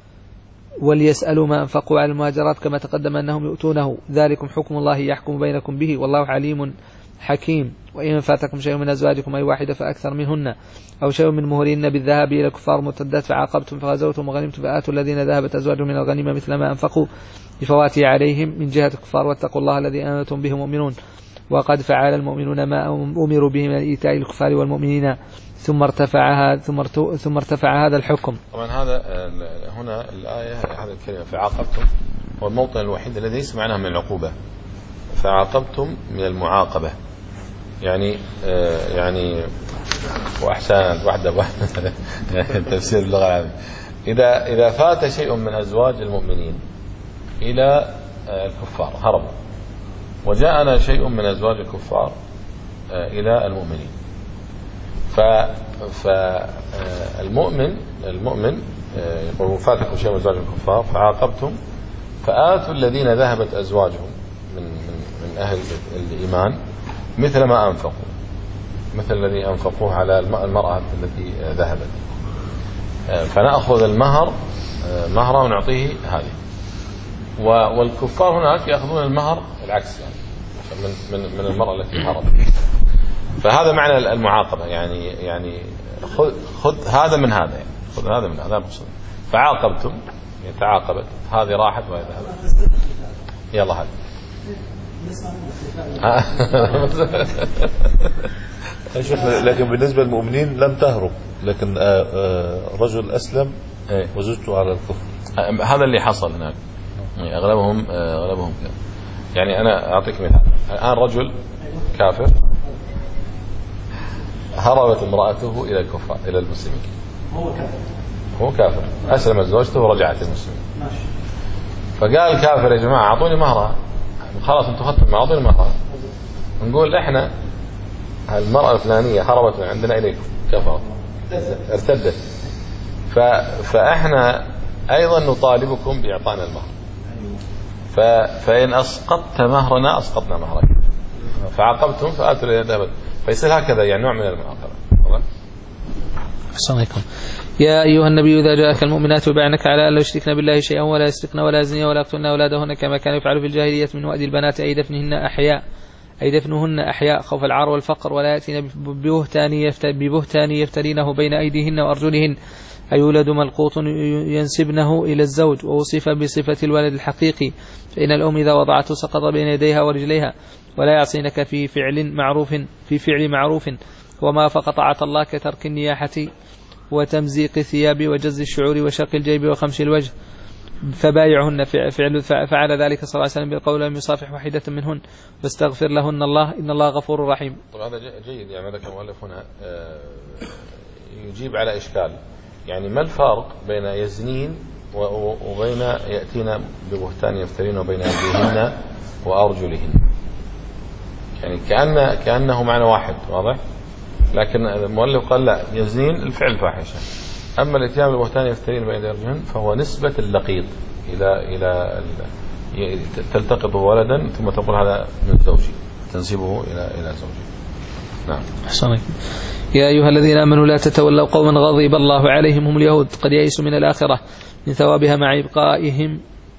وليسألوا ما أنفقوا على المهاجرات كما تقدم أنهم يؤتونه، ذلكم حكم الله يحكم بينكم به والله عليم حكيم. وإن فاتكم شيء من أزواجكم أي واحدة فأكثر منهن أو شيء من مهرهن بالذهاب إلى الكفار مرتدات فعاقبتم فغزوتم وغنمتم فآتوا الذين ذهبت أزواجهم من الغنيمة مثل ما أنفقوا بفواتها عليهم من جهة الكفار، واتقوا الله الذي أنتم به مؤمنون. وقد فعل المؤمنون ما أمروا به من إيتاء الكفار والمؤمنين ثم ارتفع ثم ثم ارتفع هذا الحكم. طبعا هذا هنا الآية هذا الكلمة فعاقبتم هو الموطن الوحيد الذي ليس معناه من العقوبة، فعاقبتم من المعاقبة يعني آه يعني وأحسن واحدة واحدة تفسير اللغة العربية. إذا إذا فات شيء من أزواج المؤمنين إلى آه الكفار هربوا، وجاءنا شيء من أزواج الكفار آه إلى المؤمنين، فالمؤمن المؤمن آه يقول فاتكم شيء من أزواج الكفار فعاقبتم فآتوا الذين ذهبت أزواجهم من من من أهل الإيمان مثل ما أنفقوا، مثل الذي أنفقوه على المرأة التي ذهبت، فنأخذ المهر مهرا ونعطيه هذه. والكفار هناك يأخذون المهر العكس يعني من من من المرأة التي هربت. فهذا معنى المعاقبة يعني يعني خذ خذ هذا من هذا يعني خذ هذا من هذا مقصود. فعاقبتم يعني تعاقبت، هذه راحت وهذه ذهبت. يلا هذا لكن بالنسبة للمؤمنين لم تهرب، لكن رجل أسلم وزوجته على الكفر. هذا اللي حصل هناك يعني أغلبهم أغلبهم كذا. يعني أنا أعطيك مثال، الآن رجل كافر هربت امرأته إلى الكفار إلى المسلمين. هو كافر هو كافر أسلمت زوجته ورجعت المسلمين. فقال كافر يا جماعة أعطوني مهرها. خلاص أنتم أخذتم أعطوني مهرها. نقول إحنا المرأة الفلانية هربت من عندنا إليكم كفرت ارتدت، فإحنا أيضا نطالبكم بإعطانا المهر. فإن أسقطت مهرنا أسقطنا مهرك، فعاقبتم فآتوا اليد. فيصير هكذا يعني نوع من المعاقبة. السلام عليكم. يا أيها النبي إذا جاءك المؤمنات يبايعنك على أن لا يشركن بالله شيئا ولا يسرقن ولا يزنين ولا يقتلن أولادهن كما كانوا يفعلوا في الجاهلية من وأد البنات أي دفنهن أحياء أي دفنهن أحياء خوف العار والفقر، ولا يأتين ببهتان يفترينه بين أيديهن وأرجلهن أي يولد ملقوط ينسبنه إلى الزوج ووصف بصفة الولد الحقيقي، فإن الأم إذا وضعته سقط بين يديها ورجليها، ولا يعصينك في فعل معروف في فعل معروف وما فقطعة الله كترك النياحة وتمزيق الثياب وجز الشعور وشق الجيب وخمش الوجه، فبايعهن. فعل فعل ذلك صلى الله عليه وسلم بالقول لم يصافح واحدة منهن واستغفر لهن الله إن الله غفور رحيم. طبعا هذا جيد يعني ماذا كان المؤلف هنا يجيب على إشكال، يعني ما الفارق بين يزنين وبين يأتينا ببهتان يفترين بين أيديهن وأرجلهن؟ يعني كأن كأنه معنى واحد واضح، لكن المؤلف قال لا، يزنين الفعل فاحشة، أما الاتيان بالبهتان يفترين بين أيديهن فهو نسبة اللقيط إلى إلى تلتقط ولدا ثم تقول هذا من زوجي، تنسبه إلى إلى زوجي. نعم. أحسن. يا أيها الذين آمنوا لا تتولوا قوما غضب الله عليهم هم اليهود قد يئسوا من الآخرة من ثوابها مع إبقائهم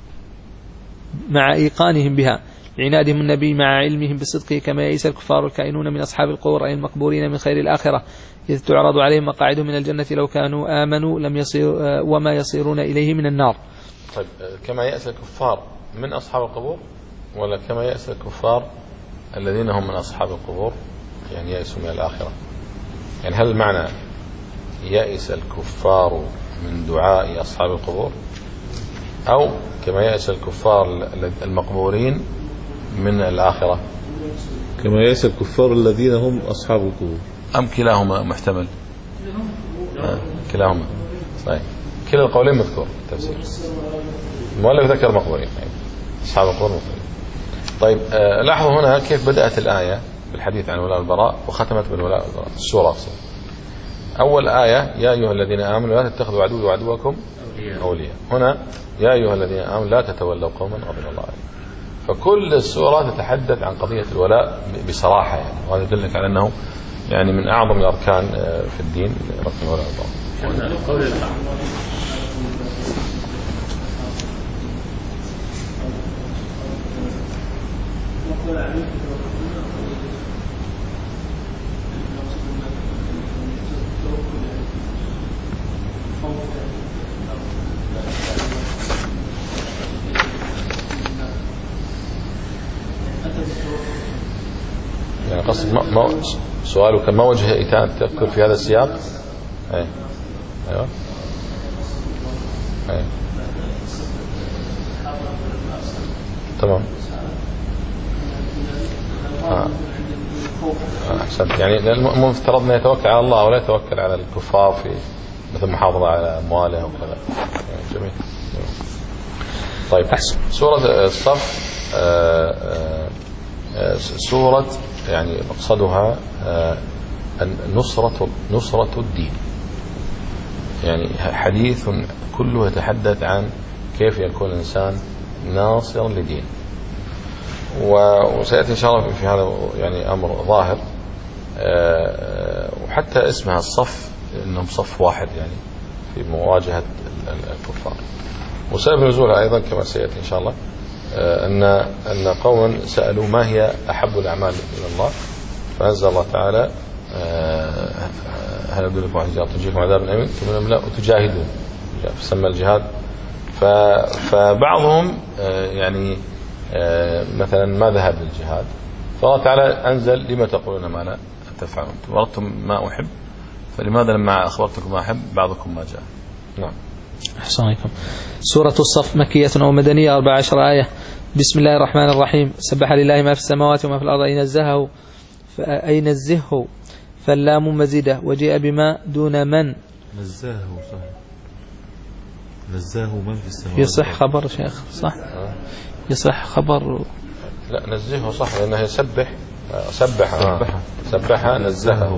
مع إيقانهم بها لعنادهم النبي مع علمهم بصدقه، كما يئس الكفار الكائنون من أصحاب القبور أي المقبورين من خير الآخرة إذ تعرض عليهم مقاعدهم من الجنة لو كانوا آمنوا لم يصير وما يصيرون إليه من النار. طيب كما يئس الكفار من أصحاب القبور ولا كما يئس الكفار الذين هم من أصحاب القبور يعني يئسوا من الآخرة؟ يعني هل المعنى يئس الكفار من دعاء أصحاب القبور أو كما يئس الكفار المقبورين من الآخرة؟ كما يئس الكفار الذين هم أصحاب القبور أم كلاهما محتمل؟ آه. كلاهما صحيح، كلا القولين مذكور تفسير. المؤلف ذكر مقبورين يعني. أصحاب القبور مقبورين. طيب آه لاحظوا هنا كيف بدأت الآية بالحديث عن ولاء البراء وختمت بالولاء البراء. السورة أقصد أول آية يا أيها الذين آمنوا لا تتخذوا عدوي وعدوكم أولياء، هنا يا أيها الذين آمنوا لا تتولوا قوما غضب الله عليهم. فكل السورة تتحدث عن قضية الولاء بصراحة يعني، وهذا يدلك على أنه يعني من أعظم الأركان في الدين ركن الولاء البراء. يعني قصد ما ما سؤالك ما وجه إتاءة التذكر في هذا السياق؟ أي أيوة أي تمام. آه. أحسنت. يعني المفترض أن يتوكل على الله ولا يتوكل على الكفار في مثل محافظة على أمواله وكذا. يعني جميل. طيب سورة الصف آه آه سورة يعني مقصدها نصرة نصرة الدين، يعني حديث كله يتحدث عن كيف يكون الإنسان ناصرا لدين، وسيأتي إن شاء الله في هذا يعني أمر ظاهر. وحتى اسمها الصف إنهم صف واحد يعني في مواجهة الكفار. وسبب نزولها أيضا كما سيأتي إن شاء الله أن أن قوما سألوا ما هي أحب الأعمال إلى الله، فأنزل الله تعالى هل أدلكم على تجارة تنجيكم من عذاب أليم ثم لا وتجاهدون، فسمى الجهاد. فبعضهم يعني مثلا ما ذهب للجهاد، فالله تعالى أنزل لما تقولون ما لا تفعلون، أردتم ما أحب فلماذا لما أخبرتكم ما أحب بعضكم ما جاء. نعم. أحسن عليكم. سورة الصف مكية أو مدنية أربع عشر آية. بسم الله الرحمن الرحيم. سبح لله ما في السماوات وما في الأرض أي نزهه أي نزهه فاللام مزيدة، وجيء بما دون من نزهه صح، نزهه من في السماوات. يصح خبر شيخ صح؟ يصح خبر. لا نزهه صح لأنه يسبح سبح سبح سبح نزهه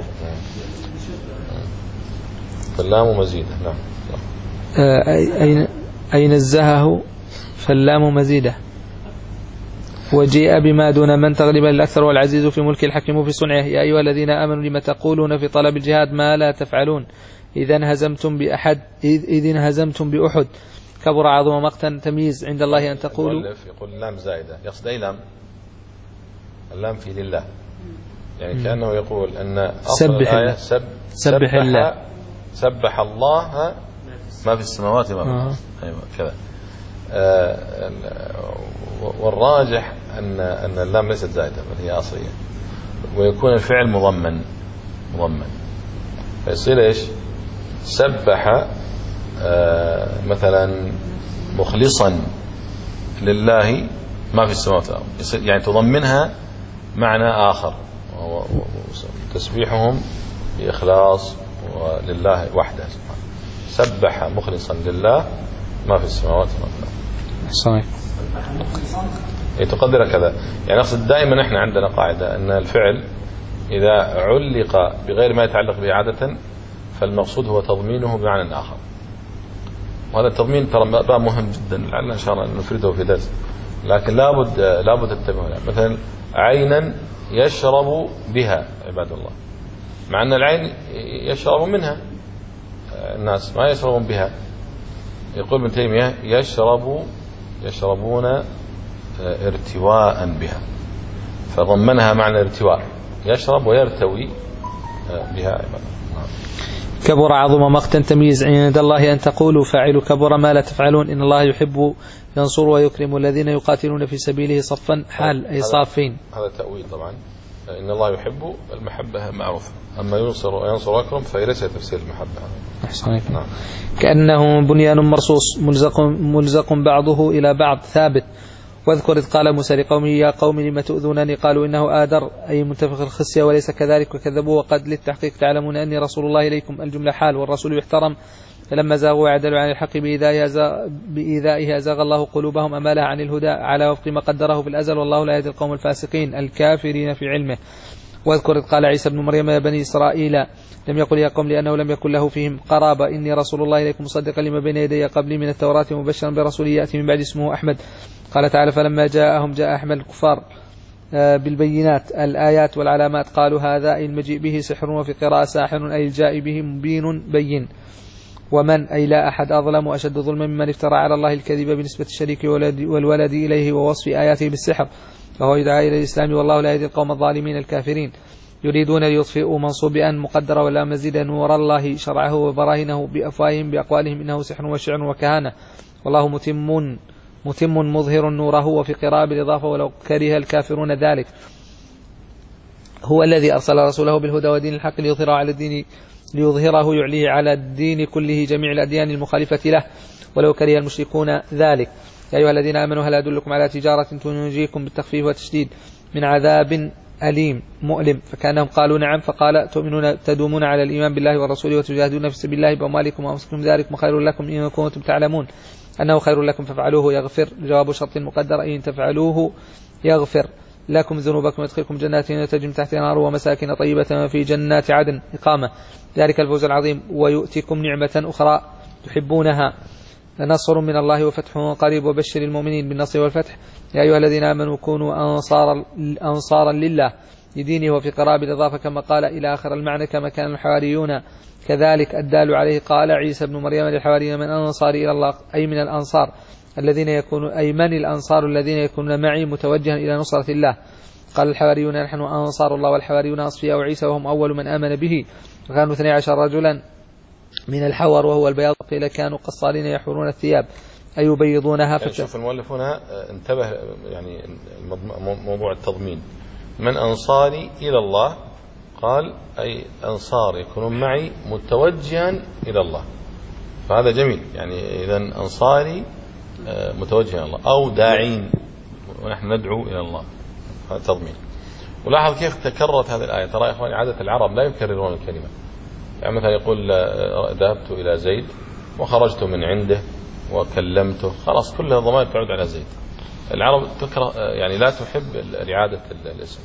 فاللام مزيدة. نعم. أي أي نزهه فاللام مزيدة، وجيء بما دون من تغلبا الأكثر والعزيز في ملك الحكيم في صنعه. يا أيها الذين آمنوا لما تقولون في طلب الجهاد ما لا تفعلون إذا انهزمتم بأحد إذ انهزمتم بأحد كبر عظم مقتا تمييز عند الله أن تقولوا. يقول اللام زائدة، يقصد أي لام؟ اللام في لله، يعني كأنه يقول أن أصل سبح الآية الله. سب سبح الله سبح الله ما في السماوات وما في الأرض. أيوة كذا. آه والراجح أن أن اللام ليست زائدة بل هي أصلية، ويكون الفعل مضمن مضمن فيصير إيش؟ سبح آه مثلا مخلصا لله ما في السماوات والأرض، يعني تضمنها معنى آخر، تسبيحهم بإخلاص ولله وحده سبحانه. سبح مخلصا لله ما في السماوات وما في الأرض. صحيح. تقدر كذا، يعني أقصد دائما احنا عندنا قاعدة أن الفعل إذا علق بغير ما يتعلق به عادة فالمقصود هو تضمينه بمعنى آخر، وهذا التضمين ترى بقى مهم جدا لعلنا إن شاء الله نفرده في درس، لكن لابد لابد التنبيه له. مثلا عينا يشرب بها عباد الله، مع أن العين يشرب منها الناس ما يشربون بها. يقول ابن تيمية يشرب يشربون ارتواء بها، فضمنها معنى ارتواء، يشرب ويرتوي بها عباد الله. كبر عظم مقتا تمييز عند الله أن تقولوا فاعل كبر ما لا تفعلون إن الله يحب ينصر ويكرم الذين يقاتلون في سبيله صفا حال أي صافين. هذا تأويل طبعا، إن الله يحب المحبة معروفة، أما ينصر وينصر ويكرم فليس تفسير المحبة. أحسن. نعم. كأنه بنيان مرصوص ملزق ملزق بعضه إلى بعض ثابت. واذكر إذ قال موسى لقومه يا قوم لم تؤذونني قالوا إنه آدر أي منتفخ الخصية وليس كذلك وكذبوا وقد للتحقيق تعلمون أني رسول الله إليكم الجملة حال والرسول يحترم فلما زاغوا وعدلوا عن الحق بإيذائه أزاغ الله قلوبهم أمالها عن الهدى على وفق ما قدره في الأزل والله لا يهدي القوم الفاسقين الكافرين في علمه. واذكر إذ قال عيسى بن مريم يا بني إسرائيل لم يقل يا قوم لأنه لم يكن له فيهم قرابة إني رسول الله إليكم مصدقا لما بين يدي قبلي من التوراة مبشرا برسول يأتي من بعد اسمه أحمد. قال تعالى فلما جاءهم جاء أحمد الكفار بالبينات الآيات والعلامات قالوا هذا المجيء به سحر وفي قراءة ساحر أي الجاء به مبين بين. ومن أي لا أحد أظلم وأشد ظلما ممن افترى على الله الكذب بنسبة الشريك والولد إليه ووصف آياته بالسحر فهو يدعى إلى الإسلام والله لا يهدي القوم الظالمين الكافرين. يريدون ليطفئوا منصوب أن مقدر ولا مزيد نور الله شرعه وبراهنه بأفواههم بأقوالهم إنه سحر وشعر وكهانة والله متم متم مظهر نوره وفي قراءة بالإضافة ولو كره الكافرون ذلك. هو الذي أرسل رسوله بالهدى ودين الحق ليظهره على الدين ليظهره يعليه على الدين كله جميع الأديان المخالفة له ولو كره المشركون ذلك. يا أيها الذين آمنوا هل أدلكم على تجارة تنجيكم بالتخفيف والتشديد من عذاب أليم مؤلم فكانهم قالوا نعم فقال تؤمنون تدومون على الإيمان بالله والرسول وتجاهدون في سبيل الله بأموالكم وأنفسكم ذلكم خير لكم إن كنتم تعلمون أنه خير لكم فافعلوه يغفر جواب شرط مقدر إن تفعلوه يغفر لكم ذنوبكم ويدخلكم جنات تجري من تحتها الأنهار ومساكن طيبة في جنات عدن إقامة ذلك الفوز العظيم ويؤتكم نعمة أخرى تحبونها نصر من الله وفتح قريب وبشر المؤمنين بالنصر والفتح. يا أيها الذين آمنوا كونوا أنصارا, أنصارا لله لدينه وفي قراب الإضافة كما قال إلى آخر المعنى كما كان الحواريون كذلك الدال عليه. قال عيسى بن مريم للحواريين من أنصاري إلى الله أي من الأنصار الذين يكونون أي من الأنصار الذين يكونون معي متوجها إلى نصرة الله. قال الحواريون نحن أنصار الله والحواريون أصفياء عيسى وهم أول من آمن به وكانوا اثني عشر رجلا من الحور وهو البياض قيل كانوا قصارين يحورون الثياب أي يبيضونها. يعني شوف المؤلف هنا انتبه يعني موضوع التضمين من أنصاري إلى الله قال أي أنصار يكونون معي متوجها إلى الله فهذا جميل يعني إذن أنصاري متوجها إلى الله أو داعين ونحن ندعو إلى الله هذا تضمين. ولاحظ كيف تكررت هذه الآية ترى يا إخواني عادة العرب لا يكررون الكلمة يعني مثلا يقول ذهبت إلى زيد وخرجت من عنده وكلمته خلاص كلها ضمائر تعود على زيد. العرب تكره يعني لا تحب إعادة الاسم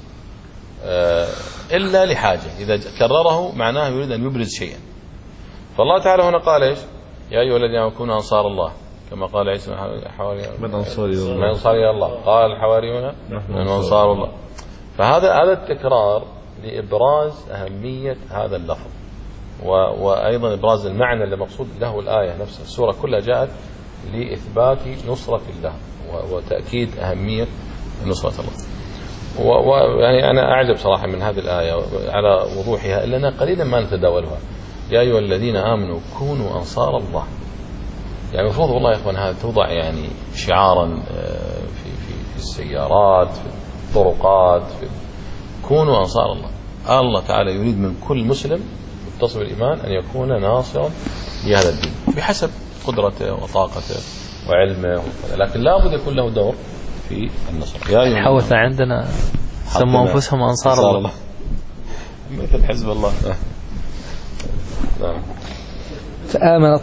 إلا لحاجة إذا كرره معناه يريد أن يبرز شيئا. فالله تعالى هنا قال إيش يا أيها الذين آمنوا كونوا أنصار الله كما قال عيسى من أنصاري الله من أنصاري الله قال الحواريون من أنصار الله. فهذا هذا التكرار لإبراز أهمية هذا اللفظ وأيضا إبراز المعنى اللي مقصود له الآية نفسها. السورة كلها جاءت لإثبات نصرة الله وتأكيد أهمية نصرة الله. ويعني أنا أعجب صراحة من هذه الآية على وضوحها إلا قليلا ما نتداولها. يا أيها الذين آمنوا كونوا أنصار الله يعني المفروض والله يا إخوان هذا توضع يعني شعارا في في في السيارات في الطرقات في كونوا أنصار الله. الله تعالى يريد من كل مسلم متصل بالإيمان أن يكون ناصرا لهذا الدين بحسب قدرته وطاقته وعلمه لكن لا بد يكون له دور في النصر. يا أيها الحوثة عندنا سموا أنفسهم أنصار الله, الله. مثل حزب الله. نعم. فآمنت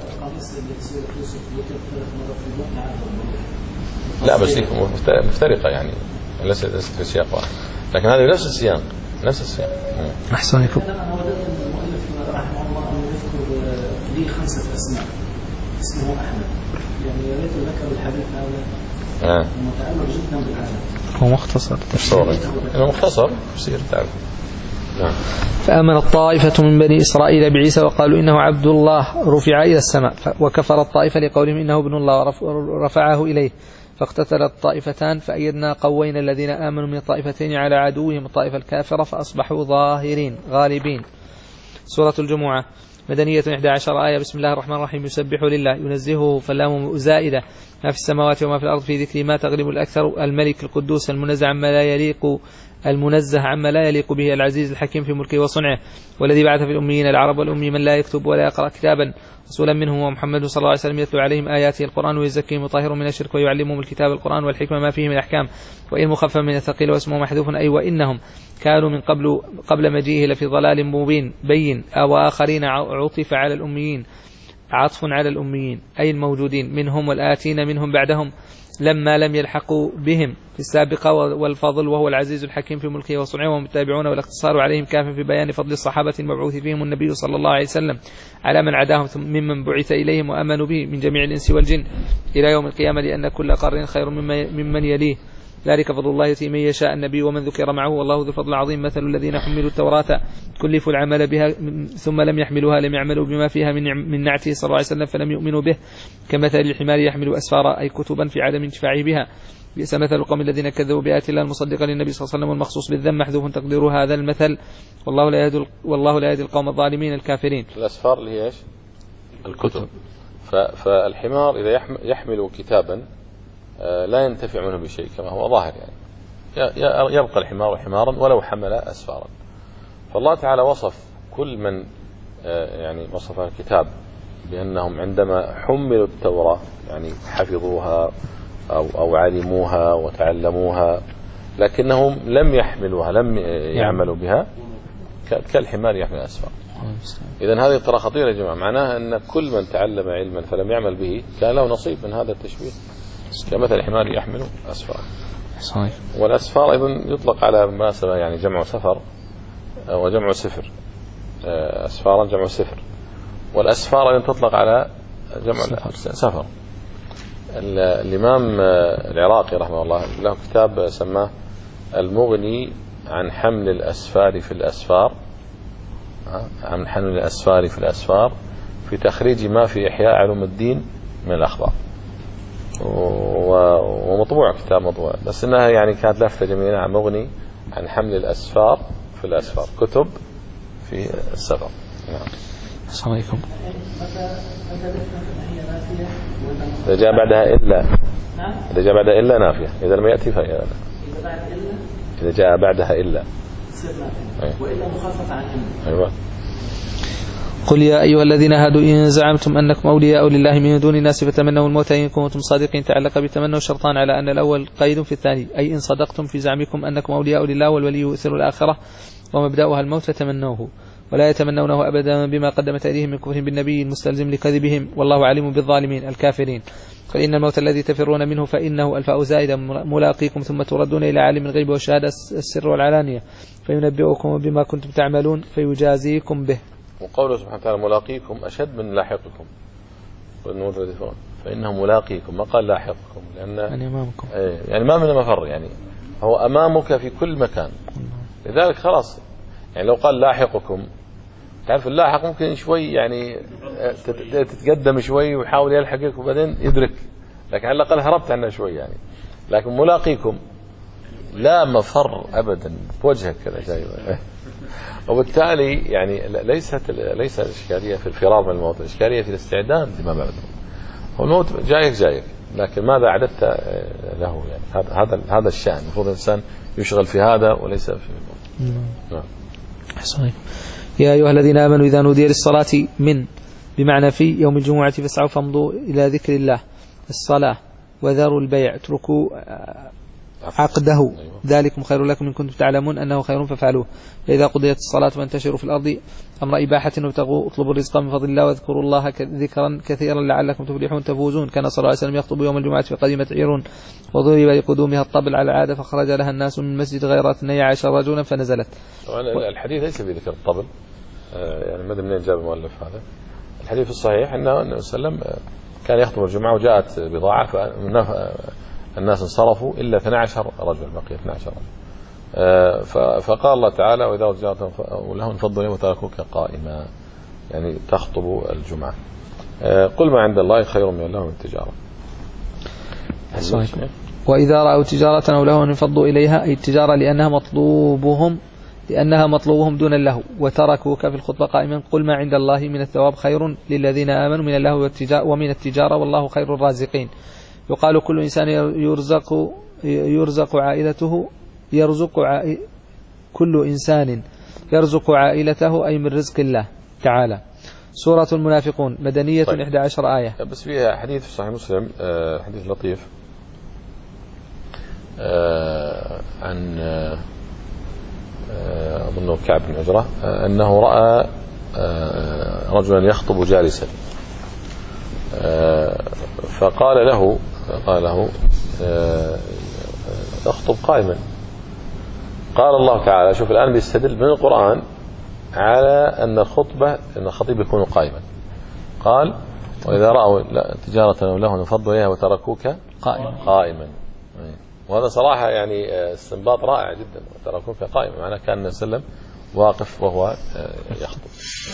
لا بس مفترقة يعني ليست في سياق واحد لكن هذه نفس السياق نفس السياق. أحسنكم. أنا وددت المؤلف رحمه الله أن يذكر لي خمسة أسماء اسمه أحمد يعني يا ريت ذكر الحديث هذا متعلق جدا بالعدد هو مختصر تفسير هو مختصر تفسير تعرف. نعم. فآمن الطائفة من بني إسرائيل بعيسى وقالوا إنه عبد الله رفع إلى السماء وكفر الطائفة لقولهم إنه ابن الله ورفعه إليه فاقتتلت الطائفتان فأيدنا قوينا الذين آمنوا من الطائفتين على عدوهم الطائفة الكافرة فأصبحوا ظاهرين غالبين. سورة الجمعة مدنية إحدى عشر آية. بسم الله الرحمن الرحيم يسبح لله ينزهه فاللام زائدة ما في السماوات وما في الأرض في ذكر ما تغلب الأكثر الملك القدوس المنزه عما لا يليق المنزه عما لا يليق به العزيز الحكيم في ملكه وصنعه والذي بعث في الأميين العرب والأمي من لا يكتب ولا يقرأ كتابا رسولا منهم ومحمد صلى الله عليه وسلم يتلو عليهم آياته القرآن ويزكيهم ويطهرهم من الشرك ويعلمهم الكتاب القرآن والحكمة ما فيه من أحكام وإن مخفف من الثقيل واسمه محذوف أي وإنهم كانوا من قبل قبل مجيئه لفي ضلال مبين بين أو آخرين عطف على الأميين عطف على الأميين أي الموجودين منهم والآتين منهم بعدهم لما لم يلحقوا بهم في السابقة والفضل وهو العزيز الحكيم في ملكه وصنعه والمتابعون والاقتصار عليهم كاف في بيان فضل الصحابة المبعوث فيهم النبي صلى الله عليه وسلم على من عداهم ممن بعث إليهم وأمنوا به من جميع الإنس والجن إلى يوم القيامة لأن كل قرن خير ممن يليه ذلك فضل الله يؤتيه من يشاء النبي ومن ذكر معه والله ذو الفضل العظيم. مثل الذين حملوا التوراة كلفوا العمل بها ثم لم يحملوها لم يعملوا بما فيها من نعته صلى الله عليه وسلم فلم يؤمنوا به كمثل الحمار يحمل أسفارا أي كتبا في عدم انتفاعه بها. بئس مثل القوم الذين كذبوا بآيات الله المصدقة للنبي صلى الله عليه وسلم والمخصوص بالذم محذوف تقدير هذا المثل والله لا يهدي والله لا يهدي القوم الظالمين الكافرين. الأسفار اللي هي ايش؟ الكتب. فالحمار إذا يحمل كتابا لا ينتفع منه بشيء كما هو ظاهر يعني يبقى الحمار حمارا ولو حمل أسفارا. فالله تعالى وصف كل من يعني وصف الكتاب بأنهم عندما حملوا التوراة يعني حفظوها أو, أو علموها وتعلموها لكنهم لم يحملوها لم يعملوا بها كالحمار يحمل أسفار. إذن هذه ترى خطيرة يا جماعة معناها أن كل من تعلم علما فلم يعمل به كان له نصيب من هذا التشبيه كمثل الحمار يحمل أسفار. صحيح. والأسفار أيضا يطلق على ما سبق يعني جمع سفر وجمع سفر أسفارا جمع سفر والأسفار أيضا تطلق على جمع سفر. الإمام العراقي رحمه الله له كتاب سماه المغني عن حمل الأسفار في الأسفار عن حمل الأسفار في الأسفار في تخريج ما في إحياء علوم الدين من الأخبار، ومطبوع كتاب مطبوع، بس إنها يعني كانت لفتة جميلة عن مغني عن حمل الأسفار في الأسفار، كتب في السفر. نعم. السلام عليكم. إذا جاء بعدها إلا إذا جاء بعدها إلا نافية، إذا لم يأتي فهي إذا جاء بعدها إلا وإلا مخفف عن إلا. أيوة. قل يا أيها الذين هادوا إن زعمتم أنكم أولياء لله من دون الناس فتمنوا الموت إن كنتم صادقين. تعلق بتمنوا شرطان على أن الأول قيد في الثاني، أي إن صدقتم في زعمكم أنكم أولياء لله والولي يؤثر الآخرة ومبدأها الموت فتمنوه، ولا يتمنونه أبدا بما قدمت أيديهم من كفر بالنبي المستلزم لكذبهم، والله عليم بالظالمين الكافرين. فإن الموت الذي تفرون منه فإنه الفاء زائدة ملاقيكم ثم تردون إلى عالم الغيب والشهادة السر والعلانية فينبئكم بما كنتم تعملون فيجازيكم به. وقوله سبحانه وتعالى ملاقيكم أشد من لاحقكم، فإنه ملاقيكم ما قال لاحقكم، لأن يعني أمامكم يعني ما من مفر، يعني هو أمامك في كل مكان، لذلك خلاص يعني لو قال لاحقكم، تعرف اللاحق ممكن شوي يعني تتقدم شوي ويحاول يلحقك وبعدين يدرك، لكن على الأقل هربت عنه شوي يعني. لكن ملاقيكم لا مفر أبدا بوجهك كذا جاي، وبالتالي يعني ليست ليس الإشكالية في الفرار من الموت، الإشكالية في الاستعداد لما بعده. هو الموت جايك جايك، لكن ماذا أعددت له؟ يعني هذا هذا هذا الشأن، المفروض الإنسان يشغل في هذا وليس في الموت. نعم. صحيح. يا أيها الذين آمنوا إذا نودي للصلاة من بمعنى في يوم الجمعة فاسعوا فامضوا إلى ذكر الله الصلاة وذروا البيع اتركوا عقده ذلكم خير لكم إن كنتم تعلمون أنه خير فافعلوه. فإذا قضيت الصلاة فانتشروا في الأرض أمر إباحة وابتغوا اطلبوا الرزق من فضل الله واذكروا الله ذكرا كثيرا لعلكم تفلحون تفوزون. كان صلى الله عليه وسلم يخطب يوم الجمعة فقدمت عير وضرب لقدومها الطبل على العادة فخرج لها الناس من المسجد غير اثني عشر رجلا فنزلت. طبعا الحديث ليس في ذكر الطبل، يعني ما ادري منين جاب المؤلف هذا الحديث. الصحيح أنه النبي صلى الله عليه وسلم كان يخطب الجمعة وجاءت بضاعة فالناس انصرفوا إلا اثني عشر رجل، بقي اثني عشر رجل. فقال الله تعالى وإذا وجاءت لهم انفضوا إليه وتركوك قائما، يعني تخطب الجمعة. قل ما عند الله خير من الله من التجارة. وإذا رأوا تجارة أو لهوا انفضوا إليها، أي التجارة لأنها مطلوبهم لأنها مطلوبهم دون اللهو، وتركوك في الخطبة قائما. قل ما عند الله من الثواب خير للذين آمنوا من اللهو ومن التجارة والله خير الرازقين. يقال كل إنسان يرزق يرزق عائلته يرزق عائل كل إنسان يرزق عائلته أي من رزق الله تعالى. سورة المنافقون مدنية طيب. إحدى عشر آية. بس فيها حديث في صحيح مسلم، حديث لطيف عن أظنه كعب بن عجرة أنه رأى رجلا يخطب جالسا فقال له قال له اخطب قائما. قال الله تعالى، شوف الآن بيستدل من القرآن على أن الخطبة أن الخطيب يكون قائما. قال وإذا رأوا تجارة لهم انفضوا إليها وتركوك قائما قائما. وهذا صراحة يعني استنباط رائع جدا، وتركوك قائما معناه كان النبي صلى الله عليه وسلم واقف وهو يخطب.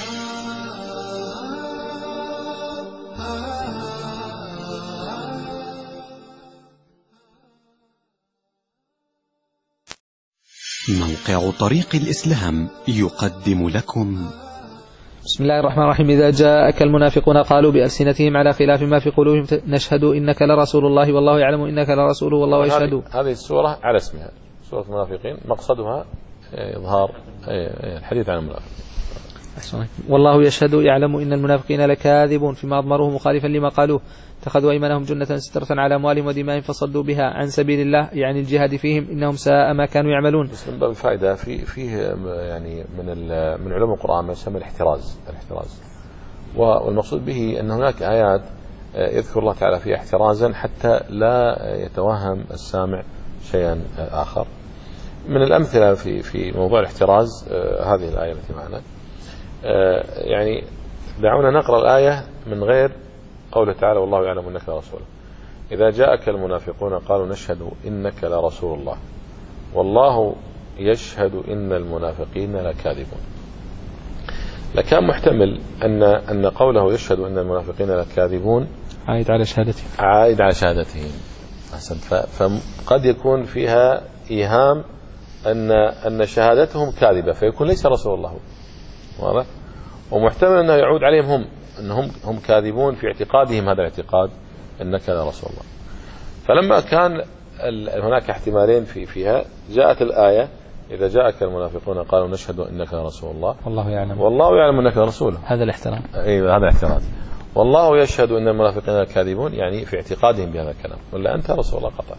موقع طريق الإسلام يقدم لكم. بسم الله الرحمن الرحيم. إذا جاءك المنافقون قالوا بألسنتهم على خلاف ما في قلوبهم نشهد إنك لرسول الله والله يعلم إنك لرسوله والله يشهد. هذه السورة على اسمها سورة المنافقين، مقصدها إظهار الحديث عن المنافقين. والله يشهد يعلم إن المنافقين لكاذبون فيما أضمروه مخالفا لما قالوه. اتخذوا أيمانهم جنة سترة على أموالهم ودمائهم فصدوا بها عن سبيل الله، يعني الجهاد فيهم، إنهم ساء ما كانوا يعملون. بس من باب الفائدة في فيه يعني من من علوم القرآن ما يسمى الاحتراز الاحتراز والمقصود به أن هناك آيات يذكر الله تعالى فيها احترازا حتى لا يتوهم السامع شيئا آخر. من الأمثلة في في موضوع الاحتراز هذه الآية التي معنا. يعني دعونا نقرأ الآية من غير قوله تعالى والله يعلم إنك لرسوله. إذا جاءك المنافقون قالوا نشهد إنك لرسول الله والله يشهد إن المنافقين لكاذبون. لكان محتمل أن أن قوله يشهد أن المنافقين لكاذبون عائد على شهادتهم عائد على شهادتهم. فقد يكون فيها إيهام أن أن شهادتهم كاذبة فيكون ليس رسول الله، واضح؟ ومحتمل أنه يعود عليهم هم أنهم هم كاذبون في اعتقادهم هذا الاعتقاد أنك لا رسول الله. فلما كان هناك احتمالين في فيها جاءت الآية إذا جاءك المنافقون قالوا نشهد إنك رسول الله والله يعلم والله يعلم أنك رسوله. هذا الاحترام. أيوة هذا الاحترام. والله يشهد أن المنافقين كاذبون يعني في اعتقادهم بهذا الكلام ولا أنت رسول الله قطع.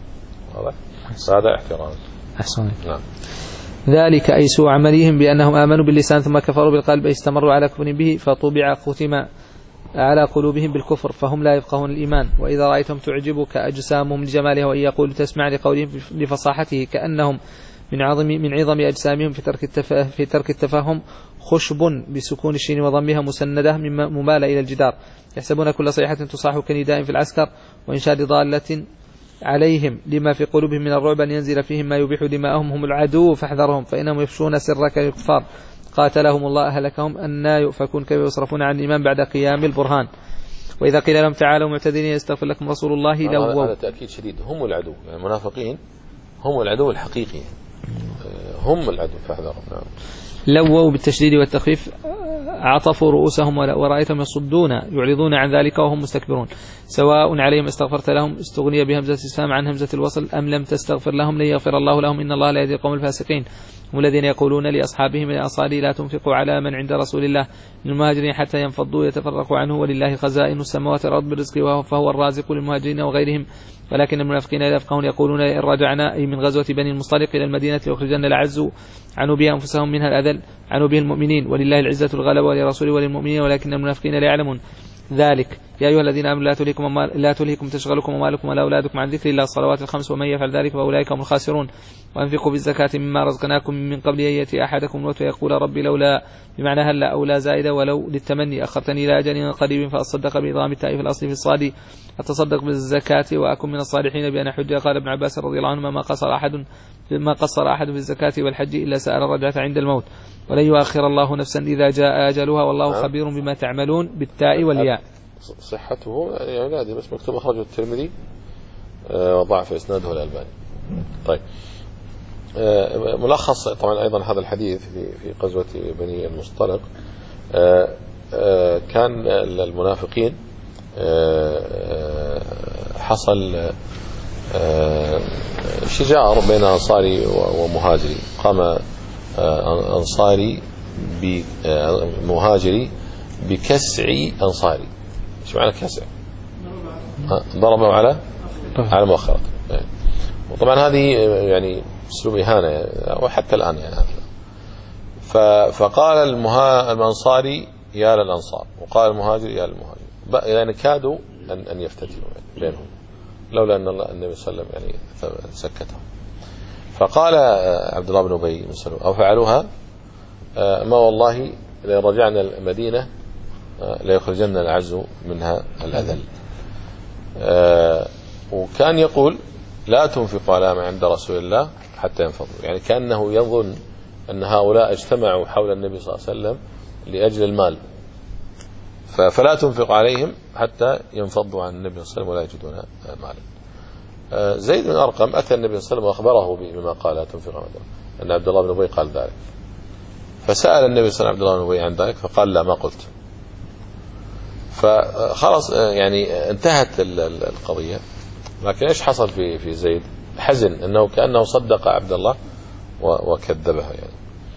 هذا احترام. أحسن. نعم. ذلك أي سوء عملهم بأنهم آمنوا باللسان ثم كفروا بالقلب أي استمروا على كفر به فطبع ختم على قلوبهم بالكفر فهم لا يفقهون الإيمان. وإذا رأيتهم تعجبك أجسامهم لجمالها وإن يقولوا تسمع لقولهم لفصاحته كأنهم من عظم من عظم أجسامهم في ترك في ترك التفاهم خشب بسكون الشين وضمها مسندة مما ممالة إلى الجدار يحسبون كل صيحة تصاح كنداء في العسكر وإنشاد ضالة عليهم لما في قلوبهم من الرعب أن ينزل فيهم ما يبيح دماءهم هم العدو فاحذرهم فإنهم يفشون سرك الكفار قاتلهم الله أهلكهم أن يؤفكون كيف يصرفون عن الإيمان بعد قيام البرهان. وإذا قيل لهم تعالوا معتذرين يستغفر لكم رسول الله لووا. هذا تأكيد شديد هم العدو يعني المنافقين هم العدو الحقيقي هم العدو فاحذرهم. لووا بالتشديد والتخفيف عطفوا رؤوسهم ورأيتهم يصدون يعرضون عن ذلك وهم مستكبرون سواء عليهم استغفرت لهم استغني بهمزة استفهام عن همزة الوصل أم لم تستغفر لهم لن يغفر الله لهم إن الله لا يهدي القوم الفاسقين. هم الذين يقولون لأصحابهم من الأنصار لا تنفقوا على من عند رسول الله من المهاجرين حتى ينفضوا يتفرقوا عنه ولله خزائن السماوات والأرض بالرزق فهو الرازق للمهاجرين وغيرهم ولكن المنافقين لا يفقهون يقولون إن رجعنا أي من غزوة بني المصطلق إلى المدينة ليخرجن الأعز عنوا بها أنفسهم منها الأذل عنوا به المؤمنين ولله العزة الغلبة ولرسوله وللمؤمنين ولكن المنافقين لا يعلمون ذلك. يا أيها الذين آمنوا لا تلهكم لا تلهكم تشغلكم أموالكم ولا أولادكم عن ذكر الله الصلوات الخمس ومن يفعل ذلك فأولئك هم الخاسرون. وأنفقوا بالزكاة مما رزقناكم من قبل أن يأتي أحدكم الموت ويقول ربي لولا بمعنى هلا أو لا زائدة ولو للتمني أخرتني إلى أجل قريب فأصدق بإضغام التاء في الأصل في الصاد أتصدق بالزكاة وأكن من الصالحين بأن حج. قال ابن عباس رضي الله عنهما ما قصر أحد ما قصر أحد في الزكاة والحج إلا سأل الرجعة عند الموت ولن يؤخر الله نفسا إذا جاء أجلها والله خبير بما تعملون بالتاء والياء. صحته يعني هذه بس مكتوب أخرجه الترمذي وضعف إسناده الألباني. طيب ملخص طبعا أيضا هذا الحديث في في غزوة بني المصطلق كان المنافقين حصل شجار بين أنصاري ومهاجري قام أنصاري بمهاجري بكسع أنصاري. ايش معنى كسع؟ ضربه على على مؤخرته. وطبعا هذه يعني اسلوب اهانه وحتى الان يعني فقال المها الانصاري يا للانصار وقال المهاجر يا للمهاجر يعني كادوا ان ان يفتتنوا بينهم لولا ان الله النبي صلى الله عليه وسلم يعني سكتهم. فقال عبد الله بن ابي بن سلول او فعلوها ما والله لئن رجعنا المدينه ليخرجن العز منها الأذل. آه وكان يقول لا تنفقوا على ما عند رسول الله حتى ينفضوا يعني كأنه يظن أن هؤلاء اجتمعوا حول النبي صلى الله عليه وسلم لأجل المال فلا تنفق عليهم حتى ينفضوا عن النبي صلى الله عليه وسلم ولا يجدون مالا. آه زيد بن أرقم أتى النبي صلى الله عليه وسلم وأخبره بما قال لا تنفق على أن عبد الله بن أبي قال ذلك فسأل النبي صلى الله عليه وسلم عن ذلك فقال لا ما قلت. فخلاص يعني انتهت القضية. لكن ايش حصل في في زيد؟ حزن انه كأنه صدق عبد الله وكذبها يعني.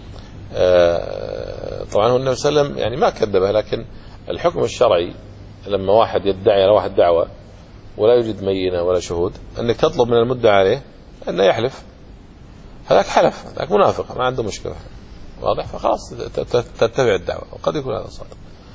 طبعا النبي صلى الله عليه وسلم يعني ما كذبها لكن الحكم الشرعي لما واحد يدعي على واحد دعوة ولا يوجد بينة ولا شهود انك تطلب من المدعي عليه انه يحلف. هذاك حلف هذاك منافق ما عنده مشكلة واضح فخلاص تتبع الدعوة وقد يكون هذا صادق.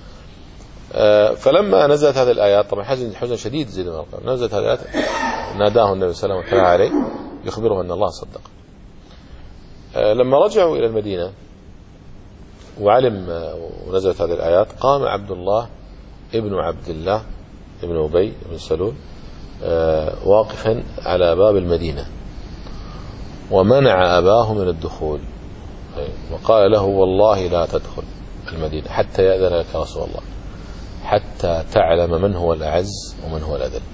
فلما نزلت هذه الآيات طبعا حزن حزن شديد زيد بن أرقم نزلت هذه الآيات ناداه النبي صلى الله عليه وسلم وتلا عليه يخبره أن الله صدق. لما رجعوا إلى المدينة وعلم ونزلت هذه الآيات قام عبد الله ابن عبد الله ابن أبي بن سلول واقفا على باب المدينة ومنع أباه من الدخول، وقال له والله لا تدخل المدينة حتى يأذن لك رسول الله، حتى تعلم من هو الأعز ومن هو الأذل.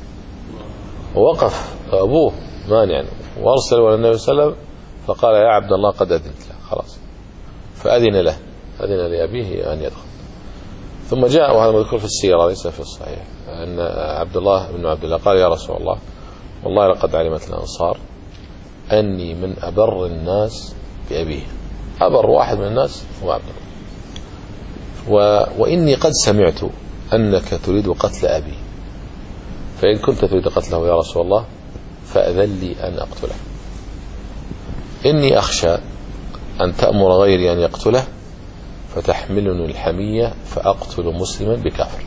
ووقف أبوه مانعا وأرسل إلى النبي صلى الله عليه وسلم فقال يا عبد الله قد أذنت له خلاص، فأذن له، أذن لأبيه أن يدخل. ثم جاء، وهذا مذكور في السيرة ليس في الصحيح، أن عبد الله بن عبد الله قال يا رسول الله والله لقد علمت الأنصار أني من أبر الناس بأبيه، أبر واحد من الناس هو عبد الله، و... وإني قد سمعت أنك تريد قتل أبي، فإن كنت تريد قتله يا رسول الله فأذن لي أن أقتله، إني أخشى أن تأمر غيري أن يقتله فتحملني الحمية فأقتل مسلما بكافر.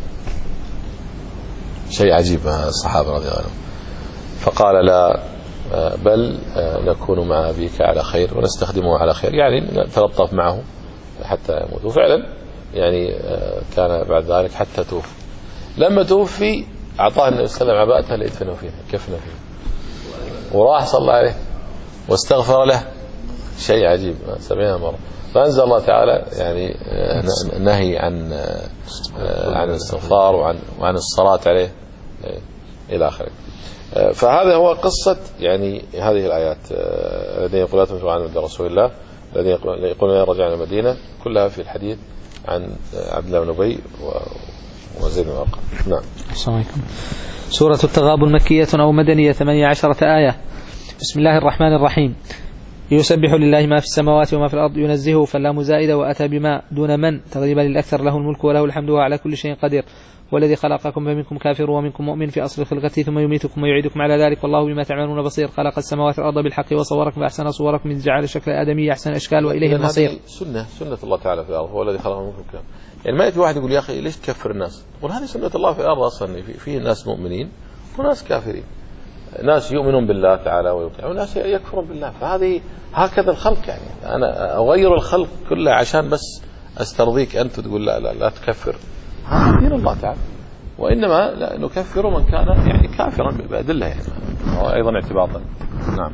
شيء عجيب الصحابة رضي الله عنهم. فقال لا، بل نكون مع أبيك على خير ونستخدمه على خير، يعني نتلطف معه حتى يموت. وفعلا يعني كان بعد ذلك حتى توفي. لما توفي أعطاه النبي صلى الله عليه وسلم عباءته ليدفنه فيها، كفنه فيها، وراح صلى عليه واستغفر له. شيء عجيب سمعنا مرة. فأنزل الله تعالى يعني نهي عن عن الاستغفار وعن وعن الصلاة عليه إلى آخره. فهذا هو قصة يعني هذه الآيات الذين يقولون لا تنفقوا عن مد رسول الله، الذين يقولون يا رجعنا المدينة، كلها في الحديث عن عبد الله بن أبي وزيد بن أرقم. نعم. السلام عليكم. سورة التغابن مكية أو مدنية، ثمانية عشرة آية. بسم الله الرحمن الرحيم. يسبح لله ما في السماوات وما في الأرض، ينزهه فاللام زائدة وأتى بما دون من تغليبا للأكثر، له الملك وله الحمد وهو على كل شيء قدير، والذي خلقكم فمنكم كافر ومنكم مؤمن في أصل الخلقة ثم يميتكم ويعيدكم على ذلك والله بما تعملون بصير. خلق السماوات والأرض بالحق وصوركم فأحسن صوركم إذ جعل شكل آدمي أحسن أشكال وإليه المصير. سنة سنة الله تعالى في الأرض، هو الذي خلق منكم كافر. يعني ما يأتي واحد يقول يا أخي ليش تكفر الناس؟ يقول هذه سنة الله في الأرض أصلا، فيه ناس مؤمنين وناس كافرين، ناس يؤمنون بالله تعالى ويطيعون، وناس يكفرون بالله. فهذه هكذا الخلق، يعني أنا أغير الخلق كله عشان بس أسترضيك أنت تقول لا لا لا تكفر. هذا دين الله تعالى، وإنما لا نكفر من كان يعني كافرا بأدلة، يعني هو أيضا اعتباطا. نعم.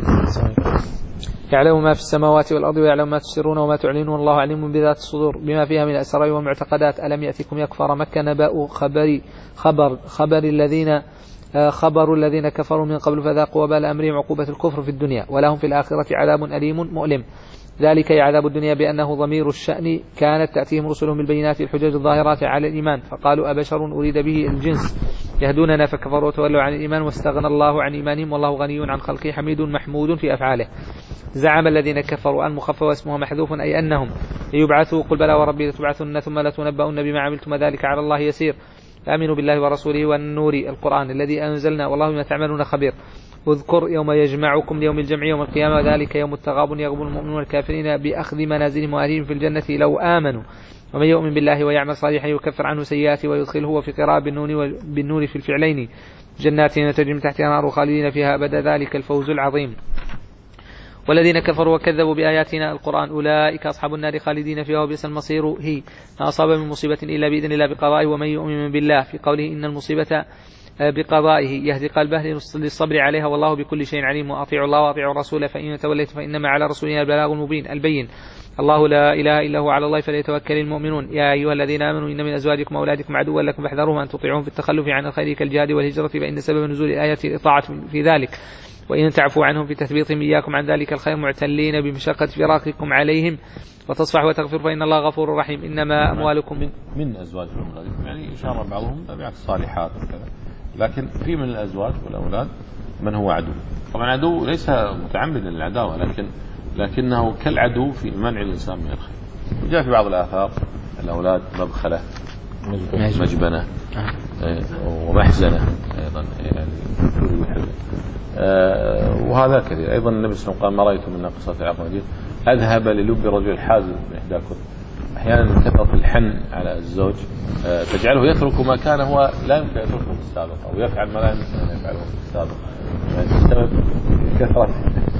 يعلم ما في السماوات والأرض ويعلم ما تسرون وما تعلنون، الله عليم بذات الصدور بما فيها من الأسرار والمعتقدات. ألم يأتكم يكفر مكة نبأ خبر خبر خبر الذين خبر الذين كفروا من قبل فذاقوا وبال أمرهم عقوبة الكفر في الدنيا ولهم في الآخرة عذاب أليم مؤلم. ذلك عذاب الدنيا بأنه ضمير الشأن كانت تأتيهم رسلهم بالبينات الحجج الظاهرات على الإيمان، فقالوا أبشر أريد به الجنس يهدوننا فكفروا وتولوا عن الإيمان واستغنى الله عن إيمانهم والله غني عن خلقه حميد محمود في أفعاله. زعم الذين كفروا أن مخفف واسمه محذوف أي أنهم يبعثوا، قل بلى وربي لتبعثن ثم لتنبؤن بما عملتم ذلك على الله يسير. آمنوا بالله ورسوله والنور القرآن الذي أنزلنا والله بما تعملون خبير. اذكر يوم يجمعكم ليوم الجمع يوم القيامة وذلك يوم التغابن يغبن المؤمنون والكافرين بأخذ منازلهم وأهلهم في الجنة لو آمنوا ومن يؤمن بالله ويعمل صالحا يكفر عنه سيئاته ويدخله هو في قراءة بالنون بالنور في الفعلين جنات تجري من تحتها الأنهار خالدين فيها أبدا ذلك الفوز العظيم. والذين كفروا وكذبوا بآياتنا القرآن أولئك أصحاب النار خالدين فيها وبئس المصير. هي ما أصاب من مصيبة إلا بإذن الله بقضائه ومن يؤمن بالله في قوله إن المصيبة بقضائه يهدي قلبه للصبر عليها والله بكل شيء عليم. وأطيعوا الله وأطيعوا الرسول فإن توليتم فإنما على رسولنا البلاغ المبين البين. الله لا إله إلا هو على الله فليتوكل المؤمنون. يا أيها الذين آمنوا إن من أزواجكم وأولادكم عدوا لكم فاحذروهم أن تطيعوهم في التخلف عن الخير كالجهاد والهجرة فإن سبب نزول الآية الإطاعة في ذلك، وإن تعفوا عنهم في تثبيطهم إياكم عن ذلك الخير معتلين بمشقة فراقكم عليهم وتصفح وتغفر فإن الله غفور رحيم. إنما أموالكم من, من أزواجكم وأولادكم، يعني إشارة بعضهم بعكس الصالحات وكذا، لكن في من الأزواج والأولاد من هو عدو. طبعا عدو ليس متعمدا للعداوة، لكن لكنه كالعدو في منع الإنسان من الخير. وجاء في بعض الآثار الأولاد مبخلة مجبنة ومحزنة أيضا، يعني آه وهذا كثير. أيضا النبي صلى الله عليه وسلم قال ما رأيت من ناقصات عقل مجيد أذهب للب رجل حازم إحداكم. أحيانا كثرة الحن على الزوج آه تجعله يترك ما كان هو لا يمكن يتركه في السابق، أو يفعل ما لا يمكن أن يفعله في السابق، يعني بسبب كثرة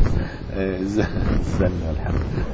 الزن والحن.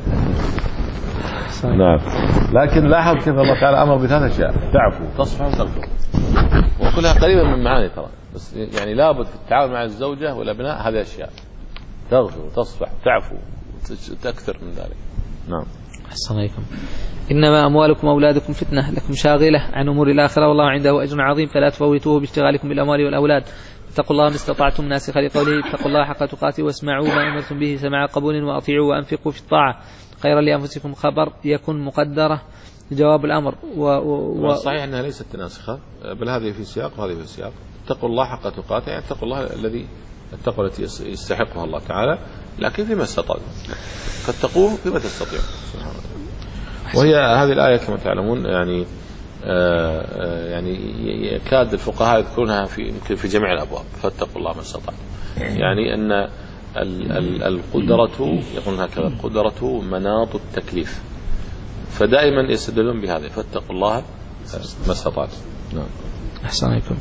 نعم. لكن لاحظ كيف الله تعالى أمر بثلاث أشياء: تعفو تصفح وتغفر، وكلها قريبة من معاني ترى، بس يعني لابد في التعامل مع الزوجة والأبناء هذه أشياء. تغفر وتصفح وتعفو وتكثر من ذلك. نعم. أحسن عليكم. إنما أموالكم وأولادكم فتنة لكم شاغلة عن أمور الآخرة والله عنده أجر عظيم فلا تفوتوه باشتغالكم بالأموال والأولاد. اتقوا الله ما استطعتم ناسخ لقوله اتقوا الله حق تقاته واسمعوا ما أمرتم به سماع قبول وأطيعوا وأنفقوا في الطاعة خيرا لأنفسكم خبر يكون مقدرة جواب الأمر. و... و... صحيح أنها ليست ناسخة بل هذه في سياق وهذه في سياق. اتقوا الله حق تقاته يعني اتقوا الله الذي التقوى التي يستحقها الله تعالى لكن فيما استطاع فاتقوه فيما تستطيع. وهي هذه الآية كما تعلمون يعني آه يعني يكاد الفقهاء يذكرونها في يمكن في جميع الأبواب فاتقوا الله ما استطعتم. يعني أن ال ال القدرة يقولون هكذا القدرة مناط التكليف فدائما يستدلون بهذا فاتقوا الله ما استطعتم. نعم. أحسن عليكم.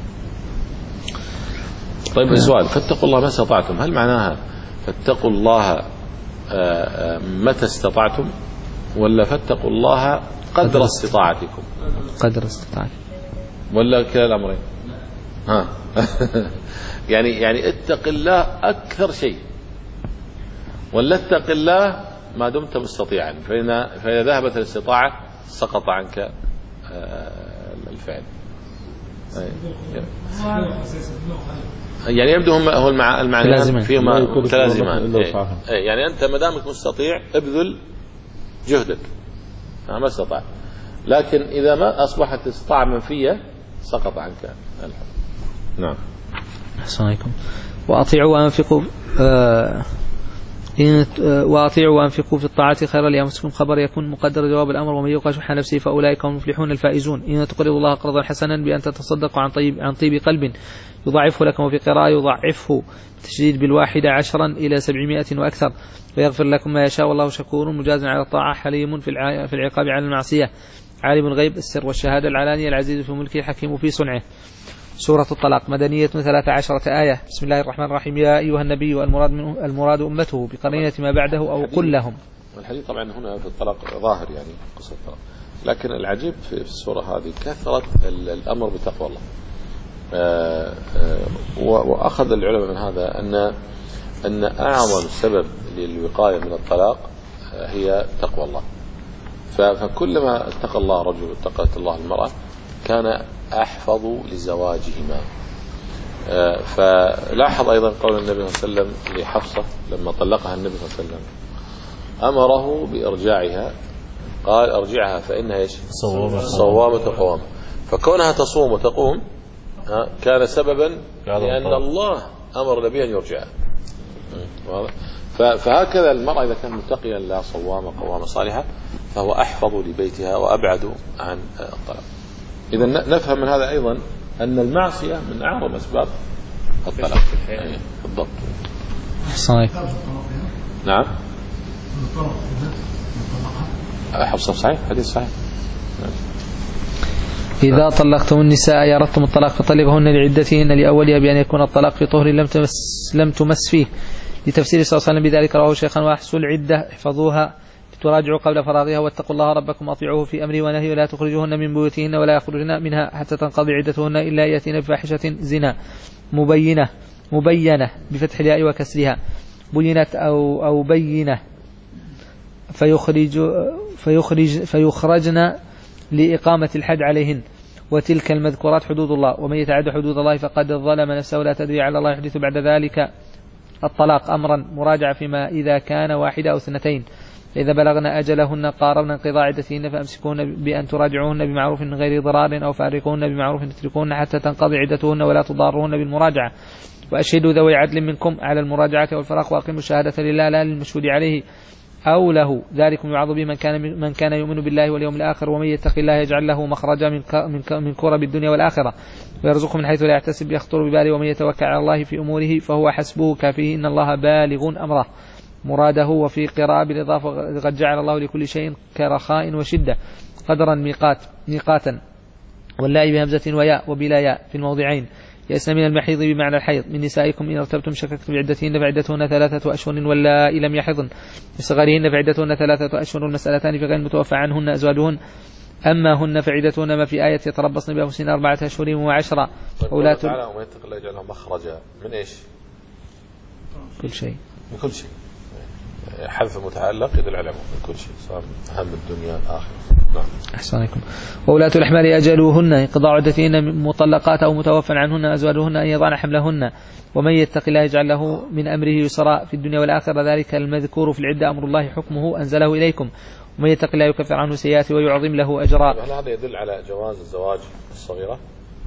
طيب السؤال فاتقوا الله ما استطعتم هل معناها فاتقوا الله متى استطعتم ولا فاتقوا الله قدر استطاعتكم؟ قدر استطاعتكم ولا كلا الأمرين؟ ها يعني يعني اتق الله أكثر شيء ولا اتق الله ما دمت مستطيعا فإن فإذا ذهبت الاستطاعة سقط عنك الفعل. يعني يبدو هم هو المعنى فيما متلازمان. يعني أنت ما دامك مستطيع ابذل جهدك ما استطاع لكن إذا ما أصبحت الاستطاعة منفية سقط عنك الحكم. نعم. أحسن عليكم. وأطيعوا وأنفقوا آه وأطيعوا وأنفقوا في الطاعة خيرا لأنفسكم خبر يكون مقدر جواب الأمر ومن يوق شح نفسه فأولئك هم المفلحون الفائزون. إن تقرضوا الله قرضا حسنا بأن تتصدقوا عن طيب عن طيب قلب يضاعفه لكم وفي قراءة يضاعفه تشديد بالواحدة عشرا إلى سبعمائة وأكثر ويغفر لكم ما يشاء والله شكور مجاز على الطاعة حليم في في العقاب على المعصية عالم الغيب السر والشهادة العلانية العزيز في ملكه الحكيم في صنعه. سورة الطلاق مدنية ثلاث عشرة آية. بسم الله الرحمن الرحيم. يا أيها النبي المراد منه المراد أمته بقرينة ما بعده أو قل لهم. الحديث طبعا هنا في الطلاق ظاهر يعني قصة الطلاق لكن العجيب في السورة هذه كثرة الأمر بتقوى الله. آآ آآ وأخذ العلماء من هذا أن أن أعظم سبب للوقاية من الطلاق هي تقوى الله. فكلما اتقى الله رجل اتقت الله المرأة كان أحفظ لزواجهما. فلاحظ أيضا قول النبي صلى الله عليه وسلم لحفصة لما طلقها النبي صلى الله عليه وسلم أمره بإرجاعها قال أرجعها فإنها إيش صوامة قوامة فكونها تصوم وتقوم كان سببا لأن الله أمر نبيا يرجعها. فهكذا المرأة إذا كان متقيا لا صوامة قوامة صالحة فهو أحفظ لبيتها وأبعد عن الطلاق. إذا نفهم من هذا أيضا أن المعصية من أعظم أسباب الطلاق. بالضبط. صحيح. نعم. حفصة صحيح حديث صحيح. إذا طلقتم النساء أردتم الطلاق فطلقهن لعدتهن لأولها بأن يكون الطلاق في طهر لم تمس لم تمس فيه. لتفسير صلى الله عليه وسلم بذلك رواه شيخا واحسوا العدة احفظوها تراجعوا قبل فراغها واتقوا الله ربكم أطيعوه في أمره ونهيه ولا تخرجوهن من بيوتهن ولا يخرجن منها حتى تنقضي عدتهن إلا يأتين بفاحشة زنا مبينة مبينة بفتح الياء وكسرها بينت أو أو بينة فيخرج فيخرج فيخرجن لإقامة الحد عليهن وتلك المذكورات حدود الله ومن يتعد حدود الله فقد ظلم نفسه ولا تدري على الله يحدث بعد ذلك الطلاق أمرا مراجع فيما إذا كان واحدة أو اثنتين. إذا بلغن أجلهن قاربن انقضاء عدتهن فأمسكوهن بأن تراجعوهن بمعروف من غير ضرار أو فارقوهن بمعروف تتركوهن حتى تنقضي عدتهن ولا تضاروهن بالمراجعة وأشهدوا ذوي عدل منكم على المراجعة والفراق وأقيموا الشهادة لله لا للمشهود عليه أو له ذلكم يوعظ به من كان من كان يؤمن بالله واليوم الآخر ومن يتق الله يجعل له مخرجا من من من كرب الدنيا والآخرة ويرزقه من حيث لا يحتسب يخطر بباله ومن يتوكل على الله في أموره فهو حسبه كافيه إن الله بالغ أمره مراده. وفي قراءة بالإضافة قد جعل الله لكل شيء كرخاء وشدة قدرا ميقات ميقاتا واللاء بهمزة وياء وبلا ياء في الموضعين. يأسن من المحيض بمعنى الحيض من نسائكم إن ارتبتم شككتم بعدتهن فعدتهن ثلاثة أشهر واللائي لم يحضن بصغرهن فعدتهن ثلاثة أشهر المسألتان في غير المتوفى عنهن أزواجهن أما هن فعدتهن ما في آية يتربصن بأنفسهن أربعة أشهر وعشرة. قوله تعالى ومن يتق الله يجعل له مخرجا من إيش؟ كل شيء بكل شيء. حذف المتعلق يدل على من كل شيء، صار أهم الدنيا الآخرة. نعم. أحسن عليكم. وولاة الأحمال أجلوهن انقضاء عدتهن مطلقات أو متوفى عنهن أزواجهن أن يضعن حملهن، ومن يتق الله يجعل له من أمره يسرا في الدنيا والآخرة، ذلك المذكور في العدة أمر الله حكمه أنزله إليكم، ومن يتق الله يكفر عنه سيئاته ويعظم له أجرا. هل هذا يدل على جواز الزواج الصغيرة؟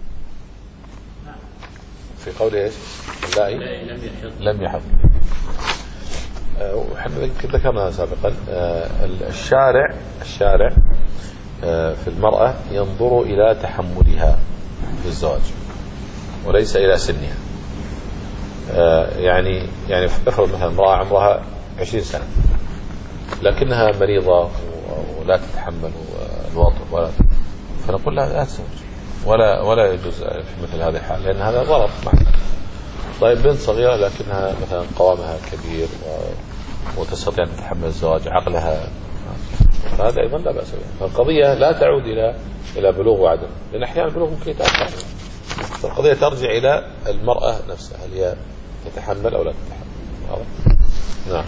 في قوله ايش؟ لا لم يحض. لم يحض. وحنا ذكرنا سابقا الشارع الشارع في المرأة ينظر إلى تحملها في الزواج وليس إلى سنها. يعني يعني افرض مثلا امرأة عمرها عشرين سنة لكنها مريضة ولا تتحمل الوطء ولا، فنقول لها لا تزوج ولا ولا يجوز في مثل هذه الحال، لأن هذا ضرر معها. طيب بنت صغيرة لكنها مثلا قوامها كبير وتستطيع أن تتحمل الزواج، عقلها، فهذا أيضا لا بأس به. فالقضية لا تعود إلى إلى بلوغ وعدم، لأن أحيانا البلوغ ممكن يتأخر. فالقضية ترجع إلى المرأة نفسها، هل هي تتحمل أو لا تتحمل. نعم.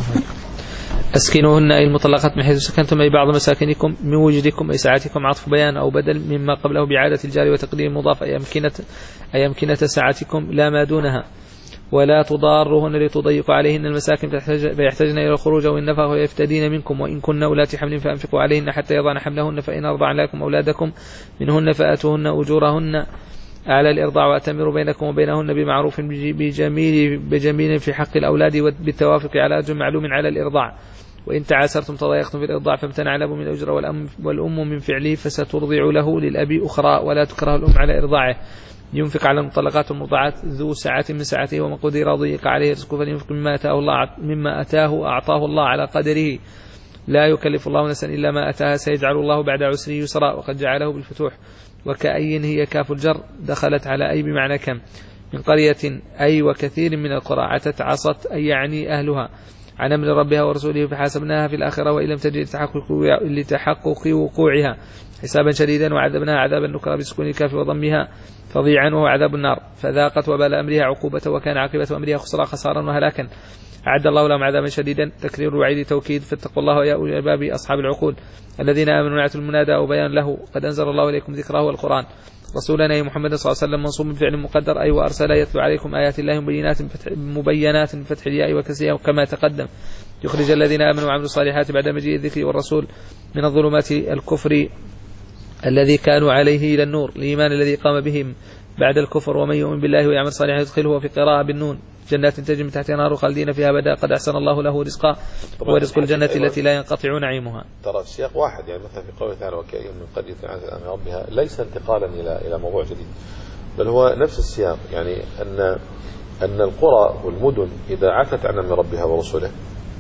أسكنوهن أي المطلقات من حيث سكنتم أي بعض مساكنكم من وجدكم أي ساعتكم، عطف بيان أو بدل مما قبله بعادة الجار وتقدير مضاف أي أمكنة أي أمكنة ساعتكم لا ما دونها، ولا تضاروهن لتضيقوا عليهن المساكن فيحتاجن إلى الخروج أو النفقة ويفتدين منكم، وإن كن أولات حمل فأنفقوا عليهن حتى يضعن حملهن، فإن أرضعن لكم أولادكم منهن فآتوهن أجورهن على الإرضاع وأتمروا بينكم وبينهن بمعروف بجميل بجميل في حق الأولاد بالتوافق على أجر معلوم على الإرضاع، وإن تعاسرتم تضايقتم في الإرضاع فامتنع الأب من الأجر والأم, والأم من فعله فسترضع له للأب أخرى، ولا تكره الأم على إرضاعه. ينفق على المطلقات والمرضعات ذو سعة من سعته، ومن قدر ضيق عليه رزقه فلينفق مما أتاه الله مما أتاه أعطاه الله على قدره، لا يكلف الله نفسا إلا ما أتاها سيجعل الله بعد عسر يسرا، وقد جعله بالفتوح. وكأي هي كاف الجر دخلت على أي بمعنى كم، من قرية أي وكثير من القرى، عتت عصت أي يعني أهلها عن أمر ربها ورسوله فحاسبناها في الآخرة وإن لم تجد لتحقق وقوعها حسابا شديدا، وعذبناها عذابا نكرا بسكون الكاف وضمها فضيعا وهو عذاب النار، فذاقت وبال أمرها عقوبة وكان عاقبة أمرها خسرا خسارا وهلاكا. أعد الله لهم عذابا شديدا، تكرير وعيد توكيد، فاتقوا الله يا أولي الألباب أصحاب العقول الذين آمنوا نعتوا المنادى أو بيان له، قد أنزل الله إليكم ذكره والقرآن. رسولنا محمد صلى الله عليه وسلم منصوب بفعل مقدر أي وأرسل يتلو عليكم آيات الله مبينات مبينات بفتح الياء وكسرها كما تقدم، يخرج الذين آمنوا وعملوا الصالحات بعد مجيء الذكر والرسول من الظلمات الكفر الذي كانوا عليه إلى النور الإيمان الذي قام بهم بعد الكفر، ومن يؤمن بالله ويعمل صالحا يدخله في قراءة بالنون جنات تجري من تحتها نار خالدين فيها أبدا قد أحسن الله له رزقا، ورزق الجنة التي لا ينقطع نعيمها. ترى السياق واحد، يعني مثلا في قوله تعالى وكأي من قرية عتت عن ربها ليس انتقالا إلى إلى موضوع جديد، بل هو نفس السياق، يعني أن أن القرى والمدن إذا عتت عن أمر ربها ورسله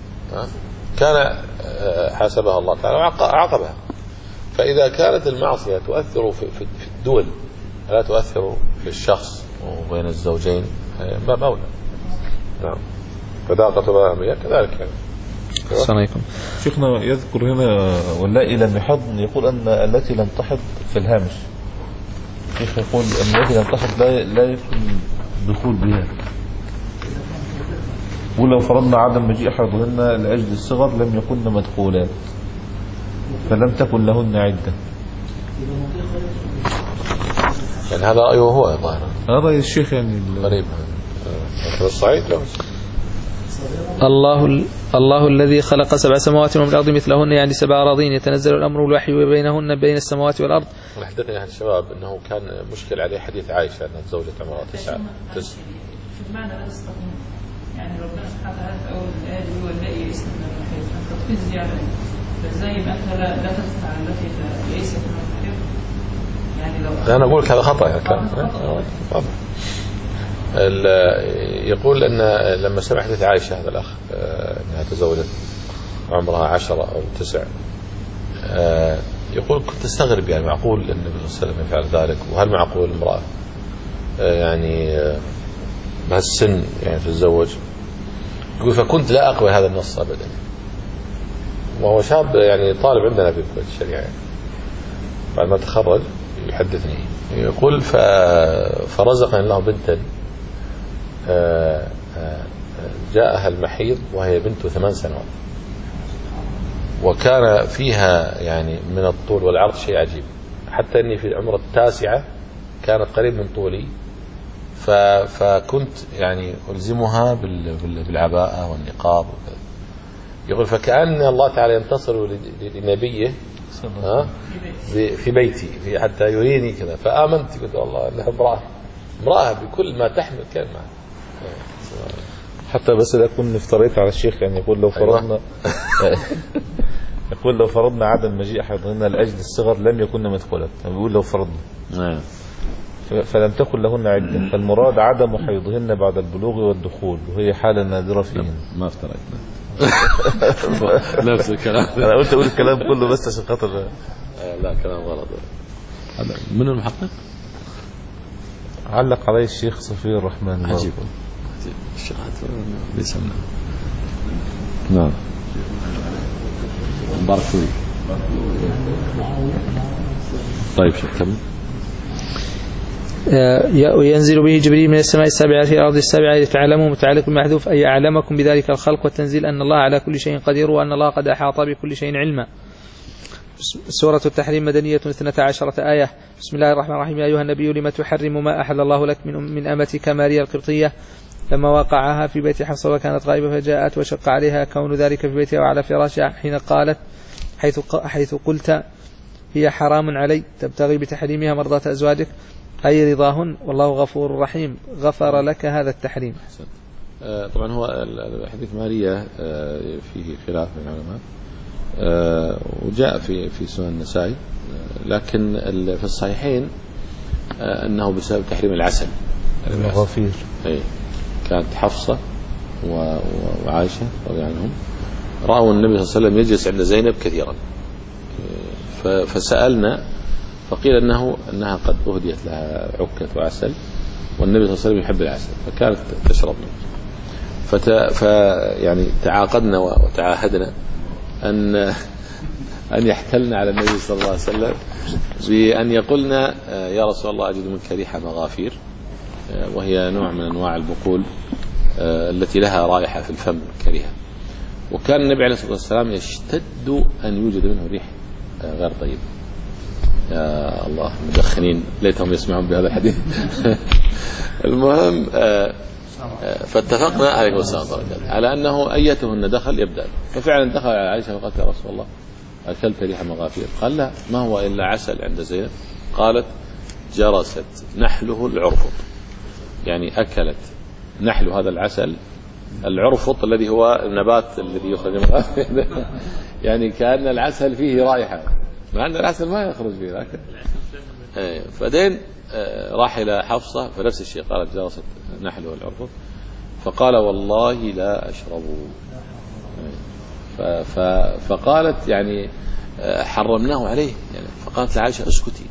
كان حاسبها الله تعالى وعاقبها. فإذا كانت المعصية تؤثر في في الدول لا تؤثر في الشخص وبين الزوجين ما مولى. نعم. فذاقت أمرها كذلك يعني. السلام عليكم. شيخنا يذكر هنا واللائي لم يحض، يقول أن التي لم تحض في الهامش. شيخ يقول أن التي لم تحض لا لا يكون دخول بها، ولو فرضنا عدم مجيء حضهن لأجل الصغر لم يكن مدخولات فلم تكن لهن عدة. يعني هذا رأيه هو ظاهرا، هذا رأي الشيخ يعني غريب في الصعيد. لا الله الله الذي خلق سبع سماوات ومن الأرض مثلهن يعني سبع أراضين يتنزل الأمر الوحي بينهن بين السماوات والأرض. حدثني أحد الشباب أنه كان مشكل عليه حديث عائشة أنها تزوجت عمرها تسعة تسعة في المعنى لا تستقيم، يعني ربنا سبحانه وتعالى في أول الآية هو الذي يسلم من الحيض، أنت تقيس زيادة، فإزاي يبقى أنت لا لا تدفع التي ليست من الحيض؟ يعني لو أنا أقول هذا خطأ يعني كان واضح. يقول أن لما سمع حديث عائشة هذا الأخ أنها تزوجت عمرها عشرة أو تسع، يقول كنت استغرب يعني معقول أن النبي صلى الله عليه وسلم يفعل ذلك، وهل معقول امرأة يعني بهالسن يعني تتزوج؟ يقول فكنت لا أقبل هذا النص أبدا، وهو شاب يعني طالب عندنا في كلية الشريعة يعني. بعد ما تخرج يحدثني يقول فرزقني الله بنتا جاءها المحيض وهي بنت ثمان سنوات، وكان فيها يعني من الطول والعرض شيء عجيب، حتى أني في العمر التاسعة كانت قريب من طولي، فكنت يعني ألزمها بالعباءة والنقاب وكذا. يقول فكأن الله تعالى ينتصر لنبيه في بيتي في حتى يريني كذا، فآمنت قلت والله أنها امرأة امرأة بكل ما تحمل كلمة. حتى بس لا أكون افتريت على الشيخ يعني يقول لو فرضنا يقول لو فرضنا عدم مجيء حيضهن لأجل الصغر لم يكن مدخلا، يعني بيقول لو فرضنا فلم تكن لهن عدة، فالمراد عدم حيضهن بعد البلوغ والدخول، وهي حالة نادرة فيهن. ما افتريتنا نفس الكلام. أنا قلت أقول الكلام كله بس عشان خاطر لا كلام غلط. هذا من المحقق؟ علق عليه الشيخ صفي الرحمن. عجيب الشيخ بيسمنا. نعم بارك فيك. طيب شيخ كمل. وينزل به جبريل من السماء السابعة في الأرض السابعة لتعلموا متعلق محذوف أي أعلمكم بذلك الخلق والتنزيل أن الله على كل شيء قدير وأن الله قد أحاط بكل شيء علما. سورة التحريم مدنية اثنتا عشرة آية. بسم الله الرحمن الرحيم. يا أيها النبي لما تحرم ما أحل الله لك من, من أمتك ماريا القبطية لما وقعها في بيت حفصة وكانت غائبة فجاءت وشق عليها كون ذلك في بيتها وعلى فراشها حين قالت حيث, حيث قلت هي حرام علي تبتغي بتحريمها مرضات أزواجك أي رضاهن والله غفور رحيم غفر لك هذا التحريم. طبعا هو حديث ماريا فيه خلاف بين العلماء وجاء في في سنن النسائي، لكن في الصحيحين أنه بسبب تحريم العسل المغافير. أي كانت حفصة وعائشة رضي عنهم رأوا النبي صلى الله عليه وسلم يجلس عند زينب كثيرا، فسألنا فقيل أنه أنها قد أهديت لها عكة وعسل والنبي صلى الله عليه وسلم يحب العسل فكانت تشرب منه، فت... ف يعني تعاقدنا وتعاهدنا أن أن يحتلنا على النبي صلى الله عليه وسلم بأن يقولنا يا رسول الله أجد منك ريحة مغافير، وهي نوع من أنواع البقول التي لها رائحة في الفم كريهة، وكان النبي عليه الصلاة والسلام يشتد أن يوجد منه ريح غير طيب. يا الله مدخنين ليتهم يسمعون بهذا الحديث. المهم فاتفقنا عليه الصلاة على أنه أيتهن دخل يبدأ، ففعلا دخل على عائشة وقالت يا رسول الله أكلت ريح مغافير؟ قال لا ما هو إلا عسل عند زينب. قالت جرست نحله العرفط، يعني أكلت نحل هذا العسل العرفط الذي هو النبات الذي يخرج من الغافير يعني كأن العسل فيه رائحة مع أن العسل ما يخرج فيه، لكن فدين راح إلى حفصة فنفس الشيء قالت جرست نحله العرفط فقال والله لا أشربه، فقالت يعني حرمناه عليه يعني، فقالت لعائشة اسكتي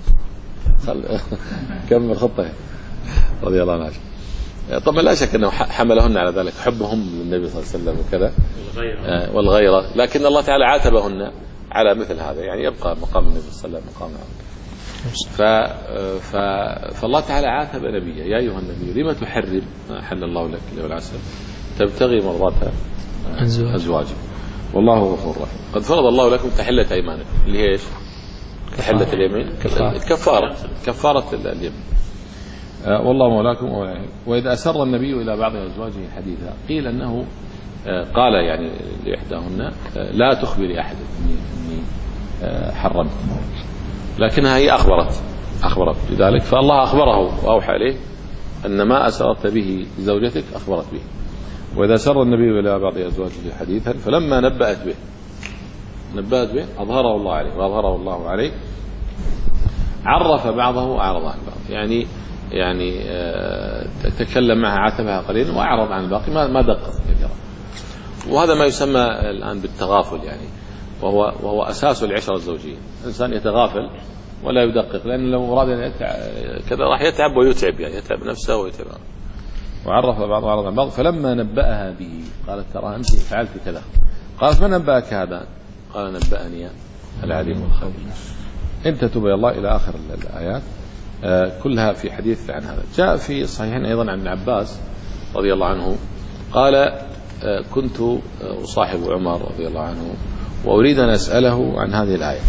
كمل خطه رضي الله عنها. طبعا لا شك أنه حملهن على ذلك حبهم للنبي صلى الله علي وسلم وكذا والغيرة، لكن الله تعالى عاتبهن على مثل هذا، يعني يبقى مقام النبي صلى الله عليه وسلم مقام ف... ف... فالله تعالى عاتب نبيه يا أيها النبي لما تحرم ما أحل الله لك اللي هو العسل تبتغي مرضات أزواجك والله غفور رحيم. قد فرض الله لكم تحلة أيمانكم اللي هي ايش؟ تحلة اليمين كفارة كفارة اليمين. آه والله مولاكم. وإذا أسر النبي إلى بعض أزواجه حديثا قيل أنه آه قال يعني لإحداهن آه لا تخبري أحد إني, إني آه حرمت، لكنها هي أخبرت أخبرت بذلك، فالله أخبره وأوحى إليه أن ما أسرت به زوجتك أخبرت به. وإذا سر النبي إلى بعض أزواجه حديثا فلما نبأت به نبأت به أظهره الله عليه وأظهره الله عليه عرف بعضه وأعرض عن بعض، يعني يعني تكلم معها عاتبها قليلا وأعرض عن الباقي ما ما دقق كثيرا. وهذا ما يسمى الآن بالتغافل يعني، وهو وهو أساس العشرة الزوجية. الإنسان يتغافل ولا يدقق، لأن لو أراد أن كذا راح يتعب ويتعب، يعني يتعب نفسه ويتعب. وعرف بعض وأعرض عن بعض فلما نبأها به قالت ترى أنت فعلت كذا. قالت من نبأك هذا؟ قال نبأني العليم الخبير. إن تتوب الله إلى آخر الآيات كلها في حديث عن هذا. جاء في الصحيحين أيضا عن ابن عباس رضي الله عنه قال كنت أصاحب عمر رضي الله عنه وأريد أن أسأله عن هذه الآية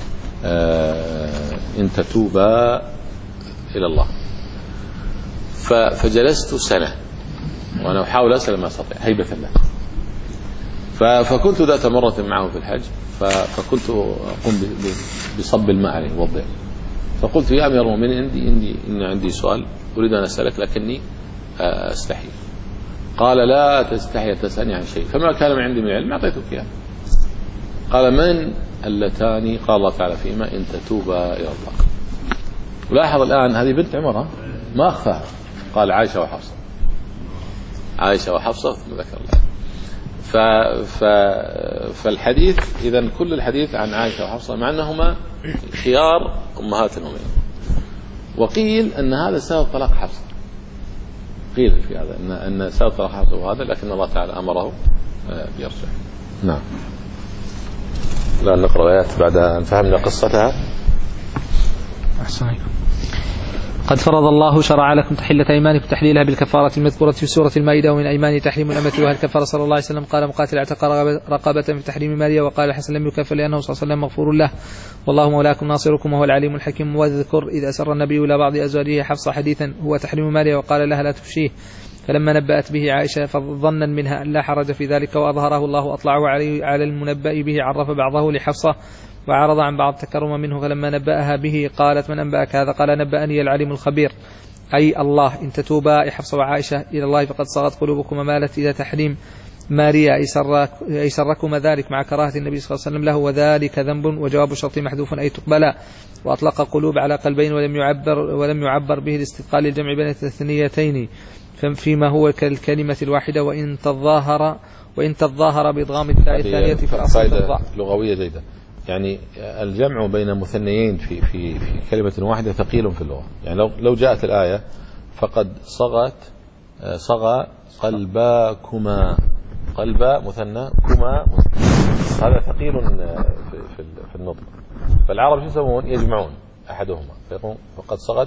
إن تتوبا إلى الله، فجلست سنة وأنا أحاول أسأل ما أستطيع هيبة الله. فكنت ذات مرة معه في الحج، فكنت أقوم بصب الماء عليه وضع، فقلت يا أمير المؤمنين عندي عندي إن عندي سؤال أريد أن أسألك لكني أستحي. قال لا تستحي تسألني عن شيء، فما كان من عندي من علم أعطيتك إياه. قال من اللتان؟ قال الله تعالى فيما إن تتوبا إلى الله. ولاحظ الآن هذه بنت عمر ما أخفاها، قال عائشة وحفصة، عائشة وحفصة ثم ذكر الله. ف... ف... فالحديث إذن كل الحديث عن عائشة وحفصة مع أنهما خيار أمهات المؤمنين. وقيل أن هذا سبب طلاق حفصة، قيل في هذا أن أن سبب طلاق حفصة هذا، لكن الله تعالى أمره بيرجع. نعم. لا نقرأ آيات بعد أن فهمنا قصتها. أحسن عليكم. قد فرض الله شرع لكم تحلة أيمانكم تحليلها بالكفارة المذكورة في سورة المائدة، ومن أيمان تحريم الأمة وهل كفر صلى الله عليه وسلم. قال مقاتل اعتق رقبة في تحريم مالية، وقال الحسن لم يكفر لأنه صلى الله عليه وسلم مغفور له والله مولاكم ناصركم وهو العليم الحكيم. واذكر إذ أسر النبي إلى بعض أزواجه حفصة حديثا هو تحريم مالية وقال لها لا تفشيه، فلما نبأت به عائشة فظنا منها أن لا حرج في ذلك وأظهره الله أطلعه عليه على المنبأ به عرف بعضه لحفصة وعرض عن بعض تكرما منه، فلما نبأها به قالت من أنبأك هذا؟ قال نبأني العليم الخبير، أي الله. إن تتوبا حفصة وعائشة إلى الله فقد صغت قلوبكم ومالت إلى تحريم ماريا أي سركم ذلك مع كراهة النبي صلى الله عليه وسلم له، وذلك ذنب وجواب الشرط محذوف أي تقبلا. وأطلق قلوب على قلبين ولم يعبر ولم يعبر به الاستثقال للجمع بين الثنيتين فيما هو كالكلمة الواحدة، وإن تظاهر وإن تظاهر بإضغام التاء الثانية فالأصل الضاء. لغوية جيدة، يعني الجمع بين مثنيين في في في كلمة واحدة ثقيل في اللغة. يعني لو لو جاءت الآية فقد صغت صغى قلباكما، قلبا مثنى كما هذا ثقيل في في, في النطق. فالعرب شو يسوون؟ يجمعون أحدهما فيقول فقد صغت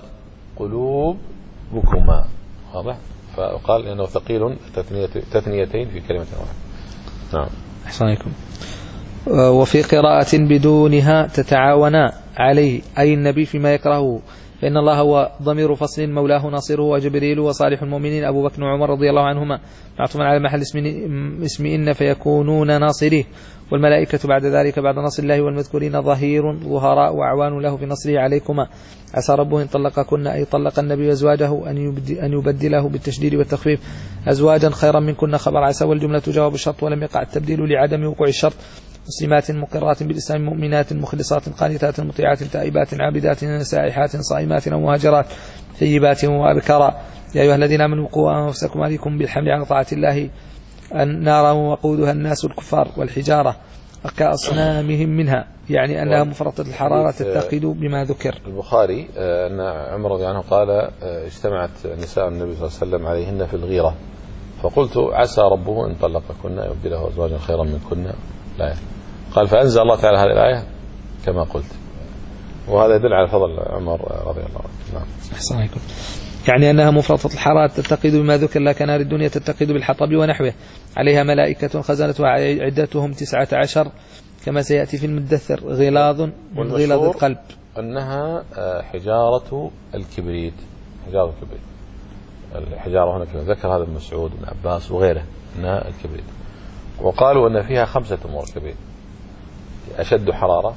قلوبكما، واضح؟ فقال إنه ثقيل تثنيتين في كلمة واحدة. نعم. أحسن عليكم. وفي قراءة بدونها تتعاونا عليه أي النبي فيما يكرهه، فإن الله هو ضمير فصل مولاه ناصره وجبريل وصالح المؤمنين أبو بكر وعمر رضي الله عنهما معطوفا على محل اسم إن فيكونون ناصريه، والملائكة بعد ذلك بعد نصر الله والمذكورين ظهير ظهراء وأعوان له في نصره عليكما. عسى ربه إن طلقكن أي طلق النبي أزواجه أن يبدله بالتشديد والتخفيف أزواجا خيرا منكن خبر عسى، والجملة جواب الشرط ولم يقع التبديل لعدم وقوع الشرط. مسلمات مقرات بالإسلام مؤمنات مخلصات قانتات مطيعات تائبات عابدات سائحات صائمات أو مهاجرات ثيبات وأبكارا. يا أيها الذين آمنوا قوا أنفسكم وأهليكم بالحمل على طاعة الله النار وقودها الناس الكفار والحجارة كأصنامهم منها، يعني أنها مفرطة الحرارة تتقد بما ذكر. البخاري أن عمر رضي عنه قال اجتمعت نساء النبي صلى الله عليه وسلم عليهن في الغيرة، فقلت عسى ربه إن طلقكن يبدله أزواجا خيرا منكن. لا قال فأنزل الله تعالى هذه الآية كما قلت، وهذا يدل على فضل عمر رضي الله عنه. نعم. أحسن عليكم. يعني أنها مفرطة الحرارة تتقد بما ذكر لا كنار الدنيا تتقد بالحطب ونحوه، عليها ملائكة خزنتها عدتهم تسعة عشر كما سيأتي في المدثر غلاظ من غلاظ القلب. أنها حجارة الكبريت، حجارة الكبريت الحجارة هنا كما ذكر هذا ابن مسعود بن عباس وغيره أنها الكبريت. وقالوا أن فيها خمسة أمور كبيرة: أشد حرارة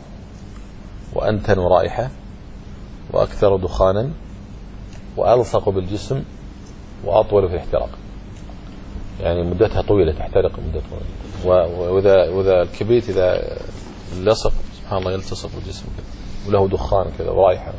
وأنتن رائحة وأكثر دخانا وألصق بالجسم وأطول في الاحتراق، يعني مدتها طويلة تحترق مدة طويلة. وإذا وإذا الكبريت إذا لصق سبحان الله يلتصق بالجسم كذا وله دخان كذا ورائحة.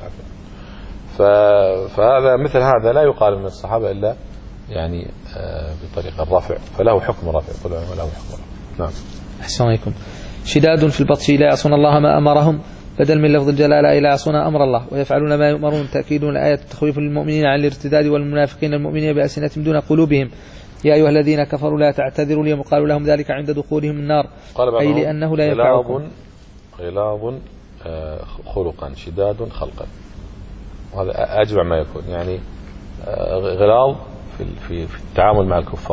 فهذا مثل هذا لا يقال من الصحابة إلا يعني بطريقة الرفع، فله حكم رفع، كل له حكم رفع. نعم. أحسن عليكم. شداد في البطش لا يعصون الله ما أمرهم بدل من لفظ الجلالة لا يعصون أمر الله ويفعلون ما يؤمرون، تأكيد الآية تخويف للمؤمنين عن الارتداد والمنافقين المؤمنين بألسنتهم دون قلوبهم. يا أيها الذين كفروا لا تعتذروا اليوم قالوا لهم ذلك عند دخولهم النار، أي لأنه لا ينفعكم. غلاظ خلقا شداد خلقا، وهذا أجمع ما يكون، يعني غلاظ في في التعامل مع الكفار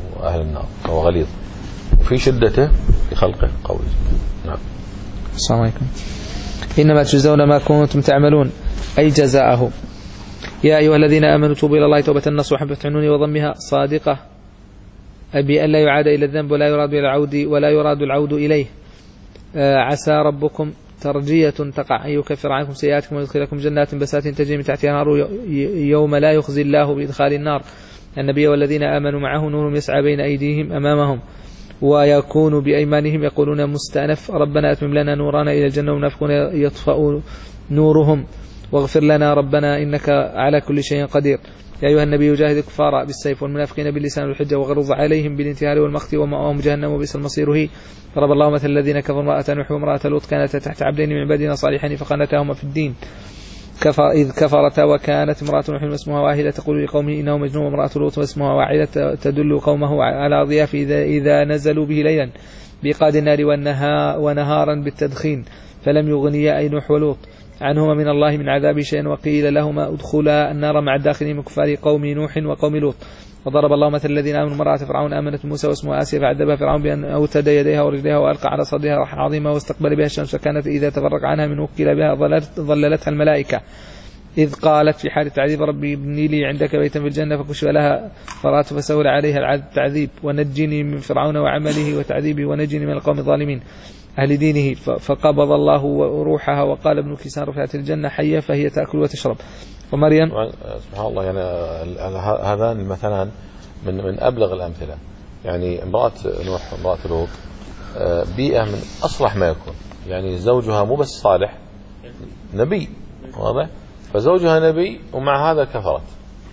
أهل النار، فهو غليظ، وفي شدته في خلقه قوي. نعم. السلام عليكم. إنما تجزون ما كنتم تعملون، أي جزاءه. يا أيها الذين آمنوا توبوا إلى الله توبة نصوحا بفتح النون وضمها صادقة، أي بأن لا يعاد إلى الذنب ولا يراد إلى العود ولا يراد العود إليه. آه عسى ربكم ترجية تقع أن يكفر عنكم سيئاتكم ويدخلكم جنات بسات تجري من تحتها الأنهار يوم لا يخزي الله بإدخال النار النبي والذين آمنوا معه نور يسعى بين أيديهم أمامهم ويكون بأيمانهم يقولون مستأنف ربنا أتمم لنا نورنا إلى الجنة والمنافقون يطفأ نورهم واغفر لنا ربنا إنك على كل شيء قدير. يا أيها النبي يجاهد الكفار بالسيف والمنافقين باللسان والحجة وغلظ عليهم بالانتهار والمقت ومأواهم جهنم وبئس المصير هي. ضرب الله مثل الذين كفروا امرأة نوح وامرأة لوط كانتا تحت عبدين من عبادنا صالحين فخانتاهما في الدين كفر إذ كفرتا وكانت امرأة نوح اسمها واحدة تقول لقومه إنه مجنون وامرأة لوط اسمها واحدة تدل قومه على ضياف إذا, إذا نزلوا به ليلا بإيقاد النار ونهارا بالتدخين فلم يغنيا أي نوح ولوط عنهما من الله من عذاب شيئا وقيل لهما ادخلا النار مع الداخلين من كفار قوم نوح وقوم لوط. وضرب الله مثل الذين آمنوا امرأة فرعون آمنت موسى واسمها آسيا فعذبها فرعون بأن أوتد يديها ورجليها وألقى على صدرها رحا عظيما واستقبل بها الشمس فكانت إذا تفرق عنها من وكل بها ظللتها الملائكة إذ قالت في حال تعذيب ربي ابني لي عندك بيتا في الجنة فكشف لها فرات فسول عليها التعذيب ونجني من فرعون وعمله وتعذيبه ونجني من القوم الظالمين أهل دينه. فقبض الله روحها وقال ابن كيسان رفعت الجنة حية فهي تأكل وتشرب. ومريم سبحان الله يعني هذان المثلان من من أبلغ الأمثلة. يعني امرأة نوح وامرأة لوط بيئة من أصلح ما يكون، يعني زوجها مو بس صالح نبي واضح، فزوجها نبي ومع هذا كفرت،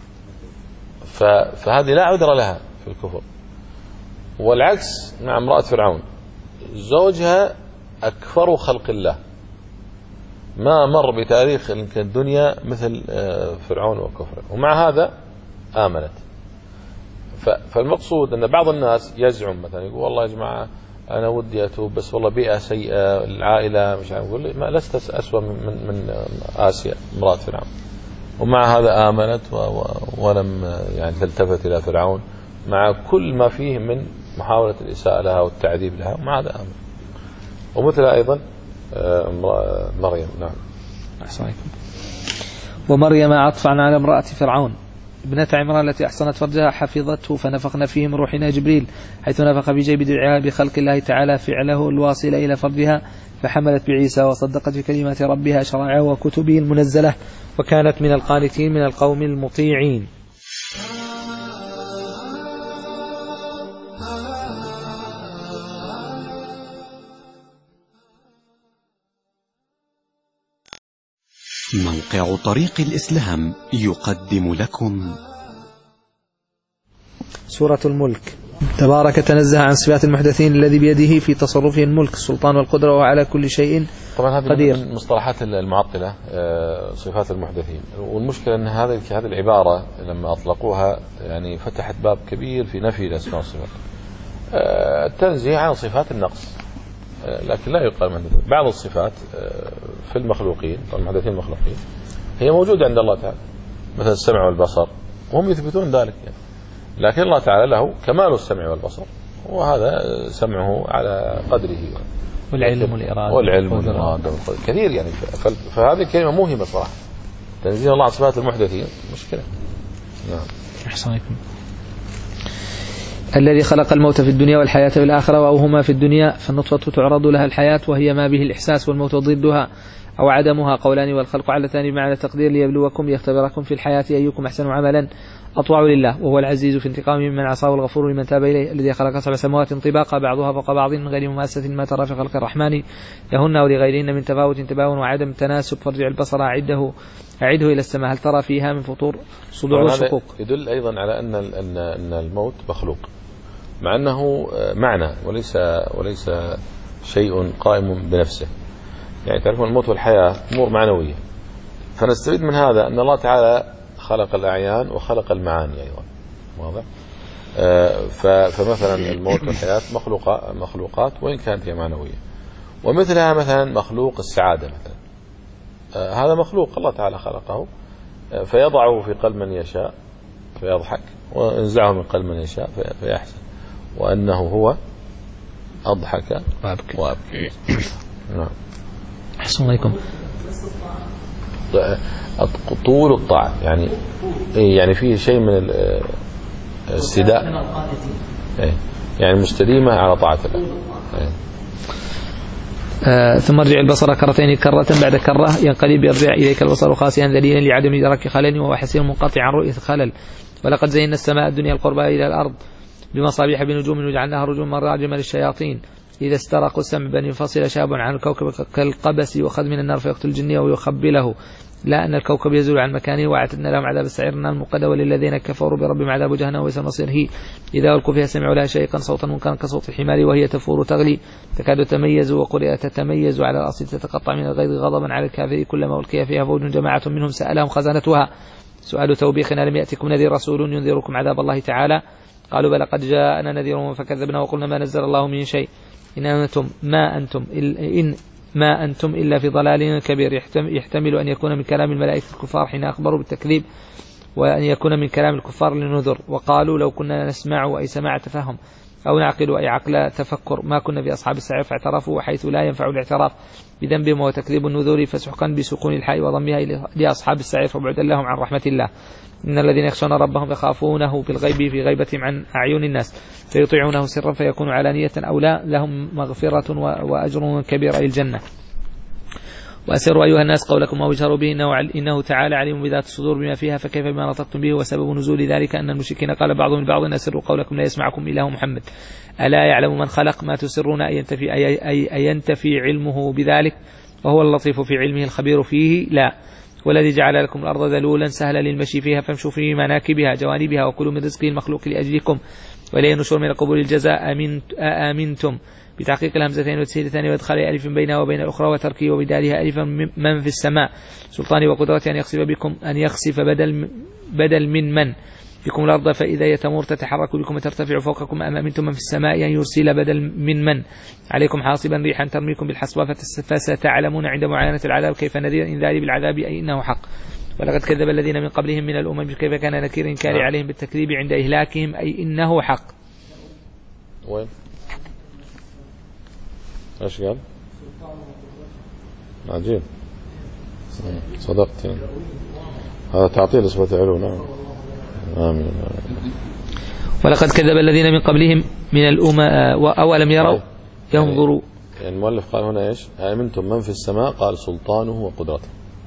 فهذه لا عذر لها في الكفر. والعكس مع امرأة فرعون زوجها أكفر خلق الله، ما مر بتاريخ الدنيا مثل فرعون وكفره، ومع هذا آمنت. فالمقصود أن بعض الناس يزعم مثلا يقول والله يا جماعة أنا ودي أتوب بس والله بيئة سيئة العائلة مش عارف، يقول لي ما لست أسوأ من من آسيا امرأة فرعون، ومع هذا آمنت ولم يعني تلتفت إلى فرعون مع كل ما فيه من محاولة الإساءة لها والتعذيب لها، ومع هذا آمن. ومثل أيضا مريم. نعم. أحسنكم. ومريم عطفا على امرأة فرعون ابنة عمران التي أحصنت فرجها حفظته فنفخنا فيه من روحنا جبريل حيث نفخ في جيب درعها بخلق الله تعالى فعله الواصل إلى فرجها فحملت بعيسى وصدقت في كلمات ربها شرعه وكتبه المنزلة وكانت من القانتين من القوم المطيعين. موقع طريق الإسلام يقدم لكم سورة الملك. تبارك تنزه عن صفات المحدثين الذي بيده في تصرفه الملك السلطان والقدرة وعلى كل شيء طبعا هذه قدير. من مصطلحات المعطلة صفات المحدثين، والمشكلة أن هذه هذه العبارة لما أطلقوها يعني فتحت باب كبير في نفي الأسماء والصفات، التنزيه عن صفات النقص، لكن لا يقال من بعض الصفات في المخلوقين المحدثين المخلوقين هي موجودة عند الله تعالى مثل السمع والبصر وهم يثبتون ذلك يعني. لكن الله تعالى له كمال السمع والبصر وهذا سمعه على قدره والعلم والإرادة والعلم والإرادة كثير يعني. فهذه كلمة موهمة صراحة، تنزيه الله عن صفات المحدثين مشكلة. نعم. أحسنكم. الذي خلق الموت في الدنيا والحياة في الآخرة وهما في الدنيا فالنطفة تعرض لها الحياة وهي ما به الإحساس والموت ضدها أو عدمها قولان والخلق على ثاني بمعنى التقدير ليبلوكم ليختبركم في الحياة أيكم أحسن عملا أطوع لله وهو العزيز في انتقامه ممن عصاه والغفور لمن تاب إليه الذي خلق سبع سماوات طباقا بعضها فوق بعض من غير مماسة ما ترى في خلق الرحمن لهن ولغيرهن من تفاوت تباين وعدم تناسب فارجع البصر أعده أعده إلى السماء هل ترى فيها من فطور صدوع والشقوق. يدل أيضا على أن أن الموت مخلوق مع أنه معنى وليس وليس شيء قائم بنفسه. يعني تعرفون الموت والحياة أمور معنوية، فنستفيد من هذا أن الله تعالى خلق الأعيان وخلق المعاني أيضا واضح. فمثلا الموت والحياة مخلوقات مخلوقات وإن كانت هي معنوية، ومثلها مثلا مخلوق السعادة مثلا هذا مخلوق الله تعالى خلقه فيضعه في قلب من يشاء فيضحك وينزعه من قلب من يشاء فيحزن. وأنه هو أضحك وأبكى, وأبكى. نعم. أحسن عليكم. طول الطاعة يعني يعني فيه شيء من الاستداء يعني مستديمة على طاعة الله. آه ثم ارجع البصر كرتين كرة بعد كرة ينقلب يرجع إليك البصر خاسئا ذليلا لعدم إدراك خلل وهو حسير منقطع عن رؤية خلل. ولقد زينا السماء الدنيا القربى إلى الأرض بمصابيح بنجوم وجعلناها رجوما مراجم للشياطين إذا استرقوا السمع بل ينفصل شاب عن الكوكب كالقبس وخذ من النار فيقتل الجن ويخبله لا أن الكوكب يزول عن مكانه واعتدنا لهم عذاب السعير النار المقدة وللذين كفروا بربهم عذاب جهنم وبئس المصير. هي إذا ألقوا فيها سمعوا لها شيئا صوتا منكرا كصوت الحمار وهي تفور تغلي تكاد تميز وقرئ تتميز على الأصل تتقطع من الغيظ غضبا على الكافرين كلما ألقي فيها فوج جماعة منهم سألهم خزنتها سؤال توبيخنا لم يأتكم نذير رسول ينذركم عذاب الله تعالى قالوا بلى قد جاءنا نذير فكذبنا وقلنا ما نزل الله من شيء إن أنتم ما أنتم إن ما أنتم إلا في ضلال كبير. يحتمل أن يكون من كلام الملائكة الكفار حين أخبروا بالتكذيب وأن يكون من كلام الكفار للنذر. وقالوا لو كنا نسمع أي سماع تفهم أو نعقل أي عقل تفكر ما كنا في أصحاب السعير فاعترفوا وحيث لا ينفع الاعتراف بذنبهم وتكذيب النذور فسحقا بسكون الحاء وضمها لأصحاب السعير فبعدا لهم عن رحمة الله. إن الذين يخشون ربهم يخافونه بالغيب في غيبتهم عن أعين الناس فيطيعونه سرا فيكون علانية أو لا لهم مغفرة وأجر كبير أي الجنة. وأسروا أيها الناس قولكم أو اجهروا به إنه, إنه تعالى عليم بذات الصدور بما فيها فكيف بما نطقتم به. وسبب نزول ذلك أن المشركين قال بعضهم لبعض إن أسروا قولكم لا يسمعكم إله محمد ألا يعلم من خلق ما تسرون أي ينتفي, أي أي أي ينتفي علمه بذلك وهو اللطيف في علمه الخبير فيه لا. والذي جعل لكم الأرض ذلولا سهلا للمشي فيها فامشوا في مناكبها جوانبها وكلوا من رزقه المخلوق لأجلكم وإليه النشور من قبول الجزاء أأمنتم بتحقيق الهمزتين والتسهيل الثاني وإدخال ألف بينها وبين الأخرى وتركه وبدالها ألفا من في السماء سلطاني وقدرتي أن يخسف بكم أن يخسف بدل بدل من من بكم الأرض فإذا يتمور تتحرك بكم وترتفع فوقكم أم أمنتم من في السماء أن يرسل بدل من من عليكم حاصبا ريحا ترميكم بالحصبة فستعلمون عند معاينة العذاب كيف نذير إنذاري بالعذاب أي إنه حق. ولقد كذب الذين من قبلهم من الأمم كيف كان نكير إنكاري عليهم بالتكذيب عند إهلاكهم أي إنه حق. وين ايش قال؟ عجيب صدقت يعني. هذا تعطيل صفة علو. نعم آمين. ولقد كذب الذين من قبلهم من الأمم أولم يروا ينظروا يعني المؤلف قال هنا ايش؟ آمنتم من في السماء قال سلطانه وقدرته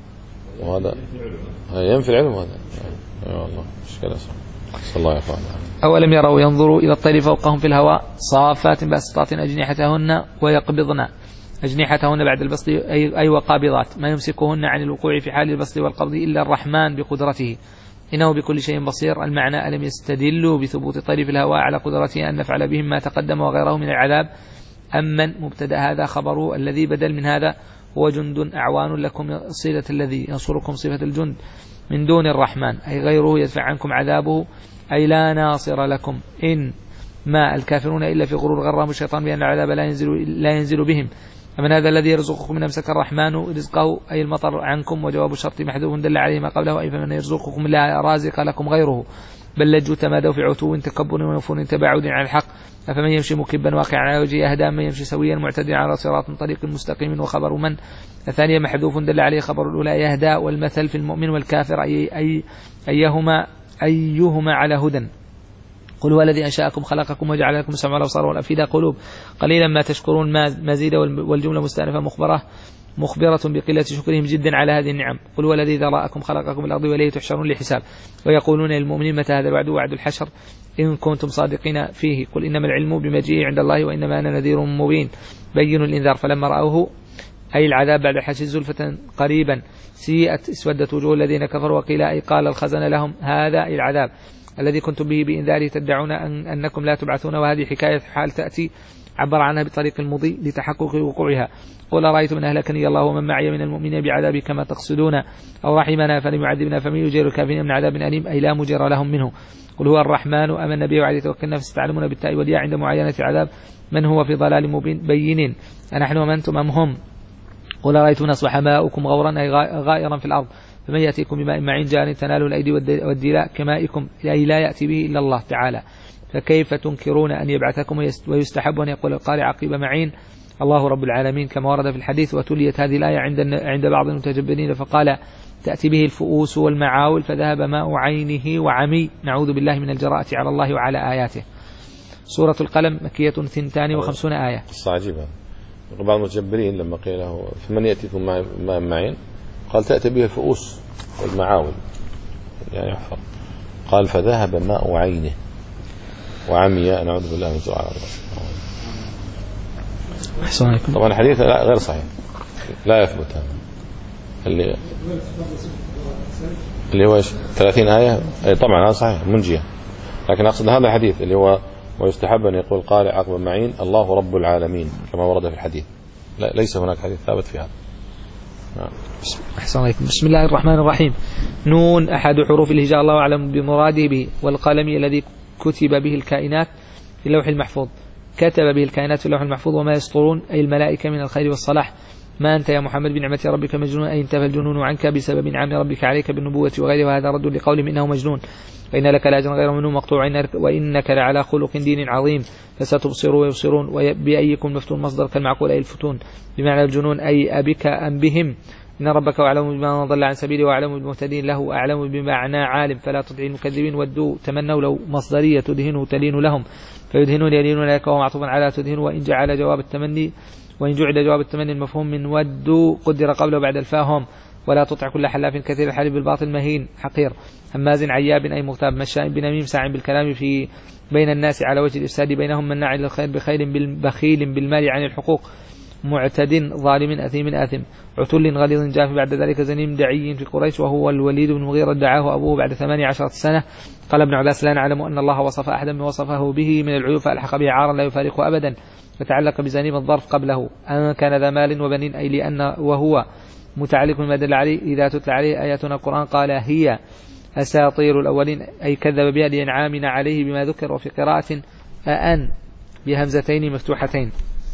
وهذا ينفي العلم هذا. اي والله مشكلة صلى الله يفعل. أولم يروا ينظروا إلى الطير فوقهم في الهواء صافات باسطات أجنحتهن ويقبضن أجنحتهن بعد البسط أي, أي وقابضات ما يمسكهن عن الوقوع في حال البسط والقبض إلا الرحمن بقدرته إنه بكل شيء بصير. المعنى ألم يستدلوا بثبوت الطير في الهواء على قدرته أن نفعل بهم ما تقدم وغيره من العذاب أمن مبتدأ هذا خبره الذي بدل من هذا هو جند أعوان لكم صلة الذي ينصركم صفة الجند من دون الرحمن أي غيره يدفع عنكم عذابه أي لا ناصر لكم إن ما الكافرون إلا في غرور غرام الشيطان بأن العذاب لا ينزل, لا ينزل بهم. فمن هذا الذي يرزقكم من أمسك الرحمن رزقه أي المطر عنكم وجواب الشرط محذوف دل عليه ما قبله أي فمن يرزقكم لا رازق لكم غيره بل لجوا تمادوا في عتو تكبر ونفور تباعد عن الحق. أفمن يمشي مكبا واقعا على وجهه أهدى من يمشي سويا معتدلا على صراط طريق مستقيم. وخبر من الثانية محذوف دل عليه خبر الأولى يهدى والمثل في المؤمن والكافر أي أي أيهما أيهما على هدى. قل هو الذي أنشأكم خلقكم وجعل لكم السمع والأبصار والأفئدة قلوب قليلا ما تشكرون ما مزيد والجملة مستأنفة مخبرة مخبرة بقلة شكرهم جدا على هذه النعم. قل هو الذي ذرأكم خلقكم الأرض وإليه تحشرون لحساب. ويقولون للمؤمنين متى هذا الوعد وعد الحشر إن كنتم صادقين فيه قل إنما العلم بمجيء عند الله وإنما أنا نذير مبين بين الإنذار فلما رأوه أي العذاب بعد الحشر زلفة قريبا سيئت اسودت وجوه الذين كفروا وقيل أي قال الخزن لهم هذا أي العذاب الذي كنتم به بإنذاره تدعون أن أنكم لا تبعثون. وهذه حكاية حال تأتي عبر عنها بطريق المضي لتحقق وقوعها. قل رأيتم أن أهلكني الله ومن معي من المؤمنين بعذاب كما تقصدون أو رحمنا فلم يعذبنا فمن يجير الكافرين من عذاب أليم أي لا مجير لهم منه. قل هو الرحمن أمن به وعليه توكلنا فستعلمون بالتاء والياء عند معاينة العذاب من هو في ضلال مبين بين أنحن ومنتم أم هم. قل رأيتم أصبح ماؤكم غورا أي غائرا في الأرض فمن يأتيكم بماء معين جار تناله الأيدي والدلاء كمائكم أي لا يأتي به إلا الله تعالى فكيف تنكرون أن يبعثكم ويستحب أن يقول القارئ عقيب معين الله رب العالمين كما ورد في الحديث؟ وتليت هذه الآية عند عند بعض المتجبرين فقال تأتي به الفؤوس والمعاول فذهب ماء عينه وعمي، نعوذ بالله من الجراءة على الله وعلى آياته. سورة القلم مكية ثنتان وخمسون آية. قصة عجيبة. بعض المتجبرين لما قيل له فمن يأتيكم ماء معين قال تأتي به الفؤوس والمعاول يعني يحفر، قال فذهب ماء عينه وعمي، نعوذ بالله من الجراءة على الله. طبعا الحديث لا غير صحيح لا يثبت هذا اللي اللي هو ثلاثين آية طبعا هذا صحيح منجية، لكن أقصد هذا الحديث اللي هو ويستحب أن يقول قارئ عقب معين الله رب العالمين كما ورد في الحديث، لا ليس هناك حديث ثابت في هذا. أحسن عليكم. بسم الله الرحمن الرحيم. نون أحد حروف الهجاء الله أعلم بمراده به، والقلم الذي كتب به الكائنات في اللوح المحفوظ، كتب به الكائنات في اللوح المحفوظ وما يسطرون أي الملائكة من الخير والصلاح. ما أنت يا محمد بنعمة ربك مجنون، أي انتفى الجنون عنك بسبب نعم ربك عليك بالنبوة وغيره، وهذا رد لقولهم إنه مجنون. وإن لك لأجرا غير ممنون مقطوع وإنك لعلى خلق دين عظيم، فستبصر ويبصرون. وبأيكم مفتون مصدر كالمعقول أي الفتون بمعنى الجنون، أي أبك أم بهم. إن ربك أعلم بما ضل عن سبيله وأعلم بالمهتدين له، أعلم بمعنى عالم. فلا تطع المكذبين ودوا تمنوا لو مصدرية تدهن تلين لهم، فيدهنون يلينون لك ومعطوفا على تدهن. وإن جعل جواب التمني وإن جعل جواب التمني المفهوم من ودوا قدر قبله بعد الفاهم. ولا تطع كل حلاف كثير الحليف بالباطل مهين حقير هماز عياب أي مغتاب مشاء بنميم ساع بالكلام في بين الناس على وجه الإفساد بينهم مناع للخير بخيل بخيل بالمال عن الحقوق معتد ظالم أثيم آثم عتل غليظ جاف بعد ذلك زنيم دعي في قريش وهو الوليد بن مغيرة دعاه أبوه بعد ثمانية عشرة سنة. قال ابن عباس لا نعلم أن الله وصف أحدا من وصفه به من العيوب فألحق به عارا لا يفارقه أبدا، فتعلق بزنيم الظرف قبله أن كان ذا مال وبنين أي لأن وهو متعلق بما دل عليه إذا تتلى عليه آياتنا القرآن قال هي أساطير الأولين أي كذب بها لإنعامنا عليه بما ذكر. وفي قراءة أن بهمزتين مفتوحتين.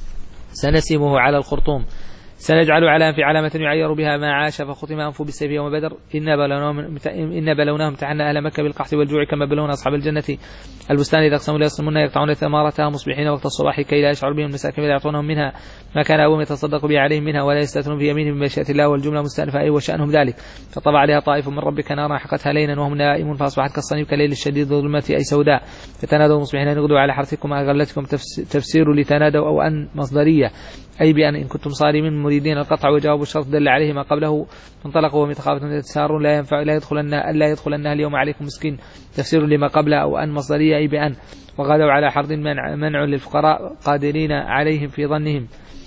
سنسمه على الخرطوم سنجعل على أنف علامة يعير بها ما عاش فختم أنف بالسيف يوم بدر. إن بلوناهم إن بلوناهم امتحنا أهل مكة بالقحط والجوع كما بلونا أصحاب الجنة البستان إذا أقسموا ليصرمون يقطعون ثمارتها مصبحين وقت الصباح كي لا يشعر بهم المساكين فيعطونهم منها ما كان أبوهم يتصدق به عليهم منها ولا يستثنون في يمينهم بمشيئة الله والجملة مستأنفة أي وشأنهم ذلك. فطبع عليها طائف من ربك نارا حقتها ليلا وهم نائمون فأصبحت كالصنيف كليل الشديد ظلمة أي سوداء فتنادوا مصبحين أن يغدوا على حرثكم أغلتكم. تفسير لتنادوا أو أن مصدرية أي بأن إن كنتم صارمين مريدين القطع وجواب الشرط دل عليه ما قبله فانطلقوا وهم يتخافتون يتسارون لا ينفع لا يدخلن لا يدخلنها اليوم عليكم مسكين. تفسير لما قبله أو أن مصدرية أي بأن وغدوا على حرد منع, منع للفقراء قادرين عليهم في ظنهم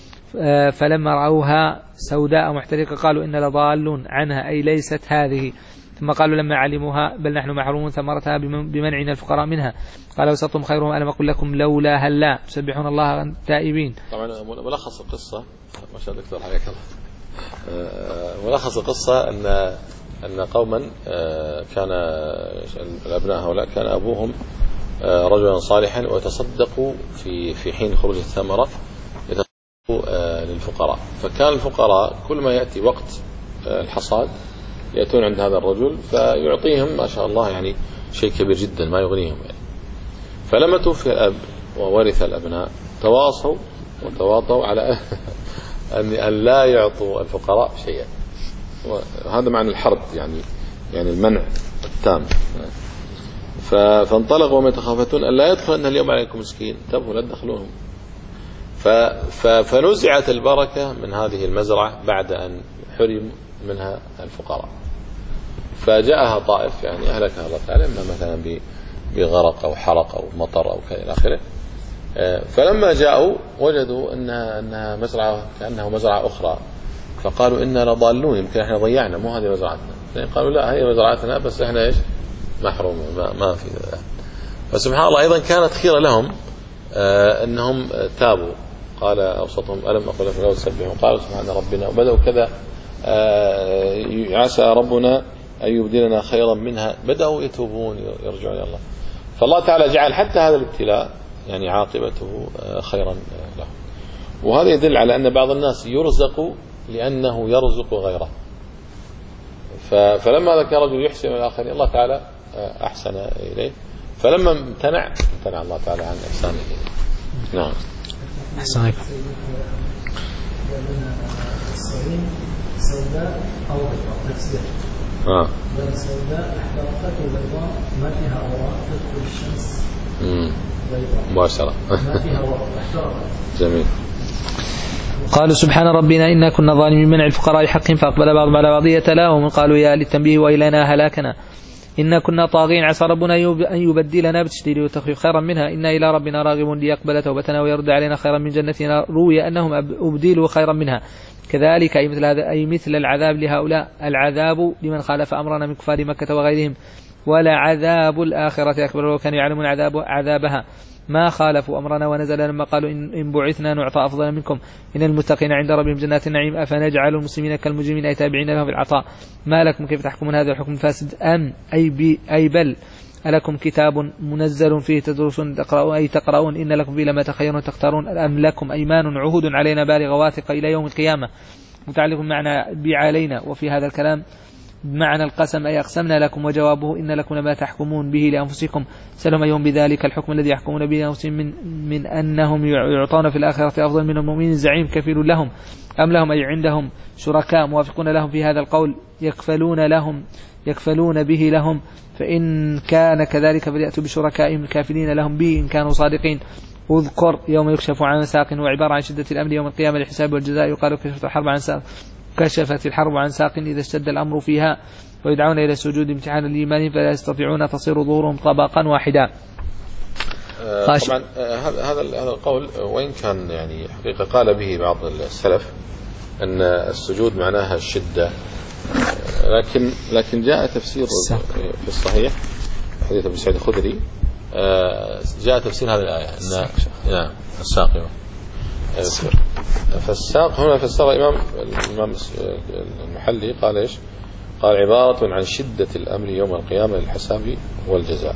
فلما رأوها سوداء محترقة قالوا إن لضالون عنها أي ليست هذه. ثم قالوا لما علموها بل نحن محرومون ثمرتها بمنعنا الفقراء منها قال وسطهم خيرهم ألم أقل لكم لولا هلا تسبحون الله تائبين. طبعا ملخص القصة ما شاء الله دكتور حياك الله. ملخص القصة أن أن قوما كان الأبناء هؤلاء كان أبوهم رجلا صالحا ويتصدقوا في في حين خروج الثمرة يتصدقوا للفقراء. فكان الفقراء كل ما يأتي وقت الحصاد يأتون عند هذا الرجل فيعطيهم ما شاء الله يعني شيء كبير جدا ما يغنيهم يعني. فلما توفي الأب وورث الأبناء تواصوا وتواطوا على أن لا يعطوا الفقراء شيئا. هذا معنى الحرب يعني يعني المنع التام. فانطلقوا وهم يتخافتون أن لا يدخل أن اليوم عليكم مسكين انتبهوا لا تدخلونهم. فنزعت البركة من هذه المزرعة بعد أن حرم منها الفقراء فجاءها طائف يعني أهلكها الله تعالى إما مثلا بغرق أو حرق أو مطر أو كذا إلى آخره. فلما جاءوا وجدوا أنها, أنها مزرعة كأنها مزرعة أخرى فقالوا إنا لضالون يمكن إحنا ضيعنا مو هذه مزرعتنا. قالوا لا هي مزرعتنا بس إحنا إيش محرومون ما, ما في ذا. فسبحان الله أيضا كانت خيرة لهم أنهم تابوا. قال أوسطهم ألم أقل لكم لو تسبحون قالوا سبحان ربنا وبدأوا كذا عسى ربنا أن يبدلنا خيرا منها بدأوا يتوبون يرجعون إلى الله. فالله تعالى جعل حتى هذا الابتلاء يعني عاقبته خيرا له. وهذا يدل على أن بعض الناس يرزق لأنه يرزق غيره. فلما ذكر رجل يحسن الآخرين الله تعالى أحسن إليه فلما امتنع امتنع الله تعالى عن إحسانه. نعم. أحسن. سوداء أو بيضاء نفس آه. سوداء احترقت وبيضاء ما فيها أوراق تدخل الشمس بيضاء مباشرة ما فيها أوراق احترقت. جميل. قالوا سبحان ربنا إنا كنا ظالمين منع الفقراء حقهم فأقبل بعضهم على بعض يتلاوم قالوا يا للتنبيه وإلينا هلاكنا إنا كنا طاغين عسى ربنا أن يبدلنا بتشديد وتخفيف خيرا منها إنا إلى ربنا راغبون ليقبل توبتنا ويرد علينا خيرا من جنتنا. روي أنهم أبدلوا خيرا منها كذلك أي مثل هذا أي مثل العذاب لهؤلاء العذاب لمن خالف أمرنا من كفار مكة وغيرهم ولا عذاب الآخرة أكبر لو كانوا يعلمون عذاب عذابها ما خالفوا أمرنا ونزل لما قالوا إن, إن بعثنا نعطى أفضل منكم إن المتقين عند ربهم جنات النعيم أفنجعل المسلمين كالمجرمين أي تابعين لهم في العطاء ما لكم كيف تحكمون هذا الحكم الفاسد أم أي, بي أي بل ألكم كتاب منزل فيه تدرسون تقرؤون أي تقرؤون إن لكم فيه لما تخيرون تختارون أم لكم أيمان عهود علينا بالغ واثق إلى يوم القيامة متعلق معنا بعلينا. وفي هذا الكلام بمعنى القسم أي أقسمنا لكم وجوابه إن لكم لما تحكمون به لأنفسكم سلم يوم بذلك الحكم الذي يحكمون به لأنفسهم من, من أنهم يعطون في الآخرة أفضل من المؤمنين زعيم كفيل لهم أم لهم أي عندهم شركاء موافقون لهم في هذا القول يكفلون لهم يكفلون به لهم فإن كان كذلك فليأتوا بشركائهم الكافلين لهم به إن كانوا صادقين. اذكر يوم يكشف عن ساق وعبارة عن شدة الأمر يوم القيامة للحساب والجزاء يقال كشفت الحرب عن ساق كشفت الحرب عن ساق إذا اشتد الأمر فيها ويدعون إلى السجود امتحانا لإيمان فلا يستطيعون تصير ظهورهم طبقا واحدا. آه طبعا آه هذا هذا القول وإن كان يعني حقيقة قال به بعض السلف أن السجود معناها الشدة لكن لكن جاء تفسير في الصحيح حديث أبي سعيد الخدري جاء تفسير هذه الآية أن نعم الساق فالساق هنا فسر الإمام الإمام المحلي قال إيش؟ قال عبارة عن شدة الأمر يوم القيامة للحساب والجزاء.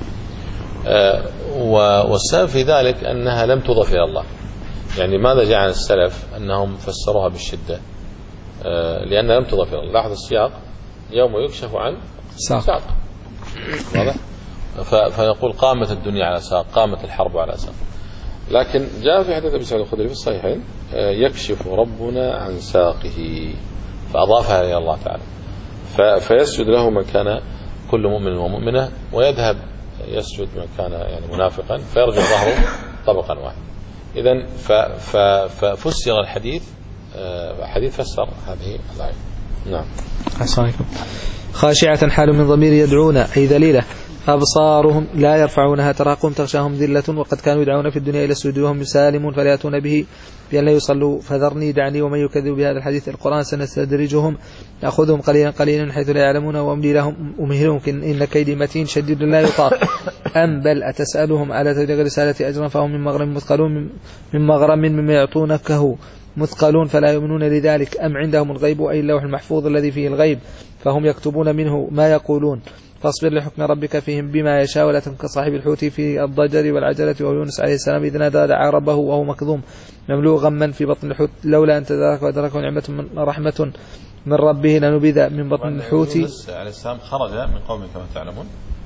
والسبب في ذلك أنها لم تضف إلى الله. يعني ماذا جاء عن السلف أنهم فسروها بالشدة لأنها لم تضف إلى الله. لاحظ السياق يوم يكشف عن ساق واضح فيقول قامت الدنيا على ساق قامت الحرب على ساق. لكن جاء في حديث أبي سعيد الخدري في الصحيحين يكشف ربنا عن ساقه فأضافها إلى الله تعالى فيسجد له من كان كل مؤمن ومؤمنة ويذهب يسجد من كان يعني منافقا فيرجع ظهره طبقا واحد. إذن ففسر الحديث حديث فسر هذه الآية. نعم. أحسنكم. خاشعة حال من ضمير يدعون أي ذليلة أبصارهم لا يرفعونها تراقم تغشاهم ذلة وقد كانوا يدعون في الدنيا إلى السجود وهم يسالمون فلا يأتون به بأن لا يصلوا فذرني دعني ومن يكذب بهذا الحديث القرآن سنستدرجهم نأخذهم قليلا قليلا حيث لا يعلمون وأملي لهم أمهلهم إن كيدي متين شديد لا يطاق. أم بل أتسألهم على تبليغ رسالة أجرا فهم من مغرم مثقلون من مغرم مما يعطونكه مثقلون فلا يؤمنون لذلك أم عندهم الغيب أي اللوح المحفوظ الذي فيه الغيب فهم يكتبون منه ما يقولون فاصبر لحكم ربك فيهم بما يشاء ولا تكن كصاحب الحوت في الضجر والعجلة وهو يونس عليه السلام إذ نادى دعا ربه وهو مكظوم مملوء غما في بطن الحوت لولا أن تدرك وأدركه نعمة من رحمة من ربه لنبذ من بطن الحوت. يونس عليه السلام خرج من قومه كما تعلمون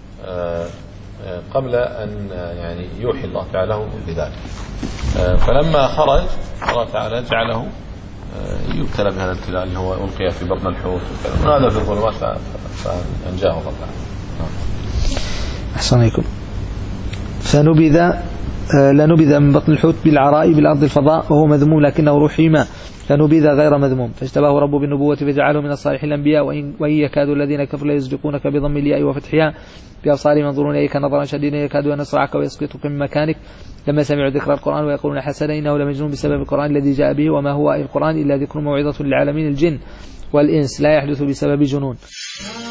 قبل أن يعني يوحي الله تعالى بذلك فلما خرج الله تعالى جعله يبتلى بهذا الابتلاء اللي هو ألقي في بطن الحوت ونادى في الظلمات فأنجاه الله تعالى. أحسنكم. فنبذ لنبذ من بطن الحوت بالعراء بالأرض الفضاء وهو مذموم لكنه رحيما فنبذ غير مذموم فاجتباه ربه بالنبوة فجعله من الصالحين الأنبياء وإن, وإن يكاد الذين كفروا ليزلقونك بضم الياء وفتحها بأبصارهم ينظرون إليك نظرا شديدا يكاد أن يصرعك ويسقطك من مكانك لما سمعوا ذكر القرآن ويقولون حسنا إنه لمجنون بسبب القرآن الذي جاء به وما هو القرآن إلا ذكر موعظة للعالمين الجن والإنس لا يحدث بسبب جنون.